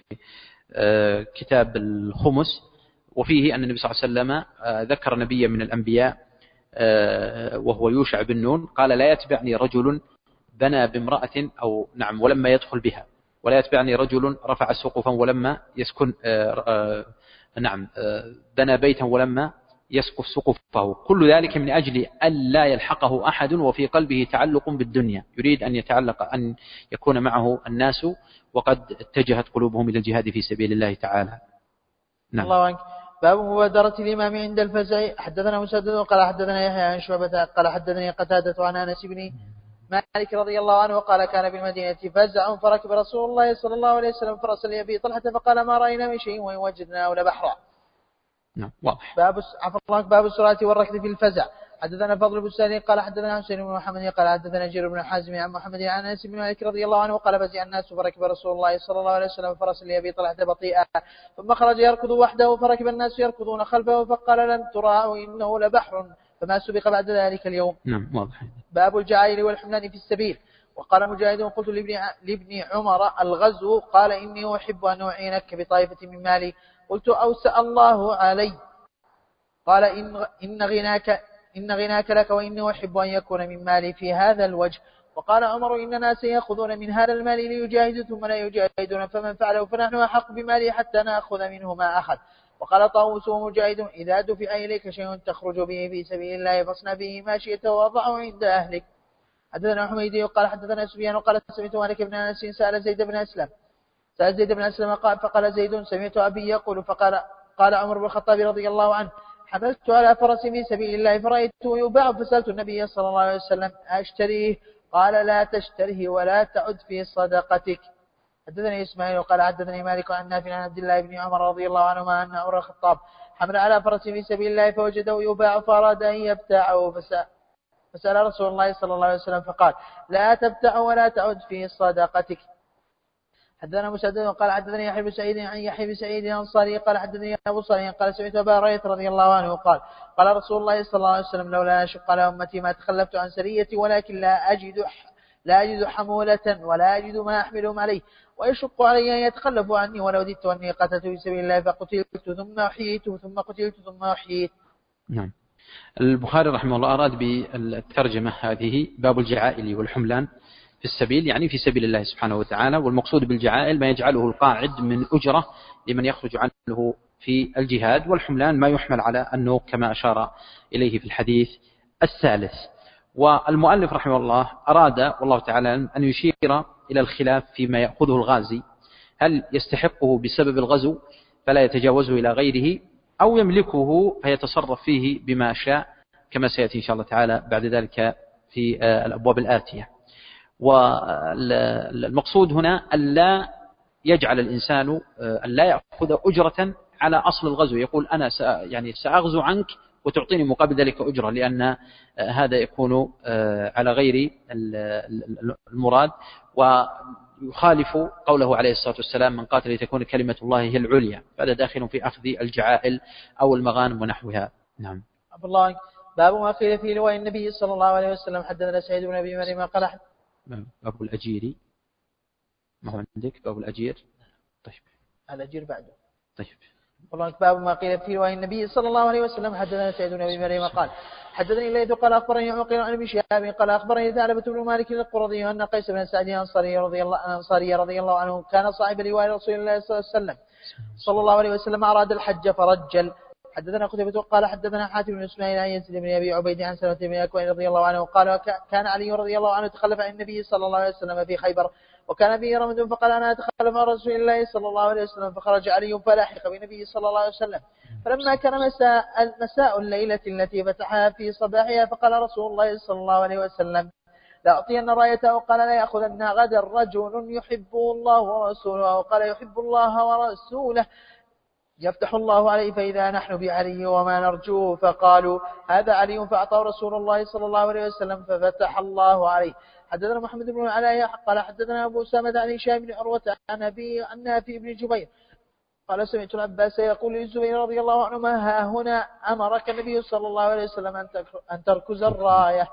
كتاب الخمس، وفيه أن النبي صلى الله عليه وسلم ذكر نبيا من الأنبياء وهو يوشع بن نون قال لا يتبعني رجل بنى بامرأة أو نعم ولما يدخل بها، ولا يتبعني رجل رفع سقفا ولما يسكن نعم بنى بيتا ولما يسقف سقفه، كل ذلك من أجل أن لا يلحقه أحد وفي قلبه تعلق بالدنيا، يريد أن يتعلق أن يكون معه الناس وقد اتجهت قلوبهم إلى الجهاد في سبيل الله تعالى. نعم. الله عنك. باب مبادرة الإمام عند الفزع. حدثنا مسدد قال حدثنا يحيى عن شعبة قال حدثني قتادة عن أنس بن مالك رضي الله عنه قال كان بالمدينة فزع فركب رسول الله صلى الله عليه وسلم فرسا لأبي طلحة فقال ما رأينا من شيء وإن وجدناه لبحرا. نعم واضح. باب السرعة والركض في الفزع. حدثنا فضل بن سالم قال حدثنا حسين بن محمد قال حدثنا جرير بن حازم عن محمد عن انس بن مالك رضي الله عنه قال فزع الناس فركب رسول الله صلى الله عليه وسلم فرسا لأبي طلحة بطيئا ثم خرج يركض وحده فركب الناس يركضون خلفه فقال لن تراه إنه لبحر فما سبق بعد ذلك اليوم. نعم واضح. باب الجعائر والحملان في السبيل. وقال مجاهد قلت لابن عمر الغزو قال إني أحب أن أعينك بطائفة من مالي قلت أوسع الله علي قال إن غناك لك وإني أحب أن يكون من مالي في هذا الوجه. وقال عمر إن الناس يأخذون من هذا المال ليجاهدوا ثم لا يجاهدون فمن فعله فنحن أحق بمالي حتى نأخذ منه ما أخذ. وقال طاووس ومجاهد إذا دفع إليك شيء تخرج به في سبيل الله فاصنع به ما شئت ووضعه عند أهلك. حدثنا حميدي قال حدثنا سفيان قال سمعت مالك بن أنس سأل زيد بن أسلم قال فقال زيد سمعت أبي يقول قال عمر بن الخطاب رضي الله عنه حملت على فرس في سبيل الله فرأيته يباع فسألت النبي صلى الله عليه وسلم أشتريه قال لا تشتره ولا تعد في صدقتك. حدثني إسماعيل قال حدثني مالك عن نافع عن عبد الله بن عمر رضي الله عنهما أن عمر الخطاب حمل على فرس في سبيل الله فوجده يباع فأراد أن يبتاعه فسأل رسول الله صلى الله عليه وسلم فقال لا تبتع ولا تعد في صدقتك. حدثنا مسدد قال حدثني يحيى بن سعيد عن يحيى بن سعيد الأنصاري قال حدثني أبو صالح قال سمعت أبا هريرة رضي الله عنه قال رسول الله صلى الله عليه وسلم لولا أشق على أمتي ما تخلفت عن سريتي ولكن لا أجد لا أجد حمولة ولا أجد ما أحملهم عليه، ويشق علي أن يتخلفوا عني، ولو وددت أني قتلت في سبيل الله فقتلت ثم أحييت ثم قتلت ثم أحييت. نعم. البخاري رحمه الله أراد بالترجمة هذه باب الجعائل والحملان في السبيل، يعني في سبيل الله سبحانه وتعالى. والمقصود بالجعائل ما يجعله القاعد من أجرة لمن يخرج عنه في الجهاد، والحملان ما يحمل على النوق كما أشار إليه في الحديث الثالث. والمؤلف رحمه الله أراد والله تعالى أن يشير إلى الخلاف فيما يأخذه الغازي، هل يستحقه بسبب الغزو فلا يتجاوزه إلى غيره، أو يملكه فيتصرف فيه بما شاء، كما سيأتي إن شاء الله تعالى بعد ذلك في الأبواب الآتية. والمقصود هنا ألا يجعل الإنسان ألا يأخذ أجرة على أصل الغزو، يقول أنا سأغزو عنك وتعطيني مقابل ذلك أجرة، لأن هذا يكون على غير المراد، ويخالف قوله عليه الصلاة والسلام من قاتل لتكون كلمة الله هي العليا، فهذا داخل في أخذ الجعائل أو المغانم ونحوها. نعم. الله. باب ما قيل في لواء النبي صلى الله عليه وسلم. حدثنا سعيد بن أبي مريم قال باب الأجير، ما هو عندك باب الأجير؟ طيب الأجير بعده. طيب. باب ما قيل في لواء النبي صلى الله عليه وسلم. حدثنا سعيد بن أبي مريم قال حدثني الليث قال أخبرني عقيل عن ابن شهاب قال أخبرني ثعلبة بن مالك القرظي أن قيس بن سعد الأنصاري رضي الله عنه كان صاحب لواء رسول الله صلى الله عليه وسلم أراد الحج فرجل. حدثنا قتيبة قال حدثنا حاتم بن اسماعيل عن يزيد بن ابي عبيد عن سلمة بن اكوع رضي الله عنه قال كان علي رضي الله عنه تخلف عن النبي صلى الله عليه وسلم في خيبر وكان به رمد، فقال انا اتخلف عن رسول الله صلى الله عليه وسلم، فخرج علي فلاحق بالنبي صلى الله عليه وسلم. فلما كان مساء الليلة التي فتحها في صباحها فقال رسول الله صلى الله عليه وسلم لا أعطين رايته، قال لا يأخذن غدا رجل يحبه الله ورسوله، وقال يحب الله ورسوله يفتح الله عليه فإذا نحن بعلي وما نرجوه، فقالوا هذا علي، فأعطاه رسول الله صلى الله عليه وسلم ففتح الله عليه. حدثنا محمد بن علاء قال حدثنا أبو أسامة عن هشام بن عروة عن نافع بن جبير قال سمعت العباس يقول للزبير رضي الله عنه ما ها هنا أمرك النبي صلى الله عليه وسلم أن تركز الراية.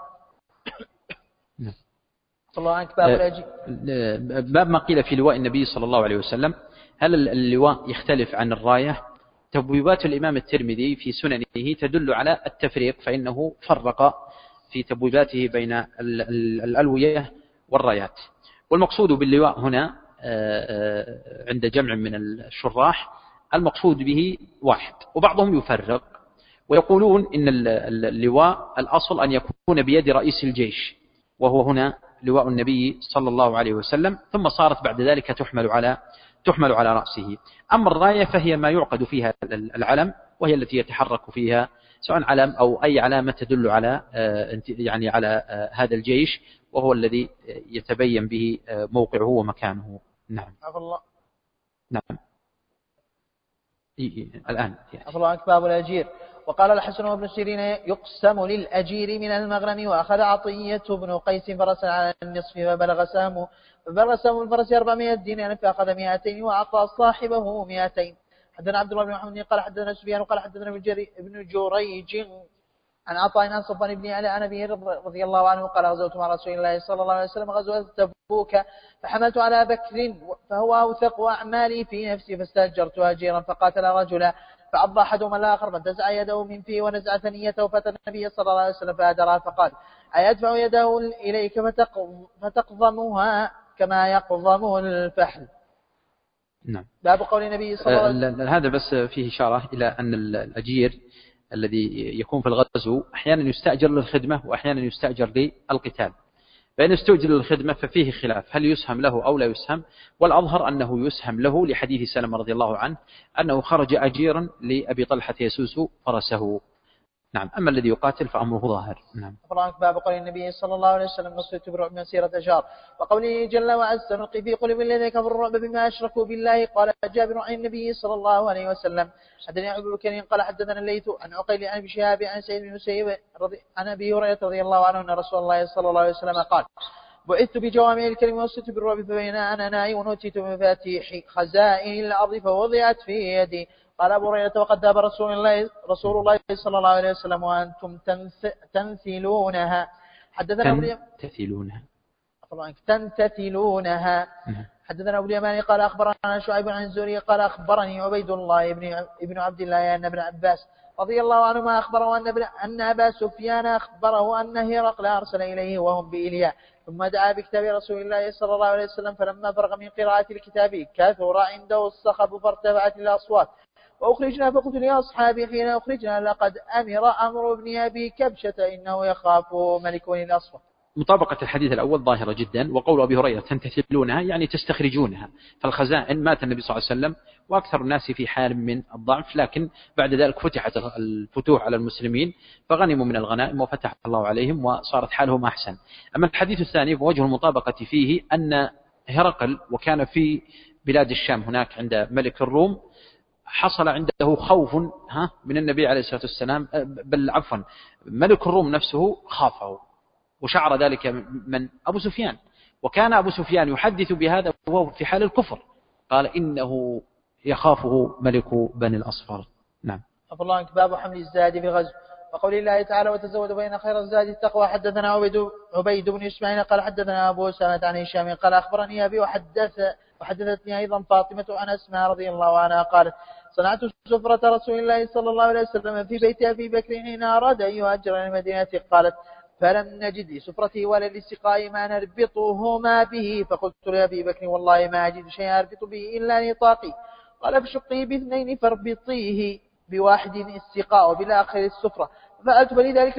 الله عنك. باب ما قيل في لواء النبي صلى الله عليه وسلم، هل اللواء يختلف عن الراية؟ تبويبات الإمام الترمذي في سننه تدل على التفريق، فإنه فرق في تبويباته بين الألوية والرايات. والمقصود باللواء هنا عند جمع من الشراح المقصود به واحد، وبعضهم يفرق ويقولون إن اللواء الأصل أن يكون بيد رئيس الجيش، وهو هنا لواء النبي صلى الله عليه وسلم، ثم صارت بعد ذلك تحمل على رأسه. أما الراية فهي ما يعقد فيها العلم، وهي التي يتحرك فيها سواء علم أو أي علامة تدل على على هذا الجيش، وهو الذي يتبين به موقعه ومكانه. نعم. نعم. الآن باب الأجير. وقال الحسن وابن سيرين يقسم للأجير من المغنم، وأخذ عطية بن قيس فرسا على النصف فبلغ سهم الفرس 400 دينار فأخذ 200 وأعطى صاحبه 200. حدثنا عبد الله بن محمد قال حدثنا سفيان قال حدثنا ابن جريج عن عطاء عن صفوان بن علي عن أبي رضي الله عنه قال غزوت مع رسول الله صلى الله عليه وسلم غزوة تبوك فحملت على بكر فهو أوثق أعمالي في نفسي فاستأجرت أجيرا فقاتل رجلا فعض أحدهما الآخر فانتزع يده من فيه ونزع ثنيته فأتى النبي صلى الله عليه وسلم فأدرها فقال أيدفع يده إليك فتقضمها كما يقضم الفحل. نعم. باب قول النبي صلى الله عليه وسلم. هذا بس فيه إشارة إلى أن الأجير الذي يكون في الغزو أحيانا يستأجر للخدمة وأحيانا يستأجر للقتال، فإن استؤجر للخدمة ففيه خلاف هل يسهم له أو لا يسهم، والأظهر أنه يسهم له لحديث سلمة رضي الله عنه أنه خرج أجيرا لأبي طلحة يسوس فرسه. نعم. أما الذي يقاتل فأمره ظاهر. نعم. باب قول النبي صلى الله عليه وسلم نصرت برعب مسيرة شهر، وقوله جل وعز نلقي في قلوب الذين كفروا الرعب بما أشركوا بالله. قال جابر عن النبي صلى الله عليه وسلم حدثنا أبو بكر قال حدثنا الليث عن عقيل عن ابي شهاب عن سعيد بن المسيب عن أبي هريرة رضي الله عنه أن رسول الله صلى الله عليه وسلم قال بعثت بجوامع الكلم ونصرت بالرعب، فبين أنا نائم ونؤتيت بمفاتيح خزائن الأرض فوضعت في يدي. قال أبو هريرة وقد ذهب رسول الله صلى الله عليه وسلم وأنتم تنثلونها. حدثنا تنتثلونها. حدثنا أبو اليماني قال أخبرنا شعيب عن الزهري قال أخبرني عبيد الله ابن عبد الله أن ابن عباس رضي الله عنهما أخبره أن أبا سفيان أخبره أن هرقل أرسل إليه وهم بإلياء ثم دعا بكتاب رسول الله صلى الله عليه وسلم فلما فرغ من قراءة الكتاب كثر عنده الصخب فارتفعت الأصوات وأخرجنا فقلت لأصحابي حين أخرجنا لقد أمر ابن أبي كبشة إنه يخاف ملك الأصفر. مطابقة الحديث الأول ظاهرة جدا. وقول أبي هريرة تنتثلونها يعني تستخرجونها. فالخزائن مات النبي صلى الله عليه وسلم وأكثر الناس في حال من الضعف لكن بعد ذلك فتحت الفتوح على المسلمين فغنموا من الغنائم وفتح الله عليهم وصارت حالهم أحسن. أما الحديث الثاني فوجه المطابقة فيه أن هرقل وكان في بلاد الشام هناك عند ملك الروم حصل عنده خوف من النبي عليه الصلاة والسلام بل عفوا ملك الروم نفسه خافه وشعر ذلك من أبو سفيان وكان أبو سفيان يحدث بهذا وهو في حال الكفر قال إنه يخافه ملك بني الأصفر. نعم. الله عنك باب حمل الزاد في الغزو وقول الله تعالى وتزودوا فإن خير الزاد التقوى. حدثنا عبيد بن إسماعيل قال حدثنا أبو أسامة عن هشام قال أخبرني أبي وحدثتني أيضا فاطمة عن أسماء رضي الله عنها قالت صنعت سفرة رسول الله صلى الله عليه وسلم في بيت أبي بكر حين أراد أن يهاجر إلى المدينة قالت فلم نجد لسفرته ولا للسقاء ما نربطهما به فقلت لأبي بكر والله ما أجد شيئا أربط به إلا نطاقي قال فشقيه باثنين فاربطيه بواحد السقاء وبالآخر السفرة ففعلت فلذلك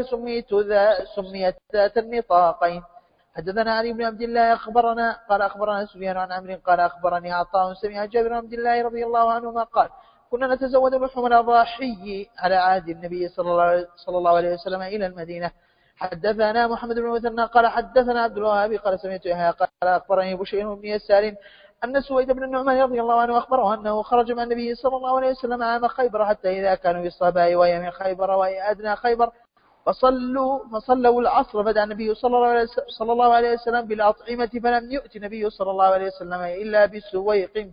سميت ذات النطاقين. حدثنا علي بن عبد الله قال أخبرنا سفيان عن عمرو قال أخبرني عطاء سمع جابر بن عبد الله رضي الله عنهما قال كنا نتزود لحوم الأضاحي على عهد النبي صلى الله عليه وسلم إلى المدينة. حدثنا محمد بن مثنى قال حدثنا عبد الوهاب قال سمعت يحيى قال أخبرني بشير بن يسار أن سويد بن النعمان رضي الله عنه أخبره أنه خرج مع النبي صلى الله عليه وسلم عام خيبر حتى إذا كانوا بالصباء ويم خيبر وأدنى خيبر فصلوا العصر بدأ النبي صلى الله عليه وسلم بالأطعمة فلم يؤت النبي صلى الله عليه وسلم إلا بسويق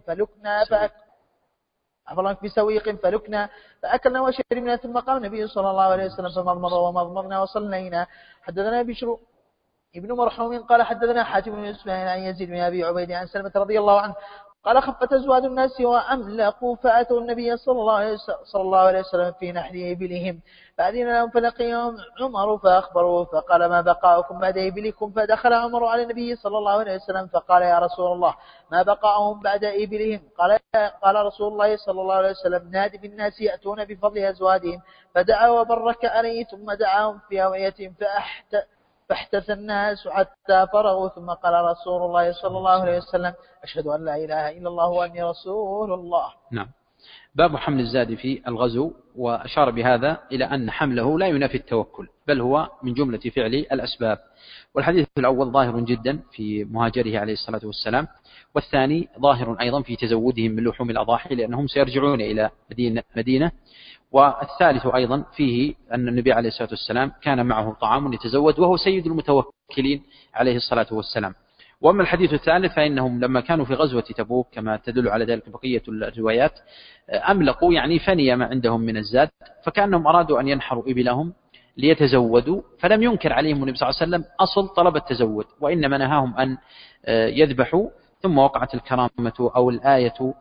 فلكنا فأكلنا وشربنا ثم قام النبي صلى الله عليه وسلم فمضمض ومضمضنا وصلينا. حدثنا بشر ابن مرحوم قال حدثنا حاتم بن إسماعيل عن يزيد بن أبي عبيد عن سلمة رضي الله عنه قال خفت أزواج الناس وأملقوا فأتوا النبي صلى الله عليه وسلم في نحر إبلهم فأذن لهم فلقيهم عمر فأخبروه فقال ما بقاؤكم بعد إبلكم فدخل عمر على النبي صلى الله عليه وسلم فقال يا رسول الله ما بقاؤهم بعد إبلهم قال رسول الله صلى الله عليه وسلم نادي بالناس يأتون بفضل أزواجهم فدعا وبرك عليه ثم دعاهم في أوعيتهم فاحتث الناس حتى فرغوا ثم قال رسول الله صلى الله عليه وسلم أشهد أن لا إله إلا الله وأني رسول الله. نعم. باب حمل الزاد في الغزو وأشار بهذا إلى أن حمله لا ينافي التوكل بل هو من جملة فعل الأسباب. والحديث الأول ظاهر جدا في مهاجره عليه الصلاة والسلام والثاني ظاهر أيضا في تزودهم من لحوم الأضاحي لأنهم سيرجعون إلى مدينة والثالث أيضا فيه أن النبي عليه الصلاة والسلام كان معه طعام يتزود وهو سيد المتوكلين عليه الصلاة والسلام. وأما الحديث الثالث فإنهم لما كانوا في غزوة تبوك كما تدل على ذلك بقية الروايات أملقوا يعني فني ما عندهم من الزاد فكأنهم أرادوا أن ينحروا إبلهم ليتزودوا فلم ينكر عليهم النبي صلى الله عليه وسلم أصل طلب التزود وإنما نهاهم أن يذبحوا ثم وقعت الكرامة أو الآية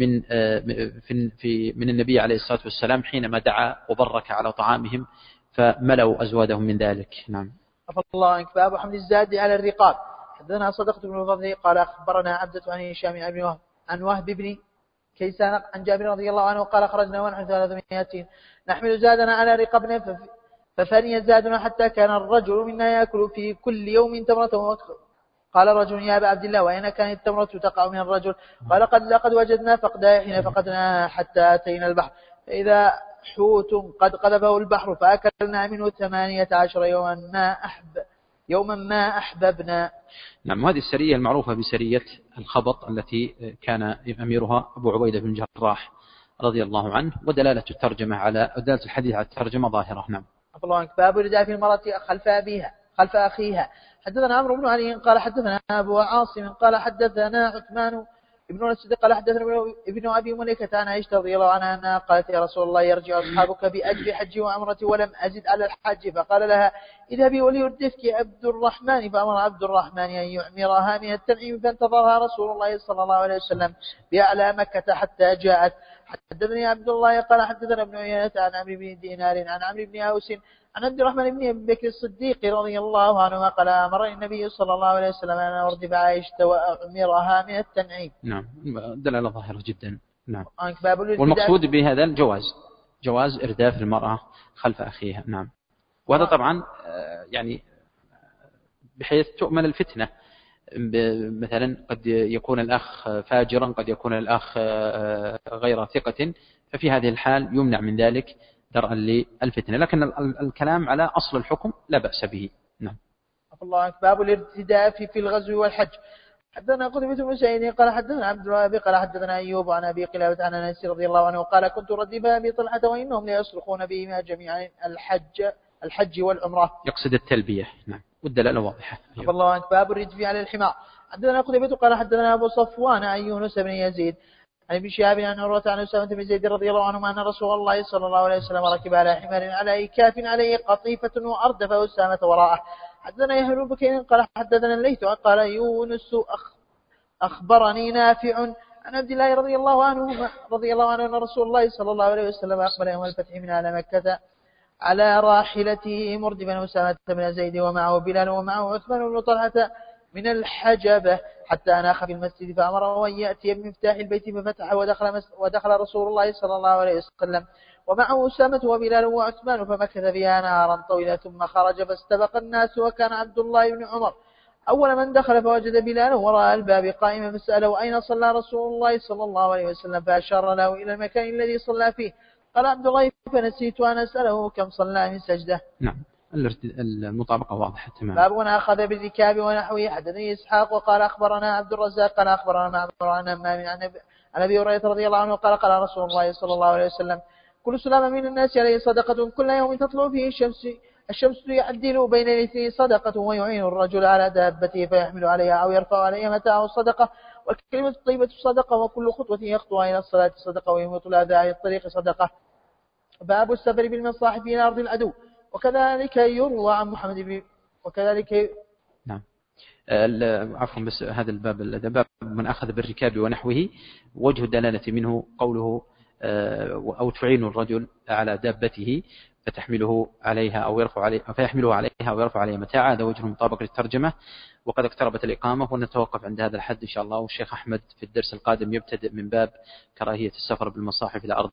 من النبي عليه الصلاة والسلام حينما دعا وبرك على طعامهم فملأوا أزوادهم من ذلك. نعم. الله عنك باب حمل الزاد على الرقاب. حدثنا صدقة بن الفضل قال أخبرنا عبدة عن هشام عن وهب بن كيسان عن جابر رضي الله عنه قال خرجنا ونحن 300 نحمل زادنا على رقابنا ففني زادنا حتى كان الرجل منا يأكل في كل يوم تمرة. قال رجل يا أبا عبد الله وأين كانت التمرة تقع من الرجل قال لقد وجدنا فقدها حين فقدناها حتى أتينا البحر فإذا حوت قد قلبه البحر فأكلنا منه 18 يوما ما أحببنا. نعم. هذه السرية المعروفة بسرية الخبط التي كان أميرها أبو عبيدة بن جراح رضي الله عنه ودلالة الحديث على الترجمة ظاهرة. نعم. الله عنك باب رداء في المرأة خلف أخيها. حدثنا عمرو بن علي قال حدثنا أبو عاصم قال حدثنا عثمان ابن الصديق قال حدثنا ابن أبي مليكة عن عائشة رضي الله عنها أنها قالت يا رسول الله يرجع أصحابك بأجر حج وعمرة ولم أزد على الحج، فقال لها اذهبي وليردفك عبد الرحمن، فأمر عبد الرحمن أن يعمرها من التنعيم، فانتظرها رسول الله صلى الله عليه وسلم بأعلى مكة حتى جاءت. حدثني عبد الله قال حدثنا ابن عيينة عن عمرو بن دينار عن عمرو بن أوس عن عبد الرحمن بن أبي بكر الصديق رضي الله عنه قال أمرني النبي صلى الله عليه وسلم أن أردف عائشة وأعمرها من التنعيم. نعم، دلالة ظاهرة جدا. نعم. والمقصود بهذا جواز إرداف المرأة خلف أخيها. نعم. وهذا طبعا يعني بحيث تؤمن الفتنة، مثلا قد يكون الأخ فاجرا، قد يكون الأخ غير ثقة، ففي هذه الحال يمنع من ذلك درءا للفتنة، لكن الكلام على أصل الحكم لا بأس به. نعم. الله. باب الارتداف في الغزو والحج. حدثنا قتيبة بن سعيد قال حدثنا عبد الوهاب قال حدثنا أيوب عن أبي قلابة عن أنس رضي الله عنه قال كنت ردف أبي طلحة وإنهم ليصرخون بهما جميعا الحج والعمرة، يقصد التلبية. نعم، والدلالة واضحة. الله عنك. باب الردف على الحمار. حدثنا قتيبة قال حدثنا أبو صفوان عن يونس بن يزيد عن ابن شهاب عن عروة عن أسامة بن زيد رضي الله عنهما أن رسول الله صلى الله عليه وسلم ركب على حمار على إكاف عليه قطيفة وأردف أسامة وراءه. حدثنا يحيى بن بكير قال حدثنا الليث قال يونس أخبرني نافع عن عبد الله رضي الله عنه أن رسول الله صلى الله عليه وسلم أقبل يوم الفتح من على مكة على راحلته مردفا أسامة بن زيد ومعه بلال ومعه عثمان بن طلحة من الحجبة حتى أناخ في المسجد، فأمره أن يأتي بمفتاح البيت ففتح ودخل رسول الله صلى الله عليه وسلم ومعه أسامة وبلال وعثمان، فمكث فيها نهارا طويلا ثم خرج فاستبق الناس، وكان عبد الله بن عمر أول من دخل، فوجد بلالا وراء الباب قائما فسأله أين صلى رسول الله صلى الله عليه وسلم، فأشار له إلى المكان الذي صلى فيه. قال عبد الله فنسيت أن أسأله كم صلى من سجدة. نعم، المطابقة واضحة تماما. باب أخذ بالركاب ونحوه. حدثني إسحاق وقال أخبرنا عبد الرزاق قال أخبرنا معمر عن همام عن أبي هريرة رضي الله عنه قال قال رسول الله صلى الله عليه وسلم كل سلام من الناس عليه صدقة، كل يوم تطلع فيه الشمس يعدل بين الاثنين صدقة، ويعين الرجل على دابته فيحمل عليها أو يرفع عليها متاعه صدقة، والكلمة الطيبة صدقة، وكل خطوة يخطوها إلى الصلاة صدقة، ويموت الأذى عن الطريق صدقة. باب السفر بالمصاحف إلى أرض العدو. وكذلك يروى عن محمد بن نعم. عفوا، بس هذا الباب من أخذ بالركاب ونحوه وجه الدلالة منه قوله أو تعين الرجل على دابته فتحمله عليها أو يرفع عليها فيحمله عليها أو يرفع عليها متاعا، هذا وجه مطابق للترجمة. وقد اقتربت الإقامة ونتوقف عند هذا الحد إن شاء الله، والشيخ أحمد في الدرس القادم يبتدئ من باب كراهية السفر بالمصاحف إلى أرض